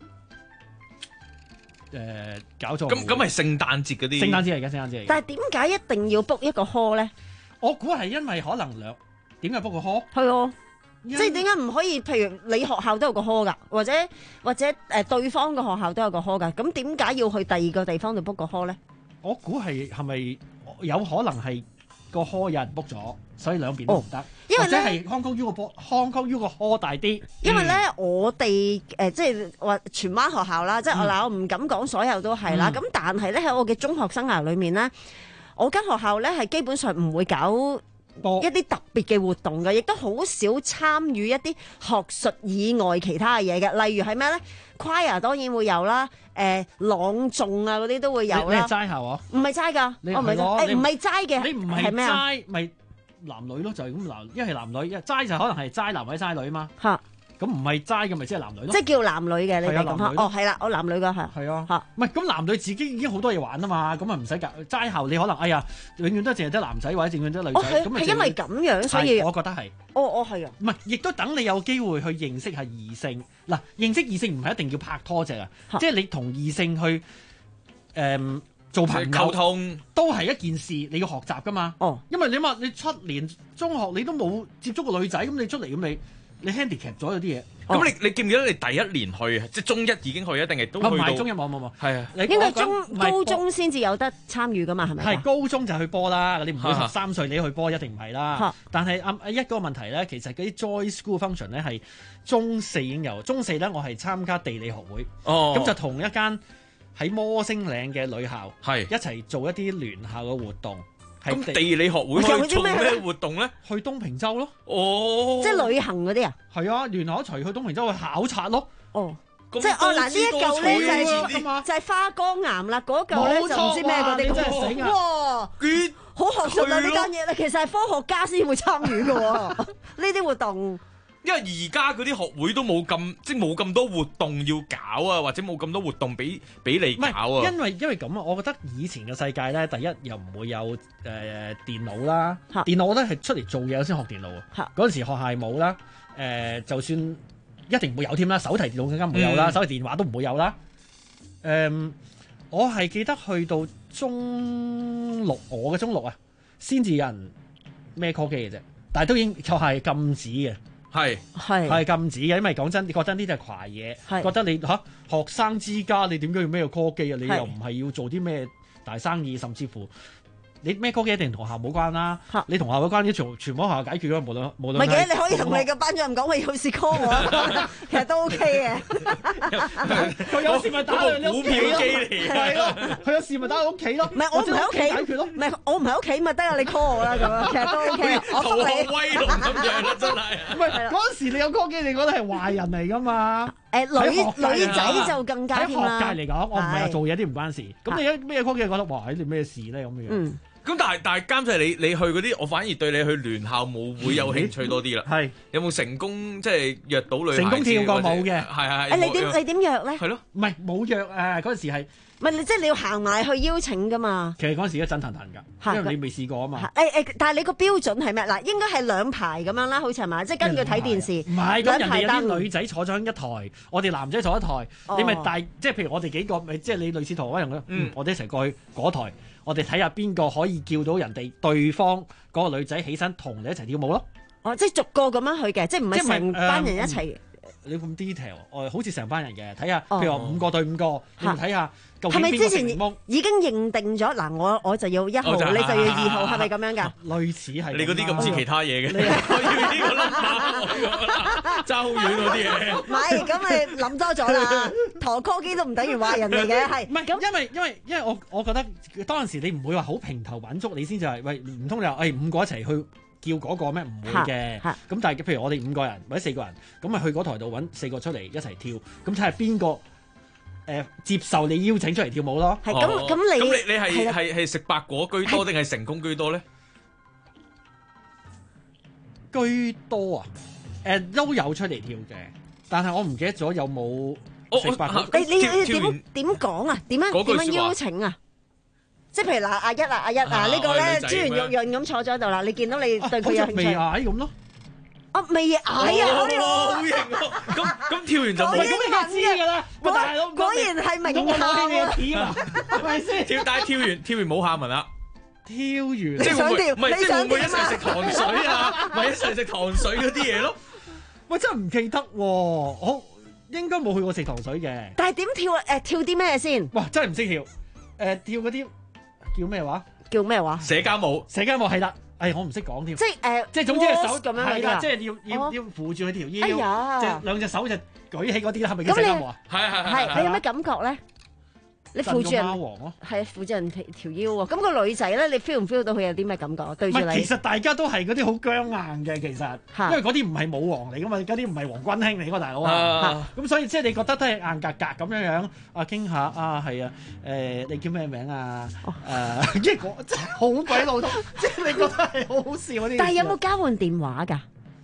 誒搞咗。 咁咁係聖誕節嗰啲。 聖誕節嚟嘅，聖誕節嚟嘅。 但係點解一定要 book 一個 hall 咧？ 我估係因為可能兩點解 book 個 hall？ 係啊。即係點解唔可以？譬如你學校都有個 hall 㗎，或者或者誒、呃、對方嘅學校都有個 hall 㗎。咁點解要去第二個地方度 book 個 hall 咧？ 我估係係咪有可能係個 hall 有人 book 咗，所以兩邊都唔得。 哦因為或者係 Hong Kong U 個波 Hong Kong U 個 hall 大啲。 因為咧，我哋誒即係話荃灣學校啦，即係我嗱，我唔敢講所有都係啦。咁但係咧喺我嘅中學生涯裏面咧，我間學校咧係基本上唔會搞一啲特別嘅活動嘅，亦都好少參與一啲學術以外其他嘅嘢嘅。例如係咩咧 ？choir 當然會有啦，誒朗誦啊嗰啲都會有啦。 你係齋校啊？ 唔係齋㗎，我唔係誒唔係齋嘅， 你唔係齋咪？男女咯，就係咁男，一係男女，一齋就可能係齋男或者齋女啊嘛。嚇，咁唔係齋嘅咪即係男女咯。 即係叫男女嘅，你哋咁嚇。哦，係啦，我男女嘅係。 係啊，嚇，唔係咁男女自己已經好多嘢玩啊嘛，咁啊唔使夾齋校，你可能哎呀，永遠都淨係得男仔或者淨係得女仔。 哦，係因為咁樣，所以我覺得係。 哦，哦係啊。 唔係，亦都等你有機會去認識下異性。嗱，認識異性唔係一定要拍拖啫啊，即係你同異性去誒。做朋友溝通都係一件事，你要學習噶嘛。哦，因為你話你七年中學你都冇接觸過女仔，咁你出嚟咁你你 handicap 咗有啲嘢。 咁你你記唔記得你第一年去，即係中一已經去，一定係都去到？唔係中一冇冇冇。係啊， 應該中高中先至有得參與噶嘛，係咪？係高中就去波啦，你唔會十三歲你去波一定唔係啦。但係阿阿一嗰個問題咧，其實嗰啲 Joy School Function 咧係中四已經有，中四咧我係參加地理學會。哦，咁就同一間喺摩星嶺嘅女校係一齊做一啲聯校嘅活動。 咁地理學會可以做咩活動咧？ 去東平洲咯。 哦， 即係旅行嗰啲啊？ 係啊，聯校一齊去東平洲去考察咯。 哦，即係哦嗱，呢一嚿咧就係就係花崗岩啦，嗰嚿咧就唔知咩嗰啲。 真係醒啊！ 哇，好學術啊！呢間嘢咧，其實係科學家先會參與嘅喎，呢啲活動。 因為而家嗰啲學會都冇咁，即係冇咁多活動要搞啊，或者冇咁多活動俾俾你搞啊。 因為因為咁啊，我覺得以前嘅世界咧，第一又唔會有誒、呃、電腦啦，哈電腦咧係出嚟做嘢先學電腦啊。嗰陣時學校係冇啦，誒、呃、就算一定唔會有添啦，手提電腦更加唔會有啦，嗯、手提電話都唔會有啦。誒、呃，我係記得去到中六，我嘅中六啊，先至有人孭 call 機嘅啫，但係都已經就係禁止嘅。 係係係禁止嘅，因為講真，你覺得呢啲係壞嘢，是覺得你嚇、啊、學生之家，你點解要咩 call 機啊？你又唔係要做啲咩大生意，甚至乎你咩 call 機一定同學校冇關啦。是你同學校有關啲全全部學校解決咗，無論無論。唔係嘅， 你可以同你嘅班主任講，我要試 call 我，其實都 OK 嘅。 佢有事咪打去你屋企咯，係咯，佢有事咪打去屋企咯。 唔係我唔喺屋企解決咯，唔係我唔喺屋企咪得啦，你 call 我啦咁樣，其實都 OK。我逃學威龍咁樣啦，真係。 唔係嗰陣時你有 call 機，你覺得係壞人嚟㗎嘛？ 誒女女仔就更加添啦。 喺學界嚟講，我唔係話做嘢啲唔關事。咁你一咩 call 機覺得哇，喺你咩事咧咁樣？ 嗯。 咁但係但係監製你你去嗰啲，我反而對你去聯校舞會有興趣多啲啦。係有冇成功即係約到女？ 成功跳過舞嘅， 係係。 誒你點你點約咧？ 係咯， 唔係冇約誒嗰陣時係。 唔係你即係你要行埋去邀請噶嘛？ 其實嗰陣時一震騰騰㗎，因為你未試過啊嘛。 誒誒，但係你個標準係咩？嗱，應該係兩排咁樣啦，好似係嘛？即係根據睇電視。 唔係，咁人哋有啲女仔坐咗一台，我哋男仔坐一台，你咪大即係譬如我哋幾個咪即係你類似台灣人咁，我哋一齊過去嗰台。我哋睇下邊個可以叫到人哋對方嗰個女仔起身同你一齊跳舞咯。 哦，即係逐個咁樣去嘅，即係唔係成班人一齊。 你咁 detail，我好似成班人嘅，睇下譬如話五個對五個，你睇下究竟係咪之前邊個已經認定咗？嗱，我我就要一號，你就要二號，係咪咁樣㗎？ 類似係。 你嗰啲咁似其他嘢嘅，我要呢個 number，爭好遠嗰啲嘢。 唔係，咁咪諗多咗啦。陀 call 機都唔等於壞人嚟嘅，係。 唔係咁，因為因為因為我我覺得當陣時你唔會話好平頭揾足，你先就係喂，唔通你話誒五個一齊去叫嗰個咩？唔會嘅。咁但係譬如我哋五個人或者四個人，咁咪去嗰台度揾四個出嚟一齊跳，咁睇下邊個誒接受你邀請出嚟跳舞咯。 係咁咁你咁你你係係係食白果居多定係成功居多咧？ 居多啊！誒都有出嚟跳嘅，但係我唔記得咗有冇食白果。 你你你點點講啊？點樣點樣邀請啊？即係譬如嗱，阿一啊，阿一啊，呢個咧珠圓玉潤咁坐咗喺度啦，你見到你對佢有興趣。 未嗌咁咯。 啊，未嗌啊！ 好型喎！咁咁跳完就冇。 咁你梗係知㗎啦。 果果然係名校啊！ 係咪先？ 跳但係跳完跳完冇下文啦。 跳完即係會唔會？唔係即係會唔會一齊食糖水啊？咪一齊食糖水嗰啲嘢咯。 喂，真係唔記得喎，我應該冇去過食糖水嘅。 但係點跳誒？跳啲咩先？ 哇！真係唔識跳。誒跳嗰啲。叫咩話？ 叫咩話？ 社交舞， 社交舞係啦。誒，我唔識講添。 即係誒， 即係總之係手咁樣係啦，即係要要哦要扶住佢條腰， 哎呀即係兩隻手就舉起嗰啲啦，係咪叫社交舞啊？ 係係係你有咩感覺咧？你扶住人， 震個貓王咯， 係扶住人條條腰喎。咁個女仔咧，你 feel 唔 feel 到佢有啲咩感覺啊？對住你， 唔係，其實大家都係嗰啲好僵硬嘅，其實，因為嗰啲唔係舞王嚟噶嘛，嗰啲唔係王君馨嚟噶嘛，大佬啊，咁所以即係你覺得都係硬格格咁樣樣啊，傾下啊，係啊，誒，你叫咩名啊？誒，即係我真係好鬼老土，即係你覺得係好好笑嗰啲。 但係有冇交換電話㗎？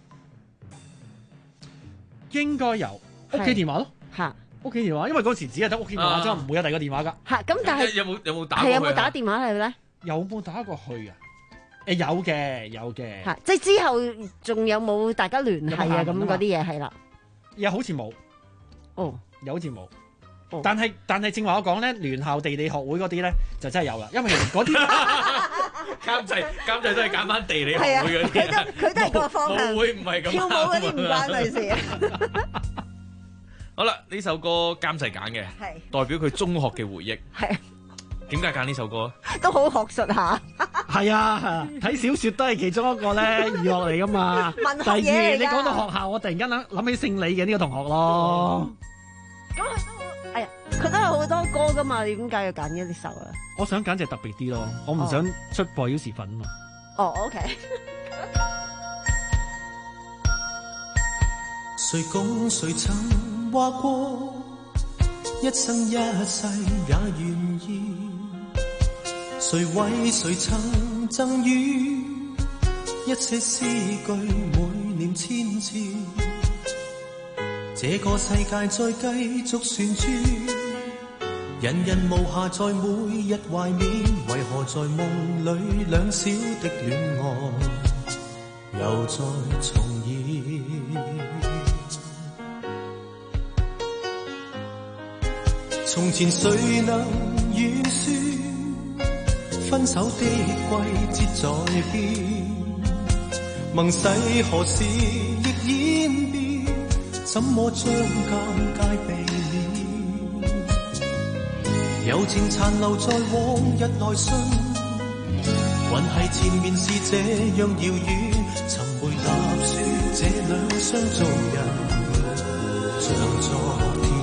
應該有屋企電話咯， 嚇。 屋企電話，因為嗰時只係得屋企電話啫，唔會有第二個電話㗎。 嚇，咁但係有冇有冇打？ 係有冇打電話嚟咧？ 有冇打過去啊？誒有嘅，有嘅。 嚇，即係之後仲有冇大家聯繫啊？咁嗰啲嘢係啦。 又好似冇。 哦， 又好似冇。但係但係正話我講咧，聯校地理學會嗰啲咧就真係有啦，因為嗰啲監製監製都係揀翻地理學會嗰啲。 佢都佢都係個方向。 舞會唔係咁。 跳舞嗰啲唔關佢事啊。 好啦，呢首歌監製揀嘅，代表佢中學嘅回憶。 係點解揀呢首歌？ 都好學術下。 係啊，睇小説都係其中一個咧娛樂嚟噶嘛。 文學嘢嚟㗎。 第二，你講到學校，我突然間諗諗起姓李嘅呢個同學咯。 咁佢都，哎呀，佢都有好多歌噶嘛，你點解要揀呢啲首啊？ 我想揀隻特別啲咯，我唔想出破曉時分啊嘛。 哦 ，OK。 誰共誰曾話過，一生一世也願意。誰為誰曾贈予一些詩句，每念千次。這個世界再繼續旋轉，人人無暇在每日懷緬，為何在夢裏兩小的戀愛又再重現？從前誰能預算分手的季節在變，盟誓何時亦演變，怎麼將尷尬避免？柔情殘留在往日來信，還係前面是這樣遙遠，尋回踏雪這兩雙做人像昨天。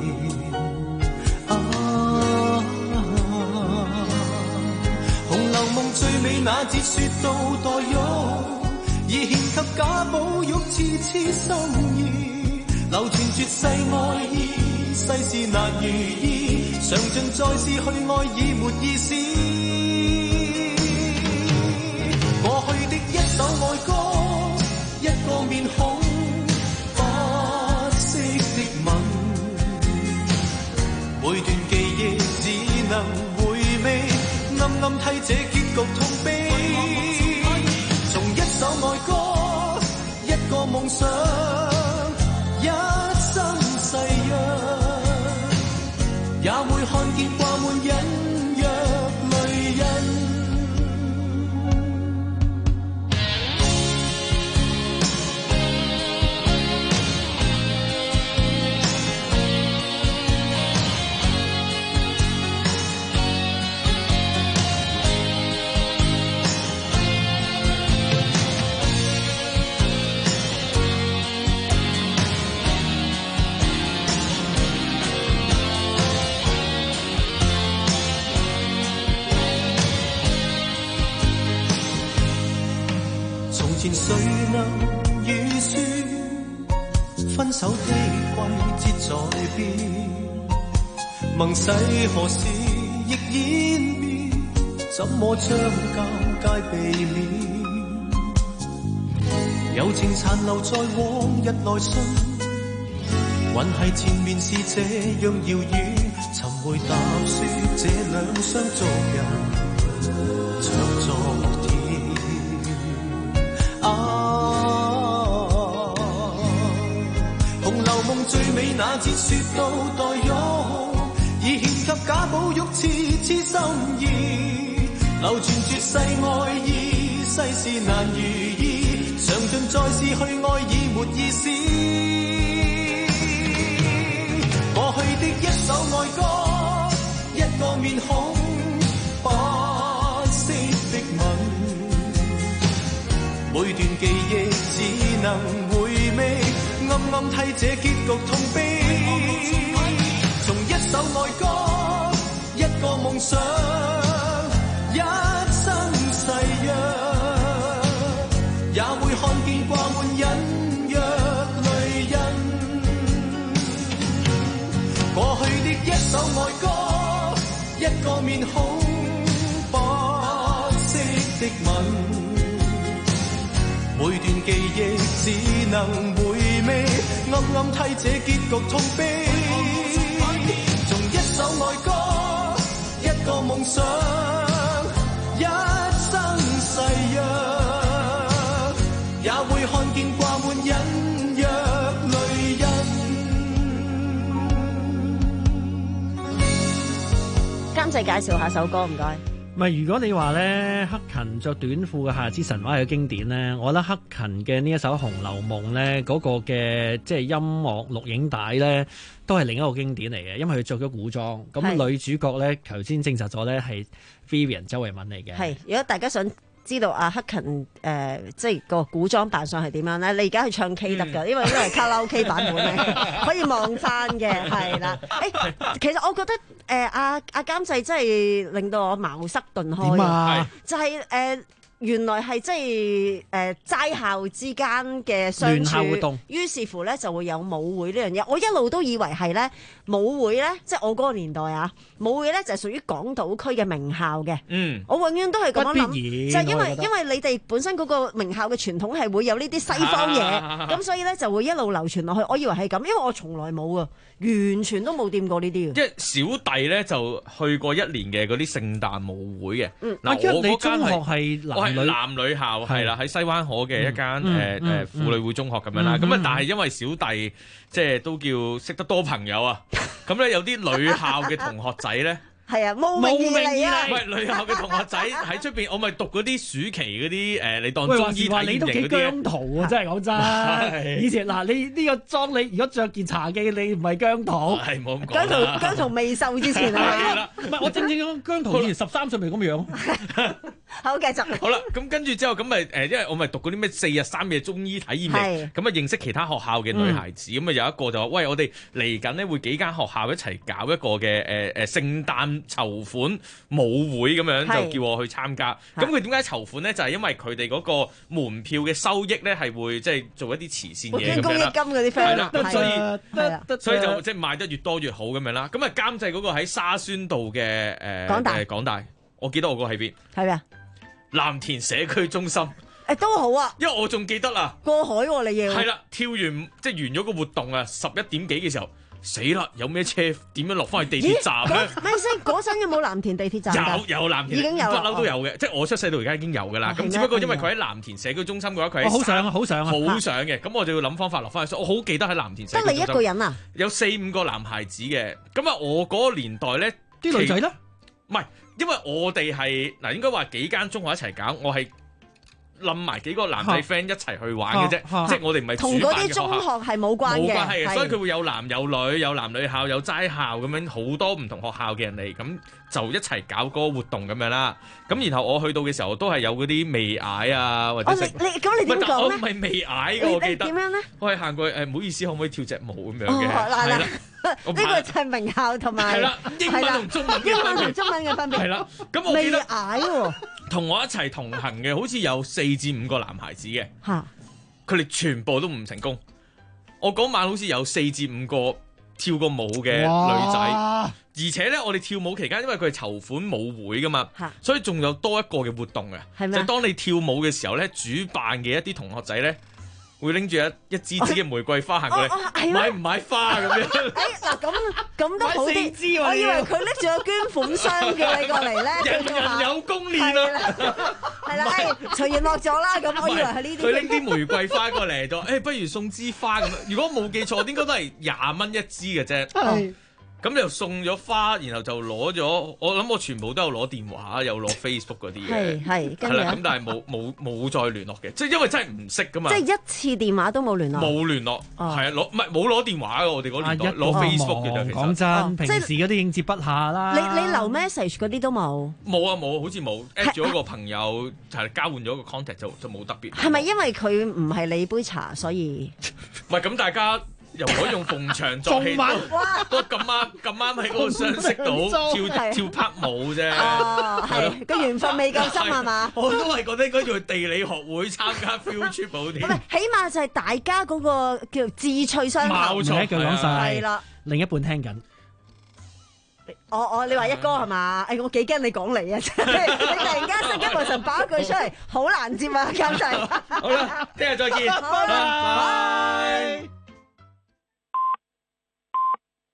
最美那節說到代玉，已獻給賈寶玉次次心意，流傳絕世愛意，世事難如意，嘗盡再試去愛已沒意思。過去的一首愛歌，一個面孔，不息的吻，每段記憶只能回味，暗暗替這結局痛悲。從一首愛歌，一個夢想，一生誓約，也會看見掛滿隱約淚印。前誰能預算分手的季節在變，盟誓何時亦演變，怎麼將尷尬避免？柔情殘留在往日來信，還係前面是這樣遙遠，尋回踏雪這兩雙做人像昨天。啊！《紅樓夢》最美那節說到黛玉，已獻給賈寶玉次次心意，流傳絕世愛意，世事難如意，嘗盡再試去愛已沒意思。過去的一首愛歌，一個面孔，不息每段記憶只能回味，暗暗替這結局痛悲。從一首愛歌，一個夢想，一生誓約，也會看見掛滿隱約淚印。過去的一首愛歌，一個面孔，不息的吻。每段記憶只能回味，暗暗替這結局痛悲。從一首愛歌，一個夢想，一生誓約，也會看見掛滿隱約淚印。 監製介紹下首歌，唔該。 唔係，如果你話咧克勤着短褲嘅夏日之神話係個經典咧，我覺得克勤嘅呢一首《紅樓夢》咧嗰個嘅即係音樂錄影帶咧，都係另一個經典嚟嘅，因為佢着咗古裝，咁女主角咧頭先證實咗咧係 Vivian 周慧敏嚟嘅。係， 如果大家想知道阿克勤誒、呃，即係個古裝扮相係點樣咧？你而家去唱 K 得㗎，因為呢個係卡拉 OK 版本咧，可以望翻嘅，係啦。誒，其實我覺得誒阿阿監製真係令到我茅塞頓開。點啊？就係、是、誒。呃原來係即係誒齋校之間嘅相處活動，於是乎咧就會有舞會呢樣嘢。我一路都以為係咧舞會咧，即係我嗰個年代啊，舞會咧就係屬於港島區嘅名校嘅。嗯，我永遠都係咁樣諗，就係因為因為你哋本身嗰個名校嘅傳統係會有呢啲西方嘢，咁、啊啊、所以咧就會一路流傳落去。我以為係咁，因為我從來冇啊，完全都冇掂過呢啲嘅。 即係小弟咧就去過一年嘅嗰啲聖誕舞會嘅。嗯，嗱、啊、我嗰間係男女校係啦，喺西灣河嘅一間誒誒婦女會中學咁樣啦，咁啊、嗯嗯、但係因為小弟即係都叫識得多朋友啊，咁咧有啲女校嘅同學仔咧。 係啊，慕名而嚟啊！ 喂，女校嘅同學仔喺出邊，我咪讀嗰啲暑期嗰啲誒，你當中醫體驗你都幾姜濤啊！真係講真，以前嗱，你呢個裝你如果着件茶記，你唔係姜濤， 係冇咁講。 姜濤姜濤未瘦之前係啦，唔係我正正講姜濤以前十三歲咪咁樣。 好，繼續。 好啦，咁跟住之後咁咪誒，因為我咪讀嗰啲咩四日三夜中醫體驗營，咁啊認識其他學校嘅女孩子，咁啊有一個就話：喂，我哋嚟緊咧會幾間學校一齊搞一個嘅誒誒聖誕籌款舞會咁樣，就叫我去參加。咁佢點解籌款咧？就係、是、因為佢哋嗰個門票嘅收益咧，係會即係做一啲慈善嘢咁樣啦。公益金嗰啲 friend 啦，所以所以就即係賣得越多越好咁樣啦。咁啊監製嗰個喺沙宣道嘅誒港大，港大，我記得我個喺邊？係咩啊？藍田社區中心。 誒都好啊， 因為我仲記得啦， 過海喎、啊、你要。係啦，跳完即係完咗個活動啊，十一點幾嘅時候。死啦！有咩車點樣落翻去地鐵站咧？ 咪先嗰陣有冇藍田地鐵站？ 有有藍田，已經有，不嬲都有嘅。即係我出世到而家已經有㗎啦。咁、哦、只不過因為佢喺藍田社區中心嘅話，佢係好上啊，好上啊，好上嘅。咁我就要諗方法落翻去。我好記得喺藍田社區中心。得你一個人啊？有四五個男孩子嘅。咁啊，我嗰個年代咧，啲女仔咧，唔係，因為我哋係嗱，應該話幾間中學一齊搞，我係。冧埋幾個男仔 friend 一齊去玩嘅啫，即係我哋唔係主辦嘅學校。同嗰啲中學係冇關嘅，冇關係嘅，所以佢會有男有女，有男女校，有齋校咁樣，好多唔同學校嘅人嚟，咁就一齊搞嗰個活動咁樣啦。咁然後我去到嘅時候都係有嗰啲未嗌啊，或者食。你咁你點講咧？我唔係未嗌嘅，我記得。點樣咧？我係行過去誒，唔好意思，可唔可以跳隻舞咁樣嘅？係啦，呢個就係名校同埋係啦，英文同中文嘅分別。英文同中文嘅分別係啦。 咁我記得未嗌喎。 同我一齊同行嘅，好似有四至五個男孩子嘅，佢哋全部都唔成功。我嗰晚好似有四至五個跳過舞嘅女仔，而且咧我哋跳舞期間，因為佢係籌款舞會噶嘛，所以仲有多一個嘅活動嘅，就係當你跳舞嘅時候咧，主辦嘅一啲同學仔咧。會拎住一一支支嘅玫瑰花行過嚟，買唔買花咁樣？誒嗱咁咁都好啲，我以為佢拎住個捐款箱叫你過嚟咧。 人人有功練啊！ 係啦，誒隨緣落咗啦，咁我以為係呢啲。 佢拎啲玫瑰花過嚟就誒，不如送支花咁樣。如果冇記錯，應該都係廿蚊一支嘅啫。 咁就送咗花，然後就攞咗，我諗我全部都有攞電話，有攞 Facebook 嗰啲嘅， 係係， 係啦，咁但係冇冇冇再聯絡嘅，即係因為真係唔識噶嘛， 即係一次電話都冇聯絡， 冇聯絡，係啊，攞唔係冇攞電話嘅，我哋嗰年代攞 Facebook 嘅啫，其實講真，平時嗰啲應接不暇啦。 你你留 message 嗰啲都冇？ 冇啊冇，好似冇 at 咗一個朋友，係交換咗個 contact 就就冇特別。 係咪因為佢唔係你杯茶，所以？ 唔係咁，大家又可以用逢場作戲，都咁啱咁啱喺嗰個相識到跳跳拍舞啫。 哦，係個緣分未夠深係嘛？ 我都係覺得應該要去地理學會參加 field trip 好啲。 唔係，起碼就係大家嗰個叫志趣相投。 冇錯， 一句講晒。 係啦， 另一半聽緊。 我我你話一哥係嘛？誒，我幾驚你講你啊！真係你突然間識一個神爆一句出嚟，好難接啊！監製。 好啦，聽日再見。拜拜。